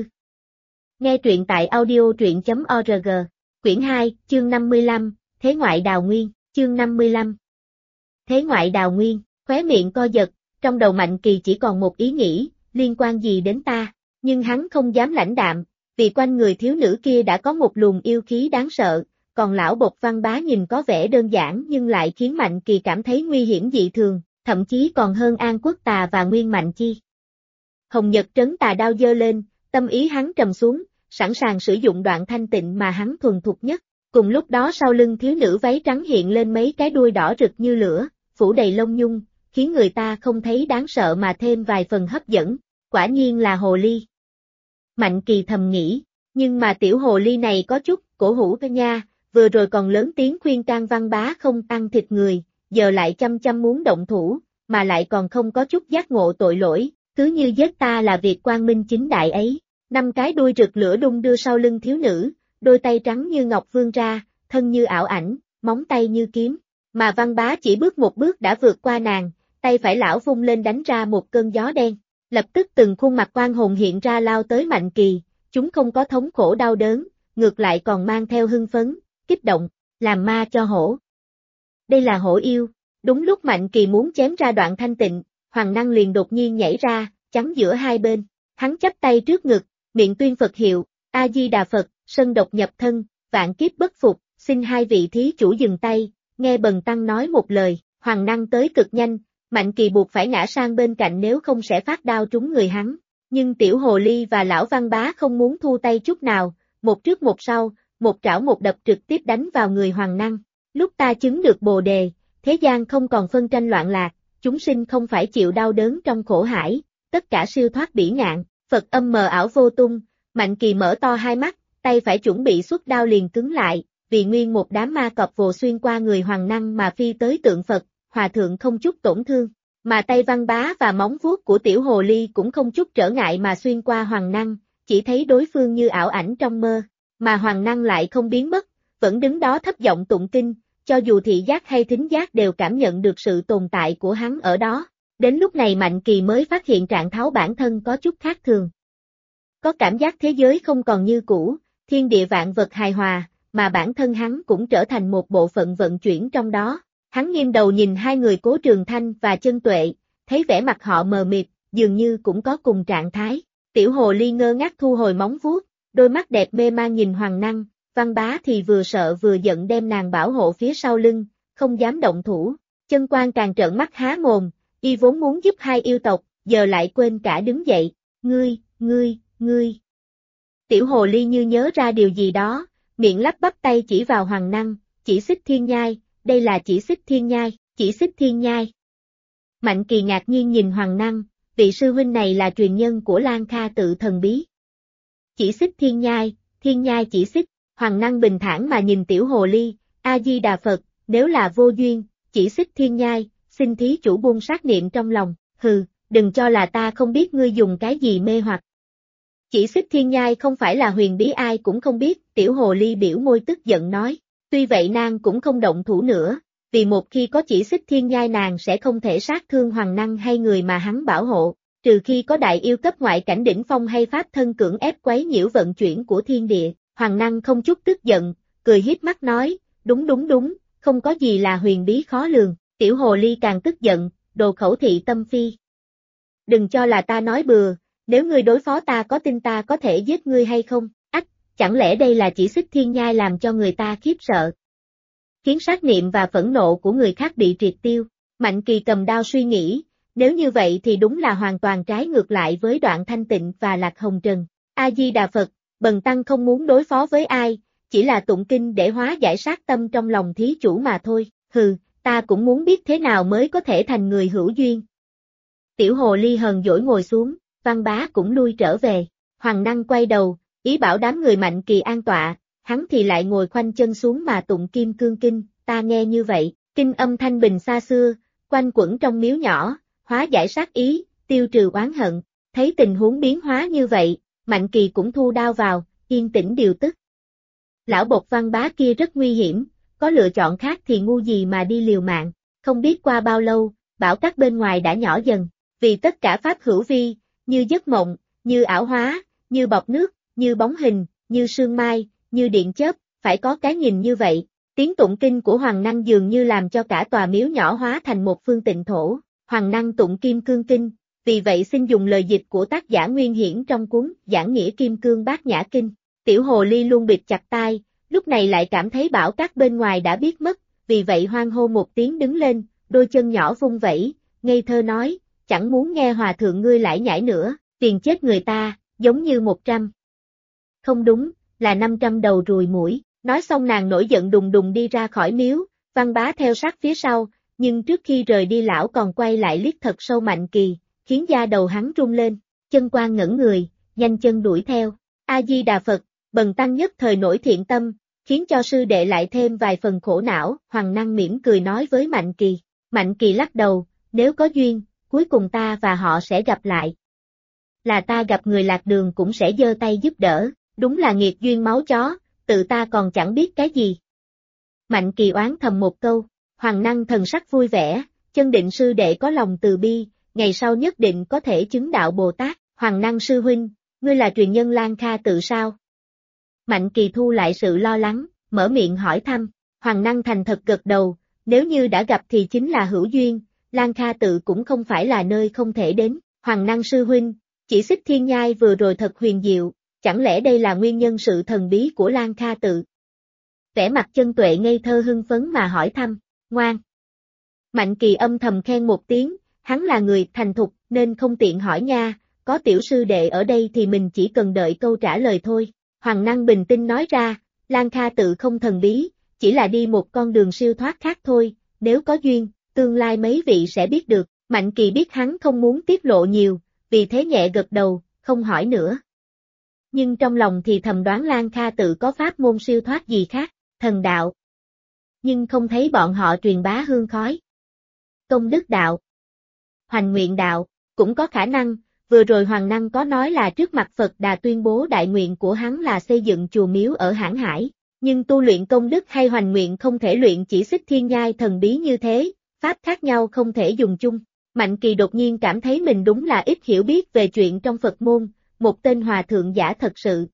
Nghe truyện tại audio.org, quyển 2, chương 55, Thế ngoại đào nguyên, chương 55. Thế ngoại đào nguyên, khóe miệng co giật, trong đầu Mạnh Kỳ chỉ còn một ý nghĩ, liên quan gì đến ta, nhưng hắn không dám lãnh đạm, vì quanh người thiếu nữ kia đã có một luồng yêu khí đáng sợ, còn lão Bộc Văn Bá nhìn có vẻ đơn giản nhưng lại khiến Mạnh Kỳ cảm thấy nguy hiểm dị thường, thậm chí còn hơn An Quốc Tà và Nguyên Mạnh Chi. Hồng Nhật Trấn Tà đao giơ lên, tâm ý hắn trầm xuống, sẵn sàng sử dụng đoạn thanh tịnh mà hắn thuần thục nhất. Cùng lúc đó sau lưng thiếu nữ váy trắng hiện lên mấy cái đuôi đỏ rực như lửa, phủ đầy lông nhung, khiến người ta không thấy đáng sợ mà thêm vài phần hấp dẫn, quả nhiên là hồ ly. Mạnh Kỳ thầm nghĩ, nhưng mà tiểu hồ ly này có chút cổ hủ cơ nha, vừa rồi còn lớn tiếng khuyên can Văn Bá không ăn thịt người, giờ lại chăm chăm muốn động thủ, mà lại còn không có chút giác ngộ tội lỗi, cứ như giết ta là việc quang minh chính đại ấy. Năm cái đuôi rực lửa đung đưa sau lưng thiếu nữ, đôi tay trắng như ngọc vươn ra, thân như ảo ảnh, móng tay như kiếm, mà Văn Bá chỉ bước một bước đã vượt qua nàng, tay phải lão vung lên đánh ra một cơn gió đen, lập tức từng khuôn mặt oan hồn hiện ra lao tới Mạnh Kỳ, chúng không có thống khổ đau đớn, ngược lại còn mang theo hưng phấn, kích động, làm ma cho hổ. Đây là hổ yêu, đúng lúc Mạnh Kỳ muốn chém ra đoạn thanh tịnh, Hoàng Năng liền đột nhiên nhảy ra, chắn giữa hai bên, hắn chắp tay trước ngực, miệng tuyên Phật hiệu, A-di-đà Phật, sân độc nhập thân, vạn kiếp bất phục, xin hai vị thí chủ dừng tay, nghe Bần Tăng nói một lời, Hoàng Năng tới cực nhanh, Mạnh Kỳ buộc phải ngã sang bên cạnh nếu không sẽ phát đao trúng người hắn, nhưng tiểu hồ ly và lão Văn Bá không muốn thu tay chút nào, một trước một sau, một trảo một đập trực tiếp đánh vào người Hoàng Năng, lúc ta chứng được Bồ Đề, thế gian không còn phân tranh loạn lạc, chúng sinh không phải chịu đau đớn trong khổ hải, tất cả siêu thoát bỉ ngạn, Phật âm mờ ảo vô tung, Mạnh Kỳ mở to hai mắt, tay phải chuẩn bị xuất đao liền cứng lại, vì nguyên một đám ma cọp vồ xuyên qua người Hoàng Năng mà phi tới tượng Phật, hòa thượng không chút tổn thương, mà tay Văn Bá và móng vuốt của tiểu hồ ly cũng không chút trở ngại mà xuyên qua Hoàng Năng, chỉ thấy đối phương như ảo ảnh trong mơ, mà Hoàng Năng lại không biến mất, vẫn đứng đó thấp giọng tụng kinh, cho dù thị giác hay thính giác đều cảm nhận được sự tồn tại của hắn ở đó. Đến lúc này Mạnh Kỳ mới phát hiện trạng thái bản thân có chút khác thường. Có cảm giác thế giới không còn như cũ, thiên địa vạn vật hài hòa, mà bản thân hắn cũng trở thành một bộ phận vận chuyển trong đó. Hắn nghiêng đầu nhìn hai người Cố Trường Thanh và Chân Tuệ, thấy vẻ mặt họ mờ mịt, dường như cũng có cùng trạng thái. Tiểu hồ ly ngơ ngác thu hồi móng vuốt, đôi mắt đẹp mê man nhìn Hoàng Năng, Văn Bá thì vừa sợ vừa giận đem nàng bảo hộ phía sau lưng, không dám động thủ. Chân Quan càng trợn mắt há mồm, y vốn muốn giúp hai yêu tộc, giờ lại quên cả đứng dậy, ngươi. Tiểu hồ ly như nhớ ra điều gì đó, miệng lắp bắp tay chỉ vào Hoàng Năng, chỉ xích thiên nhai, đây là chỉ xích thiên nhai, chỉ xích thiên nhai. Mạnh Kỳ ngạc nhiên nhìn Hoàng Năng, vị sư huynh này là truyền nhân của Lan Kha tự thần bí. Chỉ xích thiên nhai chỉ xích, Hoàng Năng bình thản mà nhìn tiểu hồ ly, A-di-đà Phật, nếu là vô duyên, chỉ xích thiên nhai, xin thí chủ buông sát niệm trong lòng, hừ, đừng cho là ta không biết ngươi dùng cái gì mê hoặc. Chỉ xích thiên nhai không phải là huyền bí ai cũng không biết, tiểu hồ ly biểu môi tức giận nói, tuy vậy nàng cũng không động thủ nữa, vì một khi có chỉ xích thiên nhai nàng sẽ không thể sát thương Hoàng Năng hay người mà hắn bảo hộ, trừ khi có đại yêu cấp ngoại cảnh đỉnh phong hay pháp thân cưỡng ép quấy nhiễu vận chuyển của thiên địa. Hoàng Năng không chút tức giận, cười hiếp mắt nói, đúng, không có gì là huyền bí khó lường, tiểu hồ ly càng tức giận, đồ khẩu thị tâm phi. Đừng cho là ta nói bừa, nếu ngươi đối phó ta có tin ta có thể giết ngươi hay không, chẳng lẽ đây là chỉ xích thiên nhai làm cho người ta khiếp sợ, khiến sát niệm và phẫn nộ của người khác bị triệt tiêu. Mạnh Kỳ cầm đao suy nghĩ, Nếu như vậy thì đúng là hoàn toàn trái ngược lại với Đoạn Thanh Tịnh và Lạc Hồng Trần. A-di-đà Phật, bần tăng không muốn đối phó với ai, chỉ là tụng kinh để hóa giải sát tâm trong lòng thí chủ mà thôi. Hừ, ta cũng muốn biết thế nào mới có thể thành người hữu duyên. Tiểu hồ ly hờn dỗi ngồi xuống, Văn Bá cũng lui trở về. Hoàng Năng quay đầu, ý bảo đám người Mạnh Kỳ an tọa, hắn thì lại ngồi khoanh chân xuống mà tụng Kim Cương Kinh. Ta nghe như vậy, kinh âm thanh bình xa xưa, quanh quẩn trong miếu nhỏ, hóa giải sát ý, tiêu trừ oán hận. Thấy tình huống biến hóa như vậy, Mạnh Kỳ cũng thu đao vào, yên tĩnh điều tức. Lão bột Văn Bá kia rất nguy hiểm, có lựa chọn khác thì ngu gì mà đi liều mạng. Không biết qua bao lâu, bão táp bên ngoài đã nhỏ dần, vì tất cả pháp hữu vi, như giấc mộng, như ảo hóa, như bọt nước, như bóng hình, như sương mai, như điện chớp, phải có cái nhìn như vậy. Tiếng tụng kinh của Hoàng Năng dường như làm cho cả tòa miếu nhỏ hóa thành một phương tịnh thổ. Hoàng Năng tụng Kim Cương Kinh, vì vậy xin dùng lời dịch của tác giả Nguyên Hiển trong cuốn Giảng nghĩa Kim Cương Bát Nhã Kinh. Tiểu hồ ly luôn bịt chặt tai, lúc này lại cảm thấy bão cát bên ngoài đã biết mất, vì vậy hoan hô một tiếng đứng lên, đôi chân nhỏ vung vẩy, ngây thơ nói, chẳng muốn nghe hòa thượng ngươi lải nhải nữa, tiền chết người ta, giống như 100. Không đúng, là 500 đầu ruồi muỗi. Nói xong nàng nổi giận đùng đùng đi ra khỏi miếu, Văn Bá theo sát phía sau, nhưng trước khi rời đi lão còn quay lại liếc thật sâu Mạnh Kỳ, khiến da đầu hắn rung lên, chân quan ngẩn người, nhanh chân đuổi theo. A-di-đà Phật, bần tăng nhất thời nổi thiện tâm, khiến cho sư đệ lại thêm vài phần khổ não. Hoàng Năng mỉm cười nói với Mạnh Kỳ. Mạnh Kỳ lắc đầu, nếu có duyên, cuối cùng ta và họ sẽ gặp lại. Là ta gặp người lạc đường cũng sẽ giơ tay giúp đỡ, đúng là nghiệt duyên máu chó, tự ta còn chẳng biết cái gì. Mạnh Kỳ oán thầm một câu, Hoàng Năng thần sắc vui vẻ, chân định sư đệ có lòng từ bi, ngày sau nhất định có thể chứng đạo Bồ Tát. Hoàng Năng sư huynh, ngươi là truyền nhân Lan Kha Tự sao? Mạnh Kỳ thu lại sự lo lắng, mở miệng hỏi thăm. Hoàng Năng thành thật gật đầu, nếu như đã gặp thì chính là hữu duyên, Lan Kha Tự cũng không phải là nơi không thể đến. Hoàng Năng sư huynh, chỉ xích thiên nhai vừa rồi thật huyền diệu, chẳng lẽ đây là nguyên nhân sự thần bí của Lan Kha Tự? Vẻ mặt Chân Tuệ ngây thơ hưng phấn mà hỏi thăm, ngoan. Mạnh Kỳ âm thầm khen một tiếng, hắn là người thành thục nên không tiện hỏi nha, có tiểu sư đệ ở đây thì mình chỉ cần đợi câu trả lời thôi. Hoàng Năng bình tĩnh nói ra, Lan Kha Tự không thần bí, chỉ là đi một con đường siêu thoát khác thôi, nếu có duyên, tương lai mấy vị sẽ biết được. Mạnh Kỳ biết hắn không muốn tiết lộ nhiều, vì thế nhẹ gật đầu, không hỏi nữa. Nhưng trong lòng thì thầm đoán Lan Kha Tự có pháp môn siêu thoát gì khác, thần đạo. Nhưng không thấy bọn họ truyền bá hương khói. Công đức đạo, hoành nguyện đạo, cũng có khả năng, vừa rồi Hoàng Năng có nói là trước mặt Phật Đà tuyên bố đại nguyện của hắn là xây dựng chùa miếu ở Hãn Hải, nhưng tu luyện công đức hay hoành nguyện không thể luyện chỉ xích thiên nhai thần bí như thế, pháp khác nhau không thể dùng chung. Mạnh Kỳ đột nhiên cảm thấy mình đúng là ít hiểu biết về chuyện trong Phật môn, một tên hòa thượng giả thật sự.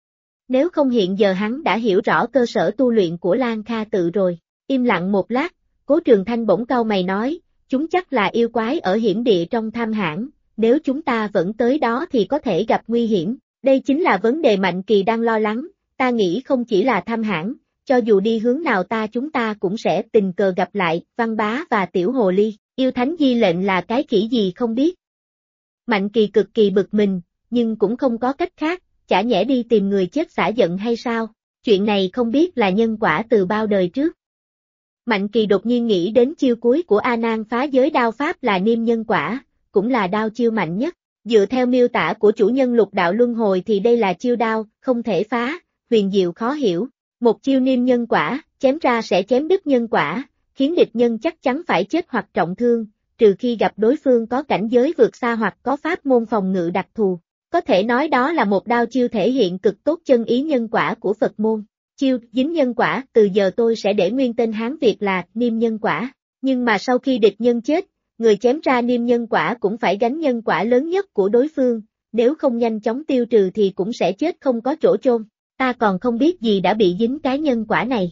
Nếu không hiện giờ hắn đã hiểu rõ cơ sở tu luyện của Lan Kha Tự rồi. Im lặng một lát, Cố Trường Thanh bỗng cau mày nói, chúng chắc là yêu quái ở hiểm địa trong Tham Hãn, nếu chúng ta vẫn tới đó thì có thể gặp nguy hiểm. Đây chính là vấn đề Mạnh Kỳ đang lo lắng, ta nghĩ không chỉ là Tham Hãn, cho dù đi hướng nào chúng ta cũng sẽ tình cờ gặp lại. Văn Bá và Tiểu Hồ Ly, yêu thánh di lệnh là cái khỉ gì không biết. Mạnh Kỳ cực kỳ bực mình, nhưng cũng không có cách khác, chả nhẽ đi tìm người chết xả giận hay sao, chuyện này không biết là nhân quả từ bao đời trước. Mạnh Kỳ đột nhiên nghĩ đến chiêu cuối của A Nan phá giới đao pháp là niêm nhân quả, cũng là đao chiêu mạnh nhất, dựa theo miêu tả của chủ nhân lục đạo luân hồi thì đây là chiêu đao, không thể phá, huyền diệu khó hiểu, một chiêu niêm nhân quả, chém ra sẽ chém đứt nhân quả, khiến địch nhân chắc chắn phải chết hoặc trọng thương, trừ khi gặp đối phương có cảnh giới vượt xa hoặc có pháp môn phòng ngự đặc thù. Có thể nói đó là một đao chiêu thể hiện cực tốt chân ý nhân quả của Phật môn. Chiêu dính nhân quả, từ giờ tôi sẽ để nguyên tên Hán Việt là niêm nhân quả. Nhưng mà sau khi địch nhân chết, người chém ra niêm nhân quả cũng phải gánh nhân quả lớn nhất của đối phương, nếu không nhanh chóng tiêu trừ thì cũng sẽ chết không có chỗ chôn. Ta còn không biết gì đã bị dính cái nhân quả này.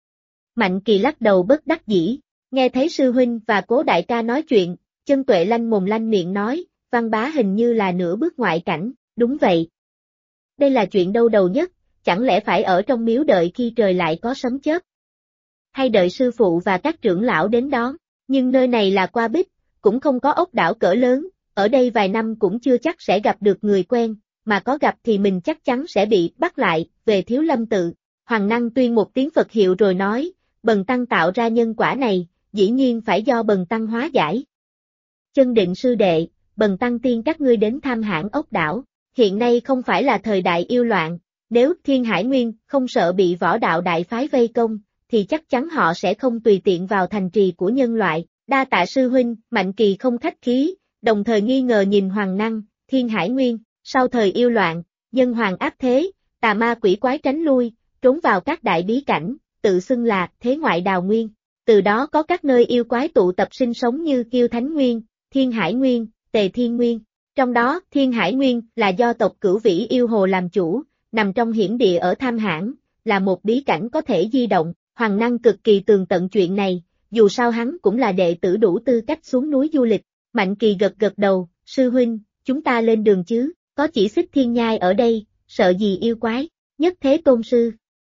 Mạnh Kỳ lắc đầu bất đắc dĩ, nghe thấy sư huynh và Cố đại ca nói chuyện, Chân Tuệ lanh mồm lanh miệng nói, Văn Bá hình như là nửa bước ngoại cảnh, đúng vậy. Đây là chuyện đâu đầu nhất, chẳng lẽ phải ở trong miếu đợi khi trời lại có sấm chớp? Hay đợi sư phụ và các trưởng lão đến đón, nhưng nơi này là Qua Bích, cũng không có ốc đảo cỡ lớn, ở đây vài năm cũng chưa chắc sẽ gặp được người quen, mà có gặp thì mình chắc chắn sẽ bị bắt lại, về Thiếu Lâm tự. Hoàng Năng tuyên một tiếng Phật hiệu rồi nói, Bần Tăng tạo ra nhân quả này, dĩ nhiên phải do Bần Tăng hóa giải. Chân Định sư đệ, Bần Tăng tiên các ngươi đến tham hãn ốc đảo, hiện nay không phải là thời đại yêu loạn, nếu Thiên Hải Nguyên không sợ bị võ đạo đại phái vây công, thì chắc chắn họ sẽ không tùy tiện vào thành trì của nhân loại. Đa tạ sư huynh, Mạnh Kỳ không khách khí, đồng thời nghi ngờ nhìn Hoàng Năng, Thiên Hải Nguyên, sau thời yêu loạn, nhân hoàng áp thế, tà ma quỷ quái tránh lui, trốn vào các đại bí cảnh, tự xưng là thế ngoại đào nguyên. Từ đó có các nơi yêu quái tụ tập sinh sống như Kiêu Thánh Nguyên, Thiên Hải Nguyên, Tề Thiên Nguyên. Trong đó, Thiên Hải Nguyên là do tộc Cửu Vĩ yêu hồ làm chủ, nằm trong hiểm địa ở Tham Hãn, là một bí cảnh có thể di động. Hoàng Năng cực kỳ tường tận chuyện này, dù sao hắn cũng là đệ tử đủ tư cách xuống núi du lịch. Mạnh Kỳ gật gật đầu, sư huynh, chúng ta lên đường chứ, có chỉ Xích Thiên Nhai ở đây, sợ gì yêu quái, Nhất Thế Tôn sư.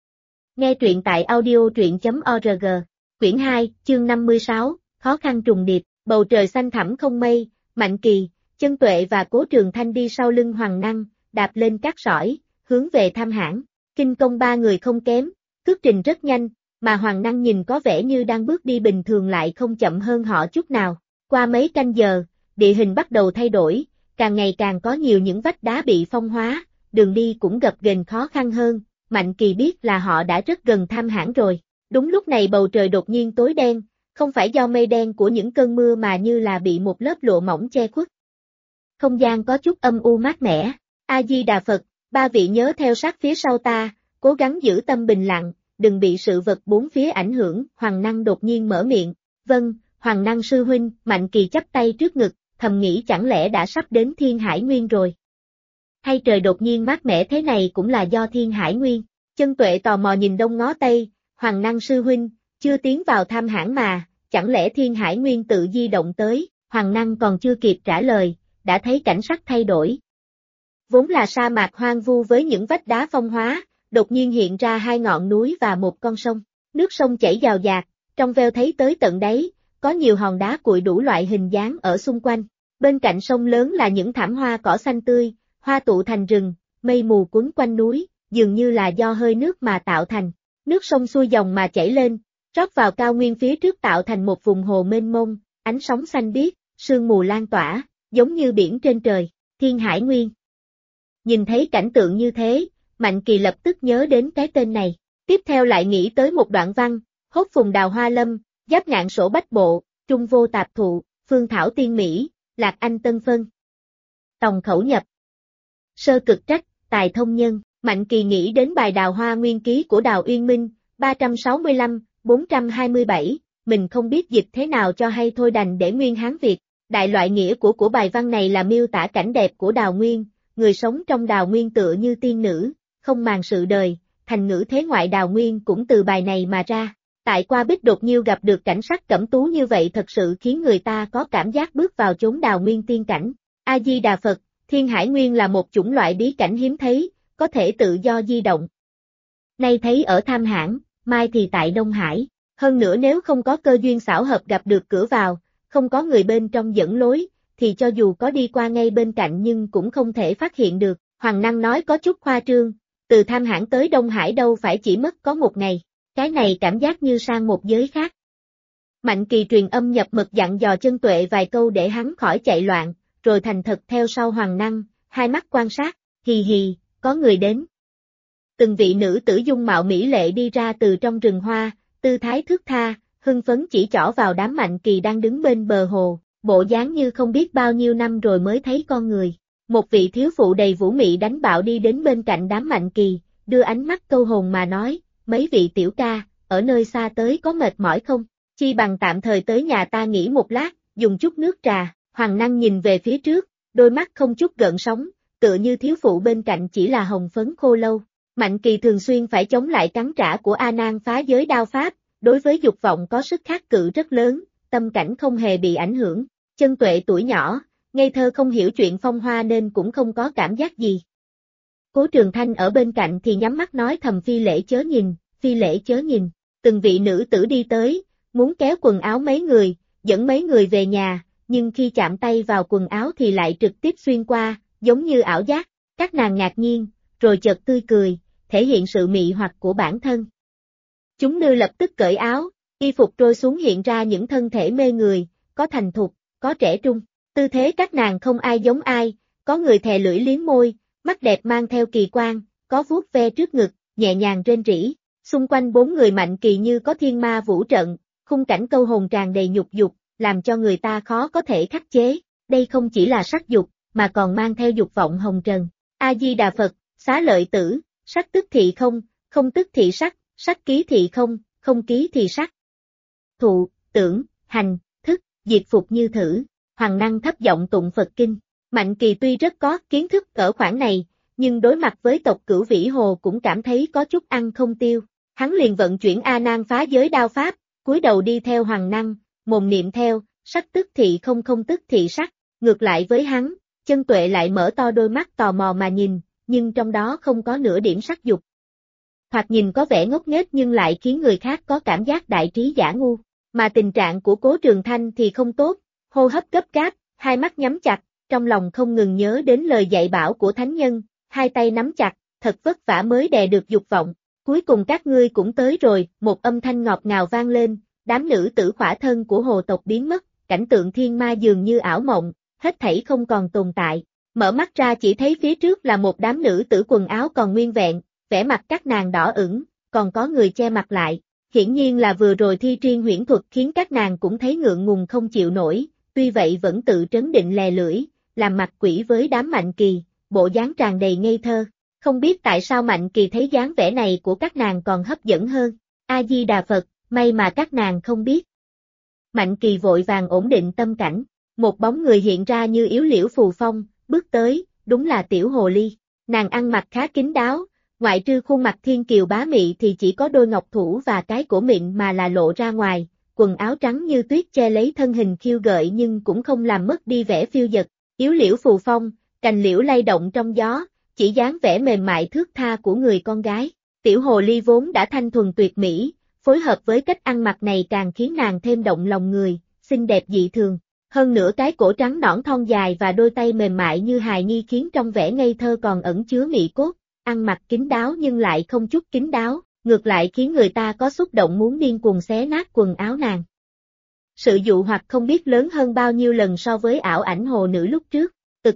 Nghe truyện tại audio.org, quyển 2, chương 56, khó khăn trùng điệp, bầu trời xanh thẳm không mây, Mạnh Kỳ, Chân Tuệ và Cố Trường Thanh đi sau lưng Hoàng Năng, đạp lên cát sỏi, hướng về Tham Hãn. Kinh công ba người không kém, cước trình rất nhanh, mà Hoàng Năng nhìn có vẻ như đang bước đi bình thường lại không chậm hơn họ chút nào. Qua mấy canh giờ, địa hình bắt đầu thay đổi, càng ngày càng có nhiều những vách đá bị phong hóa, đường đi cũng gập ghềnh khó khăn hơn. Mạnh Kỳ biết là họ đã rất gần Tham Hãn rồi. Đúng lúc này bầu trời đột nhiên tối đen, không phải do mây đen của những cơn mưa mà như là bị một lớp lụa mỏng che khuất. Không gian có chút âm u mát mẻ. A Di Đà Phật, ba vị nhớ theo sát phía sau ta, cố gắng giữ tâm bình lặng, đừng bị sự vật bốn phía ảnh hưởng. Hoàng Năng đột nhiên mở miệng. Vâng, Hoàng Năng sư huynh. Mạnh Kỳ chắp tay trước ngực, thầm nghĩ chẳng lẽ đã sắp đến Thiên Hải Nguyên rồi. Hay trời đột nhiên mát mẻ thế này cũng là do Thiên Hải Nguyên. Chân Tuệ tò mò nhìn đông ngó tây, Hoàng Năng sư huynh, chưa tiến vào Tham Hãn mà, chẳng lẽ Thiên Hải Nguyên tự di động tới. Hoàng Năng còn chưa kịp trả lời, đã thấy cảnh sắc thay đổi. Vốn là sa mạc hoang vu với những vách đá phong hóa, đột nhiên hiện ra hai ngọn núi và một con sông. Nước sông chảy dào dạt, trong veo thấy tới tận đáy, có nhiều hòn đá cuội đủ loại hình dáng ở xung quanh. Bên cạnh sông lớn là những thảm hoa cỏ xanh tươi, hoa tụ thành rừng, mây mù quấn quanh núi, dường như là do hơi nước mà tạo thành. Nước sông xuôi dòng mà chảy lên, rót vào cao nguyên phía trước tạo thành một vùng hồ mênh mông, ánh sóng xanh biếc, sương mù lan tỏa, giống như biển trên trời. Thiên Hải Nguyên. Nhìn thấy cảnh tượng như thế, Mạnh Kỳ lập tức nhớ đến cái tên này. Tiếp theo lại nghĩ tới một đoạn văn, hốt phùng đào hoa lâm, giáp ngạn sổ bách bộ, trung vô tạp thụ, phương thảo tiên mỹ, lạc anh tân phân. Tòng khẩu nhập. Sơ cực trách, tài thông nhân. Mạnh Kỳ nghĩ đến bài Đào Hoa Nguyên Ký của Đào Uyên Minh, 365-427, mình không biết dịch thế nào cho hay thôi đành để nguyên Hán Việt. Đại loại nghĩa của bài văn này là miêu tả cảnh đẹp của Đào Nguyên, người sống trong Đào Nguyên tựa như tiên nữ, không màng sự đời, thành ngữ thế ngoại Đào Nguyên cũng từ bài này mà ra. Tại Qua Bích đột nhiêu gặp được cảnh sắc cẩm tú như vậy thật sự khiến người ta có cảm giác bước vào chốn Đào Nguyên tiên cảnh. A Di Đà Phật, Thiên Hải Nguyên là một chủng loại bí cảnh hiếm thấy, có thể tự do di động. Nay thấy ở Tham Hãn, mai thì tại Đông Hải, hơn nữa nếu không có cơ duyên xảo hợp gặp được cửa vào, không có người bên trong dẫn lối, thì cho dù có đi qua ngay bên cạnh nhưng cũng không thể phát hiện được. Hoàng Năng nói có chút khoa trương, từ Tham Hãn tới Đông Hải đâu phải chỉ mất có một ngày, cái này cảm giác như sang một giới khác. Mạnh Kỳ truyền âm nhập mật dặn dò Chân Tuệ vài câu để hắn khỏi chạy loạn, rồi thành thật theo sau Hoàng Năng, hai mắt quan sát, hì hì, có người đến. Từng vị nữ tử dung mạo mỹ lệ đi ra từ trong rừng hoa, tư thái thướt tha, hưng phấn chỉ trỏ vào đám Mạnh Kỳ đang đứng bên bờ hồ, bộ dáng như không biết bao nhiêu năm rồi mới thấy con người. Một vị thiếu phụ đầy vũ mị đánh bạo đi đến bên cạnh đám Mạnh Kỳ, đưa ánh mắt câu hồn mà nói, mấy vị tiểu ca, ở nơi xa tới có mệt mỏi không? Chi bằng tạm thời tới nhà ta nghỉ một lát, dùng chút nước trà. Hoàng Năng nhìn về phía trước, đôi mắt không chút gợn sóng, tựa như thiếu phụ bên cạnh chỉ là hồng phấn khô lâu. Mạnh Kỳ thường xuyên phải chống lại cắn trả của A Nan phá giới đao pháp, đối với dục vọng có sức kháng cự rất lớn, tâm cảnh không hề bị ảnh hưởng. Chân Tuệ tuổi nhỏ, ngây thơ không hiểu chuyện phong hoa nên cũng không có cảm giác gì. Cố Trường Thanh ở bên cạnh thì nhắm mắt nói thầm phi lễ chớ nhìn, phi lễ chớ nhìn. Từng vị nữ tử đi tới, muốn kéo quần áo mấy người, dẫn mấy người về nhà, nhưng khi chạm tay vào quần áo thì lại trực tiếp xuyên qua, giống như ảo giác. Các nàng ngạc nhiên, rồi chợt tươi cười, thể hiện sự mị hoặc của bản thân. Chúng nữ lập tức cởi áo, y phục trôi xuống hiện ra những thân thể mê người, có thành thục, có trẻ trung. Tư thế các nàng không ai giống ai, có người thè lưỡi liếm môi, mắt đẹp mang theo kỳ quan, có vuốt ve trước ngực, nhẹ nhàng rên rỉ. Xung quanh bốn người Mạnh Kỳ như có thiên ma vũ trận, khung cảnh câu hồn tràn đầy nhục dục, làm cho người ta khó có thể khắc chế. Đây không chỉ là sắc dục, mà còn mang theo dục vọng hồng trần. A Di Đà Phật, xá lợi tử, sắc tức thị không, không tức thị sắc, sắc ký thị không, không ký thị sắc. Thụ, tưởng, hành, thức, diệt phục như thử. Hoàng Năng thấp giọng tụng Phật kinh. Mạnh Kỳ tuy rất có kiến thức ở khoảng này, nhưng đối mặt với tộc Cửu Vĩ Hồ cũng cảm thấy có chút ăn không tiêu. Hắn liền vận chuyển A Nan phá giới đao pháp, cúi đầu đi theo Hoàng Năng, mồm niệm theo, sắc tức thị không, không tức thị sắc. Ngược lại với hắn, Chân Tuệ lại mở to đôi mắt tò mò mà nhìn, nhưng trong đó không có nửa điểm sắc dục. Hoặc nhìn có vẻ ngốc nghếch nhưng lại khiến người khác có cảm giác đại trí giả ngu. Mà tình trạng của Cố Trường Thanh thì không tốt, hô hấp gấp gáp, hai mắt nhắm chặt, trong lòng không ngừng nhớ đến lời dạy bảo của thánh nhân, hai tay nắm chặt, thật vất vả mới đè được dục vọng. Cuối cùng các ngươi cũng tới rồi, một âm thanh ngọt ngào vang lên, đám nữ tử khỏa thân của hồ tộc biến mất, cảnh tượng thiên ma dường như ảo mộng, hết thảy không còn tồn tại. Mở mắt ra chỉ thấy phía trước là một đám nữ tử quần áo còn nguyên vẹn, vẻ mặt các nàng đỏ ửng, còn có người che mặt lại. Hiển nhiên là vừa rồi thi triên huyễn thuật khiến các nàng cũng thấy ngượng ngùng không chịu nổi, tuy vậy vẫn tự trấn định lè lưỡi, làm mặt quỷ với đám Mạnh Kỳ, bộ dáng tràn đầy ngây thơ. Không biết tại sao Mạnh Kỳ thấy dáng vẻ này của các nàng còn hấp dẫn hơn. A Di Đà Phật, may mà các nàng không biết. Mạnh Kỳ vội vàng ổn định tâm cảnh, một bóng người hiện ra như yếu liễu phù phong, bước tới, đúng là Tiểu Hồ Ly. Nàng ăn mặc khá kín đáo, ngoại trừ khuôn mặt thiên kiều bá mị thì chỉ có đôi ngọc thủ và cái cổ mịn mà là lộ ra ngoài, quần áo trắng như tuyết che lấy thân hình khiêu gợi nhưng cũng không làm mất đi vẻ phiêu dật. Yếu liễu phù phong, cành liễu lay động trong gió, chỉ dáng vẻ mềm mại thướt tha của người con gái. Tiểu Hồ Ly vốn đã thanh thuần tuyệt mỹ, phối hợp với cách ăn mặc này càng khiến nàng thêm động lòng người, xinh đẹp dị thường. Hơn nữa cái cổ trắng nõn thon dài và đôi tay mềm mại như hài nhi khiến trong vẻ ngây thơ còn ẩn chứa mị cốt, ăn mặc kín đáo nhưng lại không chút kín đáo, ngược lại khiến người ta có xúc động muốn điên cuồng xé nát quần áo nàng. Sự dụ hoặc không biết lớn hơn bao nhiêu lần so với ảo ảnh hồ nữ lúc trước.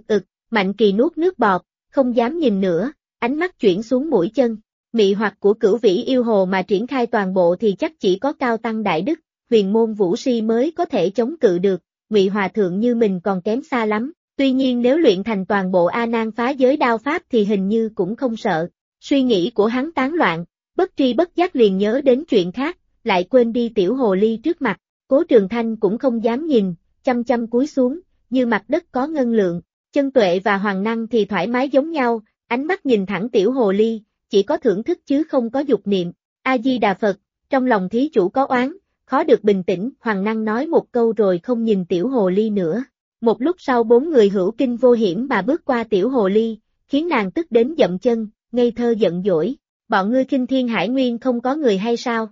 Mạnh Kỳ nuốt nước bọt, không dám nhìn nữa, ánh mắt chuyển xuống mũi chân. Mị hoặc của Cửu Vĩ yêu hồ mà triển khai toàn bộ thì chắc chỉ có cao tăng đại đức, huyền môn vũ si mới có thể chống cự được, Ngụy Hòa thượng như mình còn kém xa lắm. Tuy nhiên nếu luyện thành toàn bộ A Nan phá giới đao pháp thì hình như cũng không sợ. Suy nghĩ của hắn tán loạn, bất tri bất giác liền nhớ đến chuyện khác, lại quên đi Tiểu Hồ Ly trước mặt. Cố Trường Thanh cũng không dám nhìn, chăm chăm cúi xuống, như mặt đất có ngân lượng. Chân Tuệ và Hoàng Năng thì thoải mái giống nhau, ánh mắt nhìn thẳng Tiểu Hồ Ly, chỉ có thưởng thức chứ không có dục niệm. A Di Đà Phật, trong lòng thí chủ có oán, khó được bình tĩnh. Hoàng Năng nói một câu rồi không nhìn Tiểu Hồ Ly nữa. Một lúc sau bốn người hữu kinh vô hiểm mà bước qua Tiểu Hồ Ly, khiến nàng tức đến dậm chân, ngây thơ giận dỗi. Bọn ngươi Kinh Thiên Hải Nguyên không có người hay sao?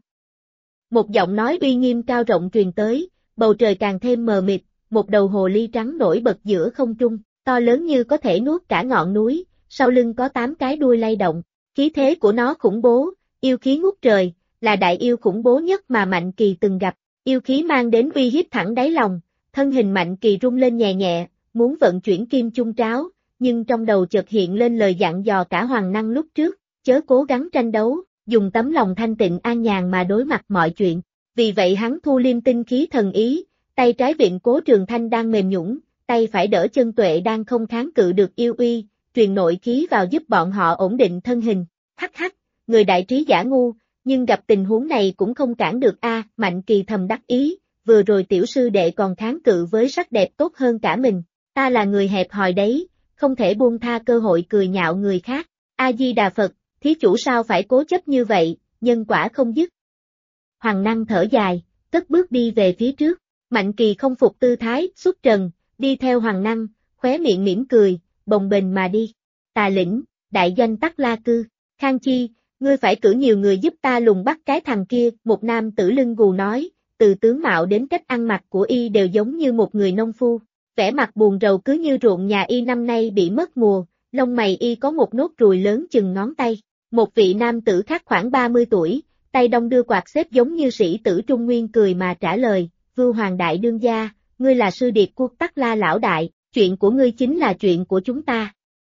Một giọng nói uy nghiêm cao rộng truyền tới, bầu trời càng thêm mờ mịt, một đầu hồ ly trắng nổi bật giữa không trung, to lớn như có thể nuốt cả ngọn núi, sau lưng có 8 cái đuôi lay động, khí thế của nó khủng bố, yêu khí ngút trời, là đại yêu khủng bố nhất mà Mạnh Kỳ từng gặp, yêu khí mang đến uy hiếp thẳng đáy lòng, thân hình Mạnh Kỳ rung lên nhẹ nhẹ, muốn vận chuyển kim chung tráo, nhưng trong đầu chợt hiện lên lời dặn dò cả Hoàng Năng lúc trước, chớ cố gắng tranh đấu, dùng tấm lòng thanh tịnh an nhàn mà đối mặt mọi chuyện. Vì vậy hắn thu liêm tinh khí thần ý, tay trái vịn Cố Trường Thanh đang mềm nhũn, tay phải đỡ Chân Tuệ đang không kháng cự được yêu uy, truyền nội khí vào giúp bọn họ ổn định thân hình. Hắc hắc, người đại trí giả ngu, nhưng gặp tình huống này cũng không cản được a. Mạnh Kỳ thầm đắc ý, vừa rồi tiểu sư đệ còn kháng cự với sắc đẹp tốt hơn cả mình, ta là người hẹp hòi đấy, không thể buông tha cơ hội cười nhạo người khác. A Di Đà Phật, thí chủ sao phải cố chấp như vậy, nhân quả không dứt. Hoàng Năng thở dài, cất bước đi về phía trước. Mạnh Kỳ không phục tư thái, xuất trần, đi theo Hoàng Năng, khóe miệng mỉm cười, bồng bềnh mà đi. Tà lĩnh, đại doanh Tắc La Cư, Khang Chi, ngươi phải cử nhiều người giúp ta lùng bắt cái thằng kia, một nam tử lưng gù nói, từ tướng mạo đến cách ăn mặc của y đều giống như một người nông phu. Vẻ mặt buồn rầu cứ như ruộng nhà y năm nay bị mất mùa, lông mày y có một nốt ruồi lớn chừng ngón tay. Một vị nam tử khác khoảng 30 tuổi, tay đong đưa quạt xếp giống như sĩ tử Trung Nguyên cười mà trả lời, Vưu Hoàng đại đương gia, ngươi là sư điệt của Tắc La lão đại, chuyện của ngươi chính là chuyện của chúng ta.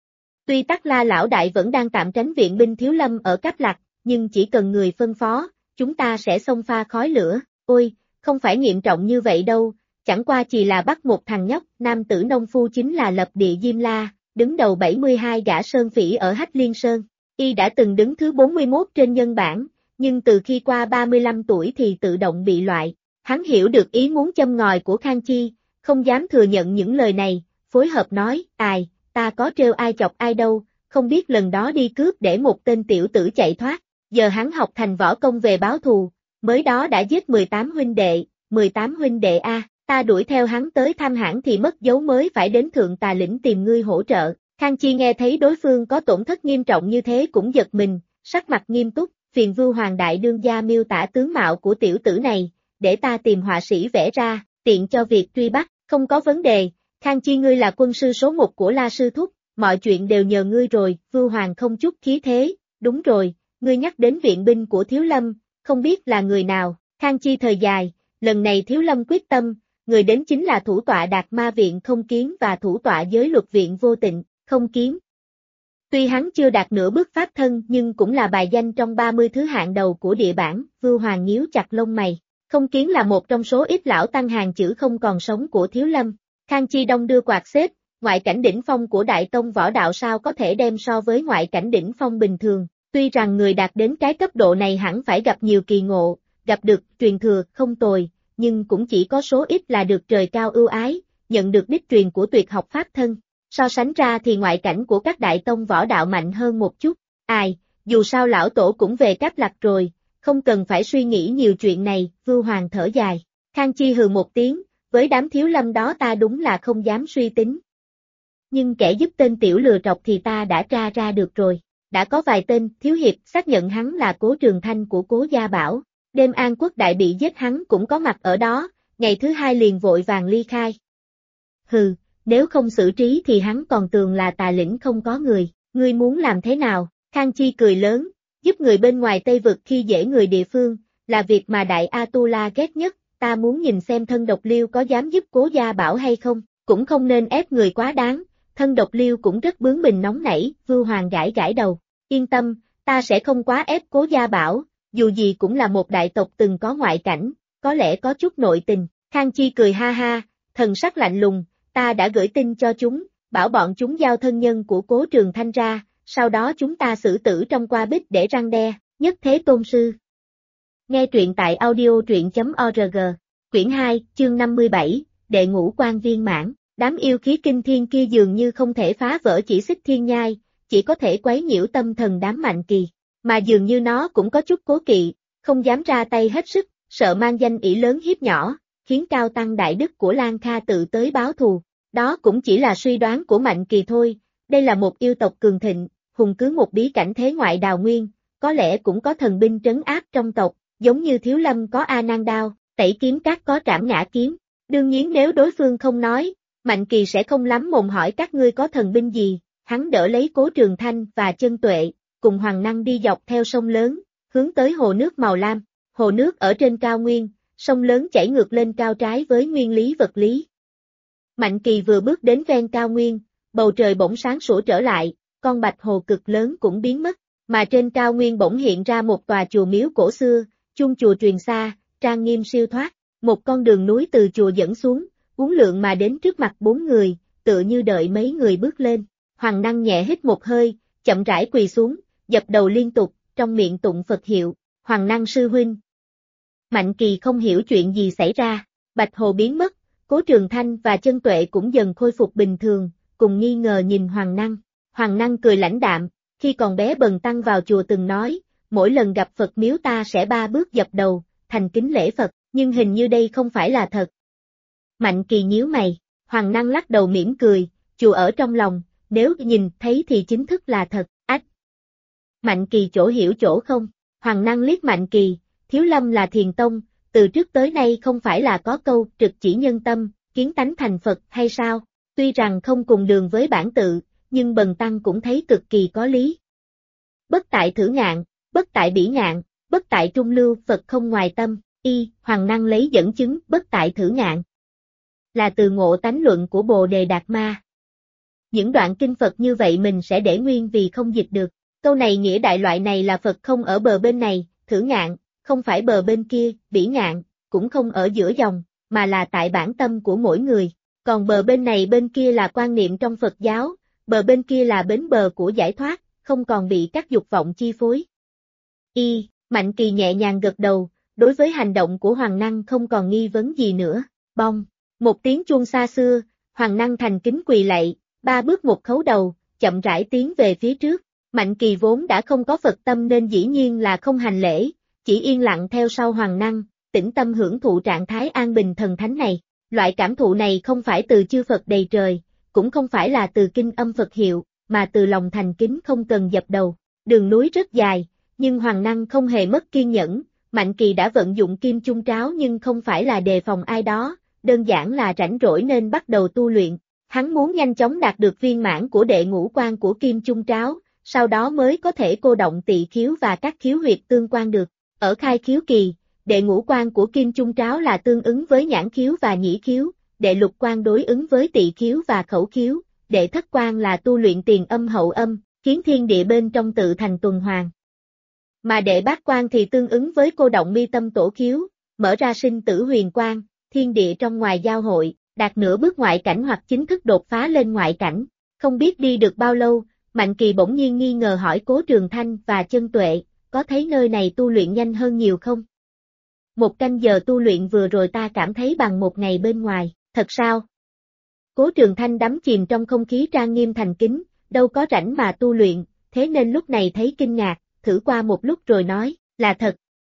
Tuy Tắc La lão đại vẫn đang tạm tránh viện binh Thiếu Lâm ở Cáp Lặc, nhưng chỉ cần người phân phó, chúng ta sẽ xông pha khói lửa. Ôi, không phải nghiêm trọng như vậy đâu, chẳng qua chỉ là bắt một thằng nhóc, nam tử nông phu chính là Lập Địa Diêm La, đứng đầu 72 gã sơn phỉ ở Hách Liên Sơn. Y đã từng đứng thứ 41 trên nhân bảng, nhưng từ khi qua 35 tuổi thì tự động bị loại. Hắn hiểu được ý muốn châm ngòi của Khang Chi, không dám thừa nhận những lời này, phối hợp nói, ta có trêu ai chọc ai đâu, không biết lần đó đi cướp để một tên tiểu tử chạy thoát, giờ hắn học thành võ công về báo thù, mới đó đã giết 18 huynh đệ a, ta đuổi theo hắn tới Tham Hãn thì mất dấu mới phải đến Thượng Tà Lĩnh tìm ngươi hỗ trợ. Khang Chi nghe thấy đối phương có tổn thất nghiêm trọng như thế cũng giật mình, sắc mặt nghiêm túc, phiền Vưu Hoàng đại đương gia miêu tả tướng mạo của tiểu tử này, để ta tìm họa sĩ vẽ ra, tiện cho việc truy bắt, không có vấn đề, Khang Chi ngươi là quân sư số 1 của La Sư Thúc, mọi chuyện đều nhờ ngươi rồi, Vưu Hoàng không chút khí thế, đúng rồi, ngươi nhắc đến viện binh của Thiếu Lâm, không biết là người nào, Khang Chi thời dài, lần này Thiếu Lâm quyết tâm, người đến chính là thủ tọa Đạt Ma Viện Không Kiến và thủ tọa Giới Luật Viện Vô Tịnh, Không Kiến. Tuy hắn chưa đạt nửa bước pháp thân nhưng cũng là bài danh trong 30 thứ hạng đầu của địa bảng, Vưu Hoàng nhíu chặt lông mày. Không Kiến là một trong số ít lão tăng hàng chữ không còn sống của Thiếu Lâm. Khang Chi đong đưa quạt xếp, ngoại cảnh đỉnh phong của Đại Tông võ đạo sao có thể đem so với ngoại cảnh đỉnh phong bình thường. Tuy rằng người đạt đến cái cấp độ này hẳn phải gặp nhiều kỳ ngộ, gặp được truyền thừa không tồi, nhưng cũng chỉ có số ít là được trời cao ưu ái, nhận được đích truyền của tuyệt học pháp thân. So sánh ra thì ngoại cảnh của các đại tông võ đạo mạnh hơn một chút. Dù sao lão tổ cũng về Cáp Lặc rồi, không cần phải suy nghĩ nhiều chuyện này, Vưu Hoàng thở dài. Khang Chi hừ một tiếng, với đám Thiếu Lâm đó ta đúng là không dám suy tính. Nhưng kẻ giúp tên tiểu lừa trọc thì ta đã tra ra được rồi. Đã có vài tên, Thiếu Hiệp xác nhận hắn là Cố Trường Thanh của Cố Gia Bảo. Đêm An Quốc Đại bị giết hắn cũng có mặt ở đó, ngày thứ hai liền vội vàng ly khai. Hừ, nếu không xử trí thì hắn còn tưởng là Tà Lĩnh không có người, ngươi muốn làm thế nào? Khang Chi cười lớn, giúp người bên ngoài Tây Vực khi dễ người địa phương, là việc mà Đại A-tu-la ghét nhất, ta muốn nhìn xem Thân Độc Liêu có dám giúp Cố Gia Bảo hay không, cũng không nên ép người quá đáng, Thân Độc Liêu cũng rất bướng bỉnh nóng nảy, Vưu Hoàng gãi gãi đầu, yên tâm, ta sẽ không quá ép Cố Gia Bảo, dù gì cũng là một đại tộc từng có ngoại cảnh, có lẽ có chút nội tình. Khang Chi cười ha ha, thần sắc lạnh lùng, ta đã gửi tin cho chúng, bảo bọn chúng giao thân nhân của Cố Trường Thanh ra, sau đó chúng ta xử tử trong qua bích để răn đe, nhất thế tôn sư. Nghe truyện tại audio truyện.org, quyển 2, chương 57, đệ ngũ quan viên mãn, đám yêu khí kinh thiên kia dường như không thể phá vỡ chỉ xích thiên nhai, chỉ có thể quấy nhiễu tâm thần đám Mạnh Kỳ, mà dường như nó cũng có chút cố kỵ, không dám ra tay hết sức, sợ mang danh ỷ lớn hiếp nhỏ, khiến cao tăng đại đức của Lan Kha tự tới báo thù. Đó cũng chỉ là suy đoán của Mạnh Kỳ thôi, đây là một yêu tộc cường thịnh, hùng cứ một bí cảnh thế ngoại đào nguyên, có lẽ cũng có thần binh trấn áp trong tộc, giống như Thiếu Lâm có A Nan đao, Tẩy Kiếm Các có Trảm Ngã kiếm. Đương nhiên nếu đối phương không nói, Mạnh Kỳ sẽ không lắm mồm hỏi các ngươi có thần binh gì, hắn đỡ lấy Cố Trường Thanh và Chân Tuệ, cùng Hoàng Năng đi dọc theo sông lớn, hướng tới hồ nước màu lam, hồ nước ở trên cao nguyên, sông lớn chảy ngược lên cao trái với nguyên lý vật lý. Mạnh Kỳ vừa bước đến ven cao nguyên, bầu trời bỗng sáng sủa trở lại, con bạch hồ cực lớn cũng biến mất, mà trên cao nguyên bỗng hiện ra một tòa chùa miếu cổ xưa, chuông chùa truyền xa, trang nghiêm siêu thoát, một con đường núi từ chùa dẫn xuống, uốn lượn mà đến trước mặt 4 người, tựa như đợi mấy người bước lên. Hoàng Năng nhẹ hít một hơi, chậm rãi quỳ xuống, dập đầu liên tục, trong miệng tụng Phật hiệu, Hoàng Năng sư huynh. Mạnh Kỳ không hiểu chuyện gì xảy ra, bạch hồ biến mất, Cố Trường Thanh và Chân Tuệ cũng dần khôi phục bình thường, cùng nghi ngờ nhìn Hoàng Năng. Hoàng Năng cười lãnh đạm, khi còn bé Bần Tăng vào chùa từng nói, mỗi lần gặp Phật miếu ta sẽ 3 bước dập đầu, thành kính lễ Phật, nhưng hình như đây không phải là thật. Mạnh Kỳ nhíu mày, Hoàng Năng lắc đầu mỉm cười, chùa ở trong lòng, nếu nhìn thấy thì chính thức là thật, ách. Mạnh Kỳ chỗ hiểu chỗ không, Hoàng Năng liếc Mạnh Kỳ, Thiếu Lâm là thiền tông, từ trước tới nay không phải là có câu trực chỉ nhân tâm, kiến tánh thành Phật hay sao? Tuy rằng không cùng đường với bản tự, nhưng Bần Tăng cũng thấy cực kỳ có lý. Bất tại thử ngạn, bất tại bỉ ngạn, bất tại trung lưu, Phật không ngoài tâm. Hoàng Năng lấy dẫn chứng bất tại thử ngạn là từ Ngộ Tánh Luận của Bồ Đề Đạt Ma. Những đoạn kinh Phật như vậy mình sẽ để nguyên vì không dịch được. Câu này nghĩa đại loại này là Phật không ở bờ bên này, thử ngạn, không phải bờ bên kia, bỉ ngạn, cũng không ở giữa dòng, mà là tại bản tâm của mỗi người. Còn bờ bên này bên kia là quan niệm trong Phật giáo, bờ bên kia là bến bờ của giải thoát, không còn bị các dục vọng chi phối. Mạnh Kỳ nhẹ nhàng gật đầu, đối với hành động của Hoàng Năng không còn nghi vấn gì nữa. Bong, một tiếng chuông xa xưa, Hoàng Năng thành kính quỳ lạy, 3 bước một khấu đầu, chậm rãi tiến về phía trước. Mạnh Kỳ vốn đã không có Phật tâm nên dĩ nhiên là không hành lễ, chỉ yên lặng theo sau Hoàng Năng, tĩnh tâm hưởng thụ trạng thái an bình thần thánh này. Loại cảm thụ này không phải từ chư Phật đầy trời, cũng không phải là từ kinh âm Phật hiệu, mà từ lòng thành kính không cần dập đầu. Đường núi rất dài, nhưng Hoàng Năng không hề mất kiên nhẫn. Mạnh Kỳ đã vận dụng kim chung tráo nhưng không phải là đề phòng ai đó, đơn giản là rảnh rỗi nên bắt đầu tu luyện. Hắn muốn nhanh chóng đạt được viên mãn của đệ ngũ quan của kim chung tráo, sau đó mới có thể cô động tỵ khiếu và các khiếu huyệt tương quan được. Ở khai khiếu kỳ, đệ ngũ quan của kim chung tráo là tương ứng với nhãn khiếu và nhĩ khiếu, đệ lục quan đối ứng với tỵ khiếu và khẩu khiếu, đệ thất quan là tu luyện tiền âm hậu âm, khiến thiên địa bên trong tự thành tuần hoàn. Mà đệ bát quan thì tương ứng với cô động mi tâm tổ khiếu, mở ra sinh tử huyền quang, thiên địa trong ngoài giao hội, đạt nửa bước ngoại cảnh hoặc chính thức đột phá lên ngoại cảnh. Không biết đi được bao lâu, Mạnh Kỳ bỗng nhiên nghi ngờ hỏi Cố Trường Thanh và Chân Tuệ, có thấy nơi này tu luyện nhanh hơn nhiều không? 1 canh giờ tu luyện vừa rồi ta cảm thấy bằng 1 ngày bên ngoài, thật sao? Cố Trường Thanh đắm chìm trong không khí trang nghiêm thành kính, đâu có rảnh mà tu luyện, thế nên lúc này thấy kinh ngạc, thử qua một lúc rồi nói, là thật.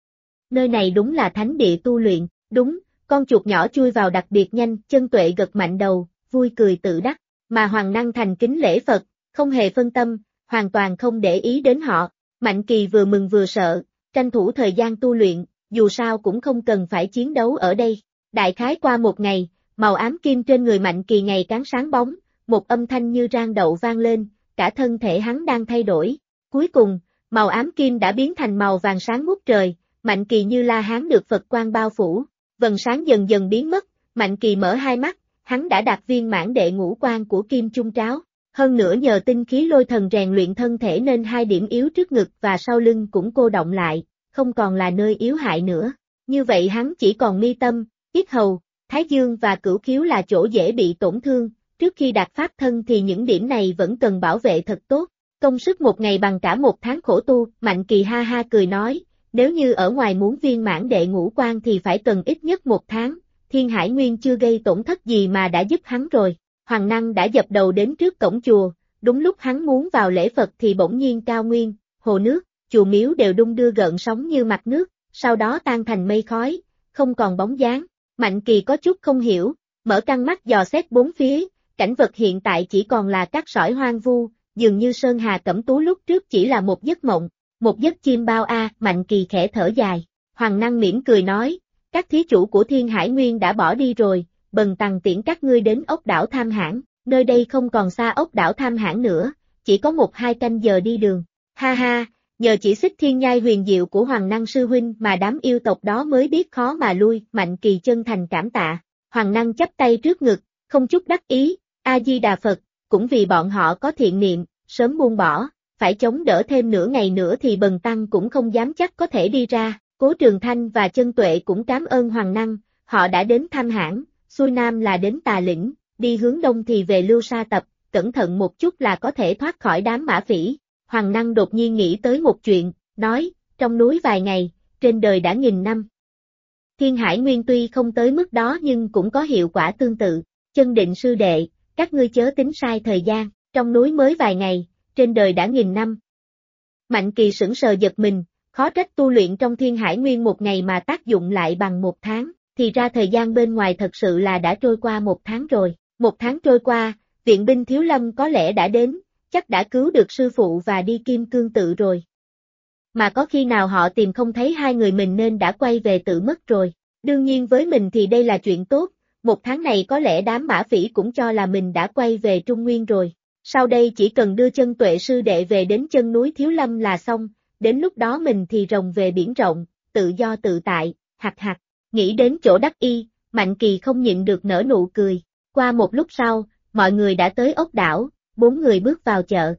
Nơi này đúng là thánh địa tu luyện, đúng, con chuột nhỏ chui vào đặc biệt nhanh, Chân Tuệ gật mạnh đầu, vui cười tự đắc, mà Hoàng Năng thành kính lễ Phật, không hề phân tâm, hoàn toàn không để ý đến họ. Mạnh Kỳ vừa mừng vừa sợ, tranh thủ thời gian tu luyện, dù sao cũng không cần phải chiến đấu ở đây. Đại khái qua 1 ngày, màu ám kim trên người Mạnh Kỳ ngày càng sáng bóng, một âm thanh như rang đậu vang lên, cả thân thể hắn đang thay đổi. Cuối cùng, màu ám kim đã biến thành màu vàng sáng ngút trời, Mạnh Kỳ như La Hán được Phật quang bao phủ, vầng sáng dần dần biến mất, Mạnh Kỳ mở hai mắt, hắn đã đạt viên mãn đệ ngũ quan của kim chung tráo. Hơn nữa nhờ tinh khí lôi thần rèn luyện thân thể nên 2 điểm yếu trước ngực và sau lưng cũng cô động lại, không còn là nơi yếu hại nữa. Như vậy hắn chỉ còn mi tâm, yết hầu, thái dương và cửu khiếu là chỗ dễ bị tổn thương, trước khi đạt pháp thân thì những điểm này vẫn cần bảo vệ thật tốt. Công sức 1 ngày bằng cả 1 tháng khổ tu, Mạnh Kỳ ha ha cười nói, nếu như ở ngoài muốn viên mãn đệ ngũ quan thì phải cần ít nhất 1 tháng, Thiên Hải Nguyên chưa gây tổn thất gì mà đã giúp hắn rồi. Hoàng Năng đã dập đầu đến trước cổng chùa, đúng lúc hắn muốn vào lễ Phật thì bỗng nhiên cao nguyên, hồ nước, chùa miếu đều đung đưa gợn sóng như mặt nước, sau đó tan thành mây khói, không còn bóng dáng. Mạnh Kỳ có chút không hiểu, mở căng mắt dò xét bốn phía, cảnh vật hiện tại chỉ còn là cát sỏi hoang vu, dường như Sơn Hà Cẩm Tú lúc trước chỉ là một giấc mộng, một giấc chim bao a. Mạnh Kỳ khẽ thở dài, Hoàng Năng mỉm cười nói, các thí chủ của Thiên Hải Nguyên đã bỏ đi rồi. Bần Tăng tiễn các ngươi đến ốc đảo Tham Hãn, nơi đây không còn xa ốc đảo Tham Hãn nữa, chỉ có 1-2 canh giờ đi đường. Ha ha, nhờ chỉ xích thiên nhai huyền diệu của Hoàng Năng sư huynh mà đám yêu tộc đó mới biết khó mà lui. Mạnh Kỳ chân thành cảm tạ. Hoàng Năng chắp tay trước ngực, không chút đắc ý, A-di-đà Phật, cũng vì bọn họ có thiện niệm, sớm buông bỏ, phải chống đỡ thêm nửa ngày nữa thì Bần Tăng cũng không dám chắc có thể đi ra. Cố Trường Thanh và Chân Tuệ cũng cảm ơn Hoàng Năng, họ đã đến Tham Hãn. Xuôi nam là đến Tà Lĩnh, đi hướng đông thì về Lưu Sa Tập, cẩn thận một chút là có thể thoát khỏi đám mã phỉ. Hoàng Năng đột nhiên nghĩ tới một chuyện, nói, trong núi vài ngày, trên đời đã 1000 năm. Thiên Hải Nguyên tuy không tới mức đó nhưng cũng có hiệu quả tương tự. Chân Định sư đệ, các ngươi chớ tính sai thời gian, trong núi mới vài ngày, trên đời đã 1000 năm. Mạnh Kỳ sững sờ giật mình, khó trách tu luyện trong Thiên Hải Nguyên 1 ngày mà tác dụng lại bằng 1 tháng. Thì ra thời gian bên ngoài thật sự là đã trôi qua 1 tháng rồi. 1 tháng trôi qua, viện binh Thiếu Lâm có lẽ đã đến, chắc đã cứu được sư phụ và đi Kim Cương Tự rồi. Mà có khi nào họ tìm không thấy 2 người mình nên đã quay về tự mất rồi. Đương nhiên với mình thì đây là chuyện tốt, một tháng này có lẽ đám mã phỉ cũng cho là mình đã quay về Trung Nguyên rồi. Sau đây chỉ cần đưa chân Tuệ sư đệ về đến chân núi Thiếu Lâm là xong, đến lúc đó mình thì rồng về biển rộng, tự do tự tại, hạt hạt. Nghĩ đến chỗ đắc y, Mạnh Kỳ không nhịn được nở nụ cười. Qua một lúc sau, mọi người đã tới ốc đảo, 4 người bước vào chợ.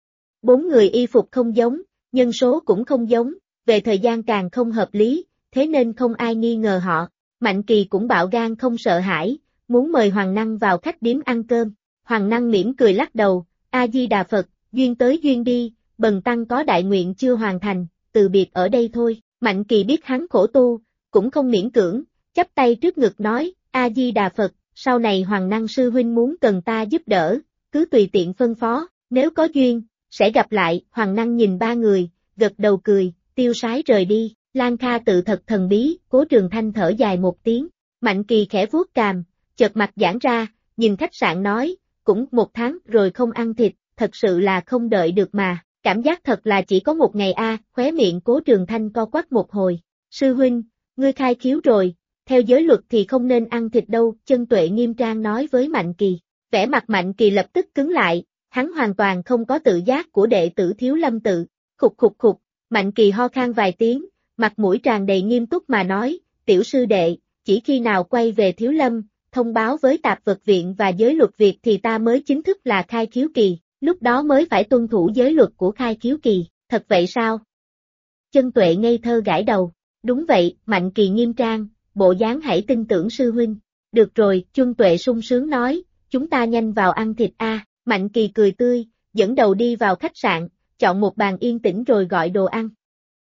4 người y phục không giống, nhân số cũng không giống, về thời gian càng không hợp lý, thế nên không ai nghi ngờ họ. Mạnh Kỳ cũng bạo gan không sợ hãi, muốn mời Hoàng Năng vào khách điếm ăn cơm. Hoàng Năng mỉm cười lắc đầu, A-di-đà Phật, duyên tới duyên đi, bần tăng có đại nguyện chưa hoàn thành, từ biệt ở đây thôi. Mạnh Kỳ biết hắn khổ tu, cũng không miễn cưỡng, chắp tay trước ngực nói, A-di-đà Phật, sau này Hoàng Năng sư huynh muốn cần ta giúp đỡ, cứ tùy tiện phân phó, nếu có duyên, sẽ gặp lại. Hoàng Năng nhìn 3 người, gật đầu cười, tiêu sái rời đi. Lan Kha tự thật thần bí, Cố Trường Thanh thở dài một tiếng. Mạnh Kỳ khẽ vuốt cằm, chợt mặt giãn ra, nhìn khách sạn nói, cũng 1 tháng rồi không ăn thịt, thật sự là không đợi được mà, cảm giác thật là chỉ có 1 ngày a. Khóe miệng Cố Trường Thanh co quắp một hồi. Sư huynh, ngươi khai khiếu rồi, theo giới luật thì không nên ăn thịt đâu, Chân Tuệ nghiêm trang nói với Mạnh Kỳ. Vẻ mặt Mạnh Kỳ lập tức cứng lại, hắn hoàn toàn không có tự giác của đệ tử Thiếu Lâm tự. Khục khục khục, Mạnh Kỳ ho khan vài tiếng, mặt mũi tràn đầy nghiêm túc mà nói, tiểu sư đệ, chỉ khi nào quay về Thiếu Lâm, thông báo với Tạp Vật Viện và giới luật Việt thì ta mới chính thức là khai khiếu kỳ, lúc đó mới phải tuân thủ giới luật của khai khiếu kỳ, thật vậy sao? Chân Tuệ ngây thơ gãi đầu, đúng vậy, Mạnh Kỳ nghiêm trang, bộ dáng hãy tin tưởng sư huynh. Được rồi, Chân Tuệ sung sướng nói, chúng ta nhanh vào ăn thịt a. Mạnh Kỳ cười tươi, dẫn đầu đi vào khách sạn, chọn một bàn yên tĩnh rồi gọi đồ ăn.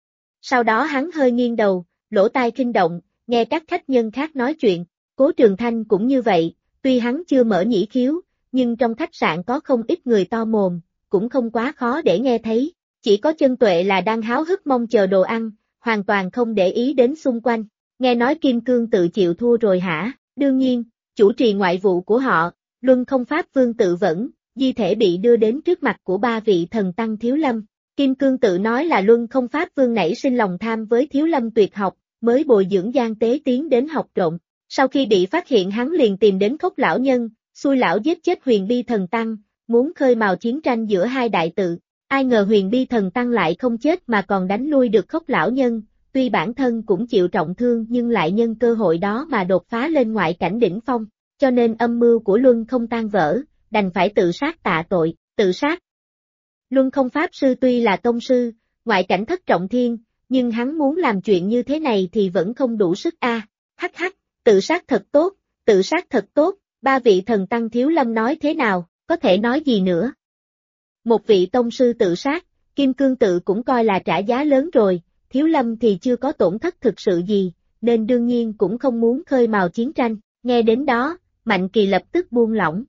Sau đó hắn hơi nghiêng đầu, lỗ tai kinh động, nghe các khách nhân khác nói chuyện. Cố Trường Thanh cũng như vậy, tuy hắn chưa mở nhĩ khiếu, nhưng trong khách sạn có không ít người to mồm, cũng không quá khó để nghe thấy. Chỉ có Chân Tuệ là đang háo hức mong chờ đồ ăn, hoàn toàn không để ý đến xung quanh. Nghe nói Kim Cương tự chịu thua rồi hả? Đương nhiên, chủ trì ngoại vụ của họ, Luân Không Pháp Vương tự vẫn, di thể bị đưa đến trước mặt của 3 vị thần tăng Thiếu Lâm. Kim Cương tự nói là Luân Không Pháp Vương nảy sinh lòng tham với Thiếu Lâm tuyệt học, mới bồi dưỡng Giang Tế tiến đến học trộm. Sau khi bị phát hiện hắn liền tìm đến Khốc lão nhân, xui lão giết chết Huyền Bi thần tăng, muốn khơi mào chiến tranh giữa hai đại tự. Ai ngờ Huyền Bi thần tăng lại không chết mà còn đánh lui được Khốc lão nhân, tuy bản thân cũng chịu trọng thương nhưng lại nhân cơ hội đó mà đột phá lên ngoại cảnh đỉnh phong, cho nên âm mưu của Luân không tan vỡ, đành phải tự sát tạ tội. Tự sát. Luân Không Pháp sư tuy là tông sư, ngoại cảnh thất trọng thiên, nhưng hắn muốn làm chuyện như thế này thì vẫn không đủ sức a. Hắc hắc, tự sát thật tốt, tự sát thật tốt, 3 vị thần tăng Thiếu Lâm nói thế nào, có thể nói gì nữa. Một vị tông sư tự sát, Kim Cương tự cũng coi là trả giá lớn rồi, Thiếu Lâm thì chưa có tổn thất thực sự gì, nên đương nhiên cũng không muốn khơi mào chiến tranh. Nghe đến đó, Mạnh Kỳ lập tức buông lỏng.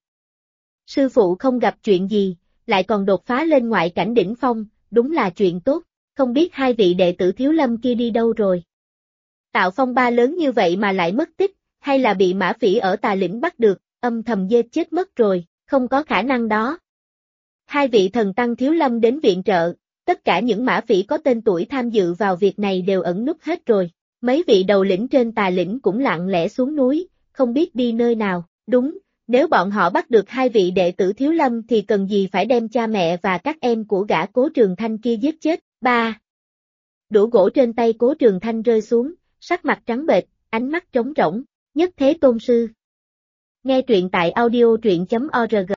Sư phụ không gặp chuyện gì, lại còn đột phá lên ngoại cảnh đỉnh phong, đúng là chuyện tốt, không biết 2 vị đệ tử Thiếu Lâm kia đi đâu rồi. Tạo phong ba lớn như vậy mà lại mất tích, hay là bị mã phỉ ở Tà Lĩnh bắt được, âm thầm giết chết mất rồi, không có khả năng đó. 2 vị thần tăng Thiếu Lâm đến viện trợ, tất cả những mã phỉ có tên tuổi tham dự vào việc này đều ẩn núp hết rồi. Mấy vị đầu lĩnh trên Tà Lĩnh cũng lặng lẽ xuống núi, không biết đi nơi nào. Đúng, nếu bọn họ bắt được 2 vị đệ tử Thiếu Lâm thì cần gì phải đem cha mẹ và các em của gã Cố Trường Thanh kia giết chết. 3. Đũa gỗ trên tay Cố Trường Thanh rơi xuống, sắc mặt trắng bệch, ánh mắt trống rỗng. Nhất Thế Tôn sư. Nghe truyện tại audio truyện.org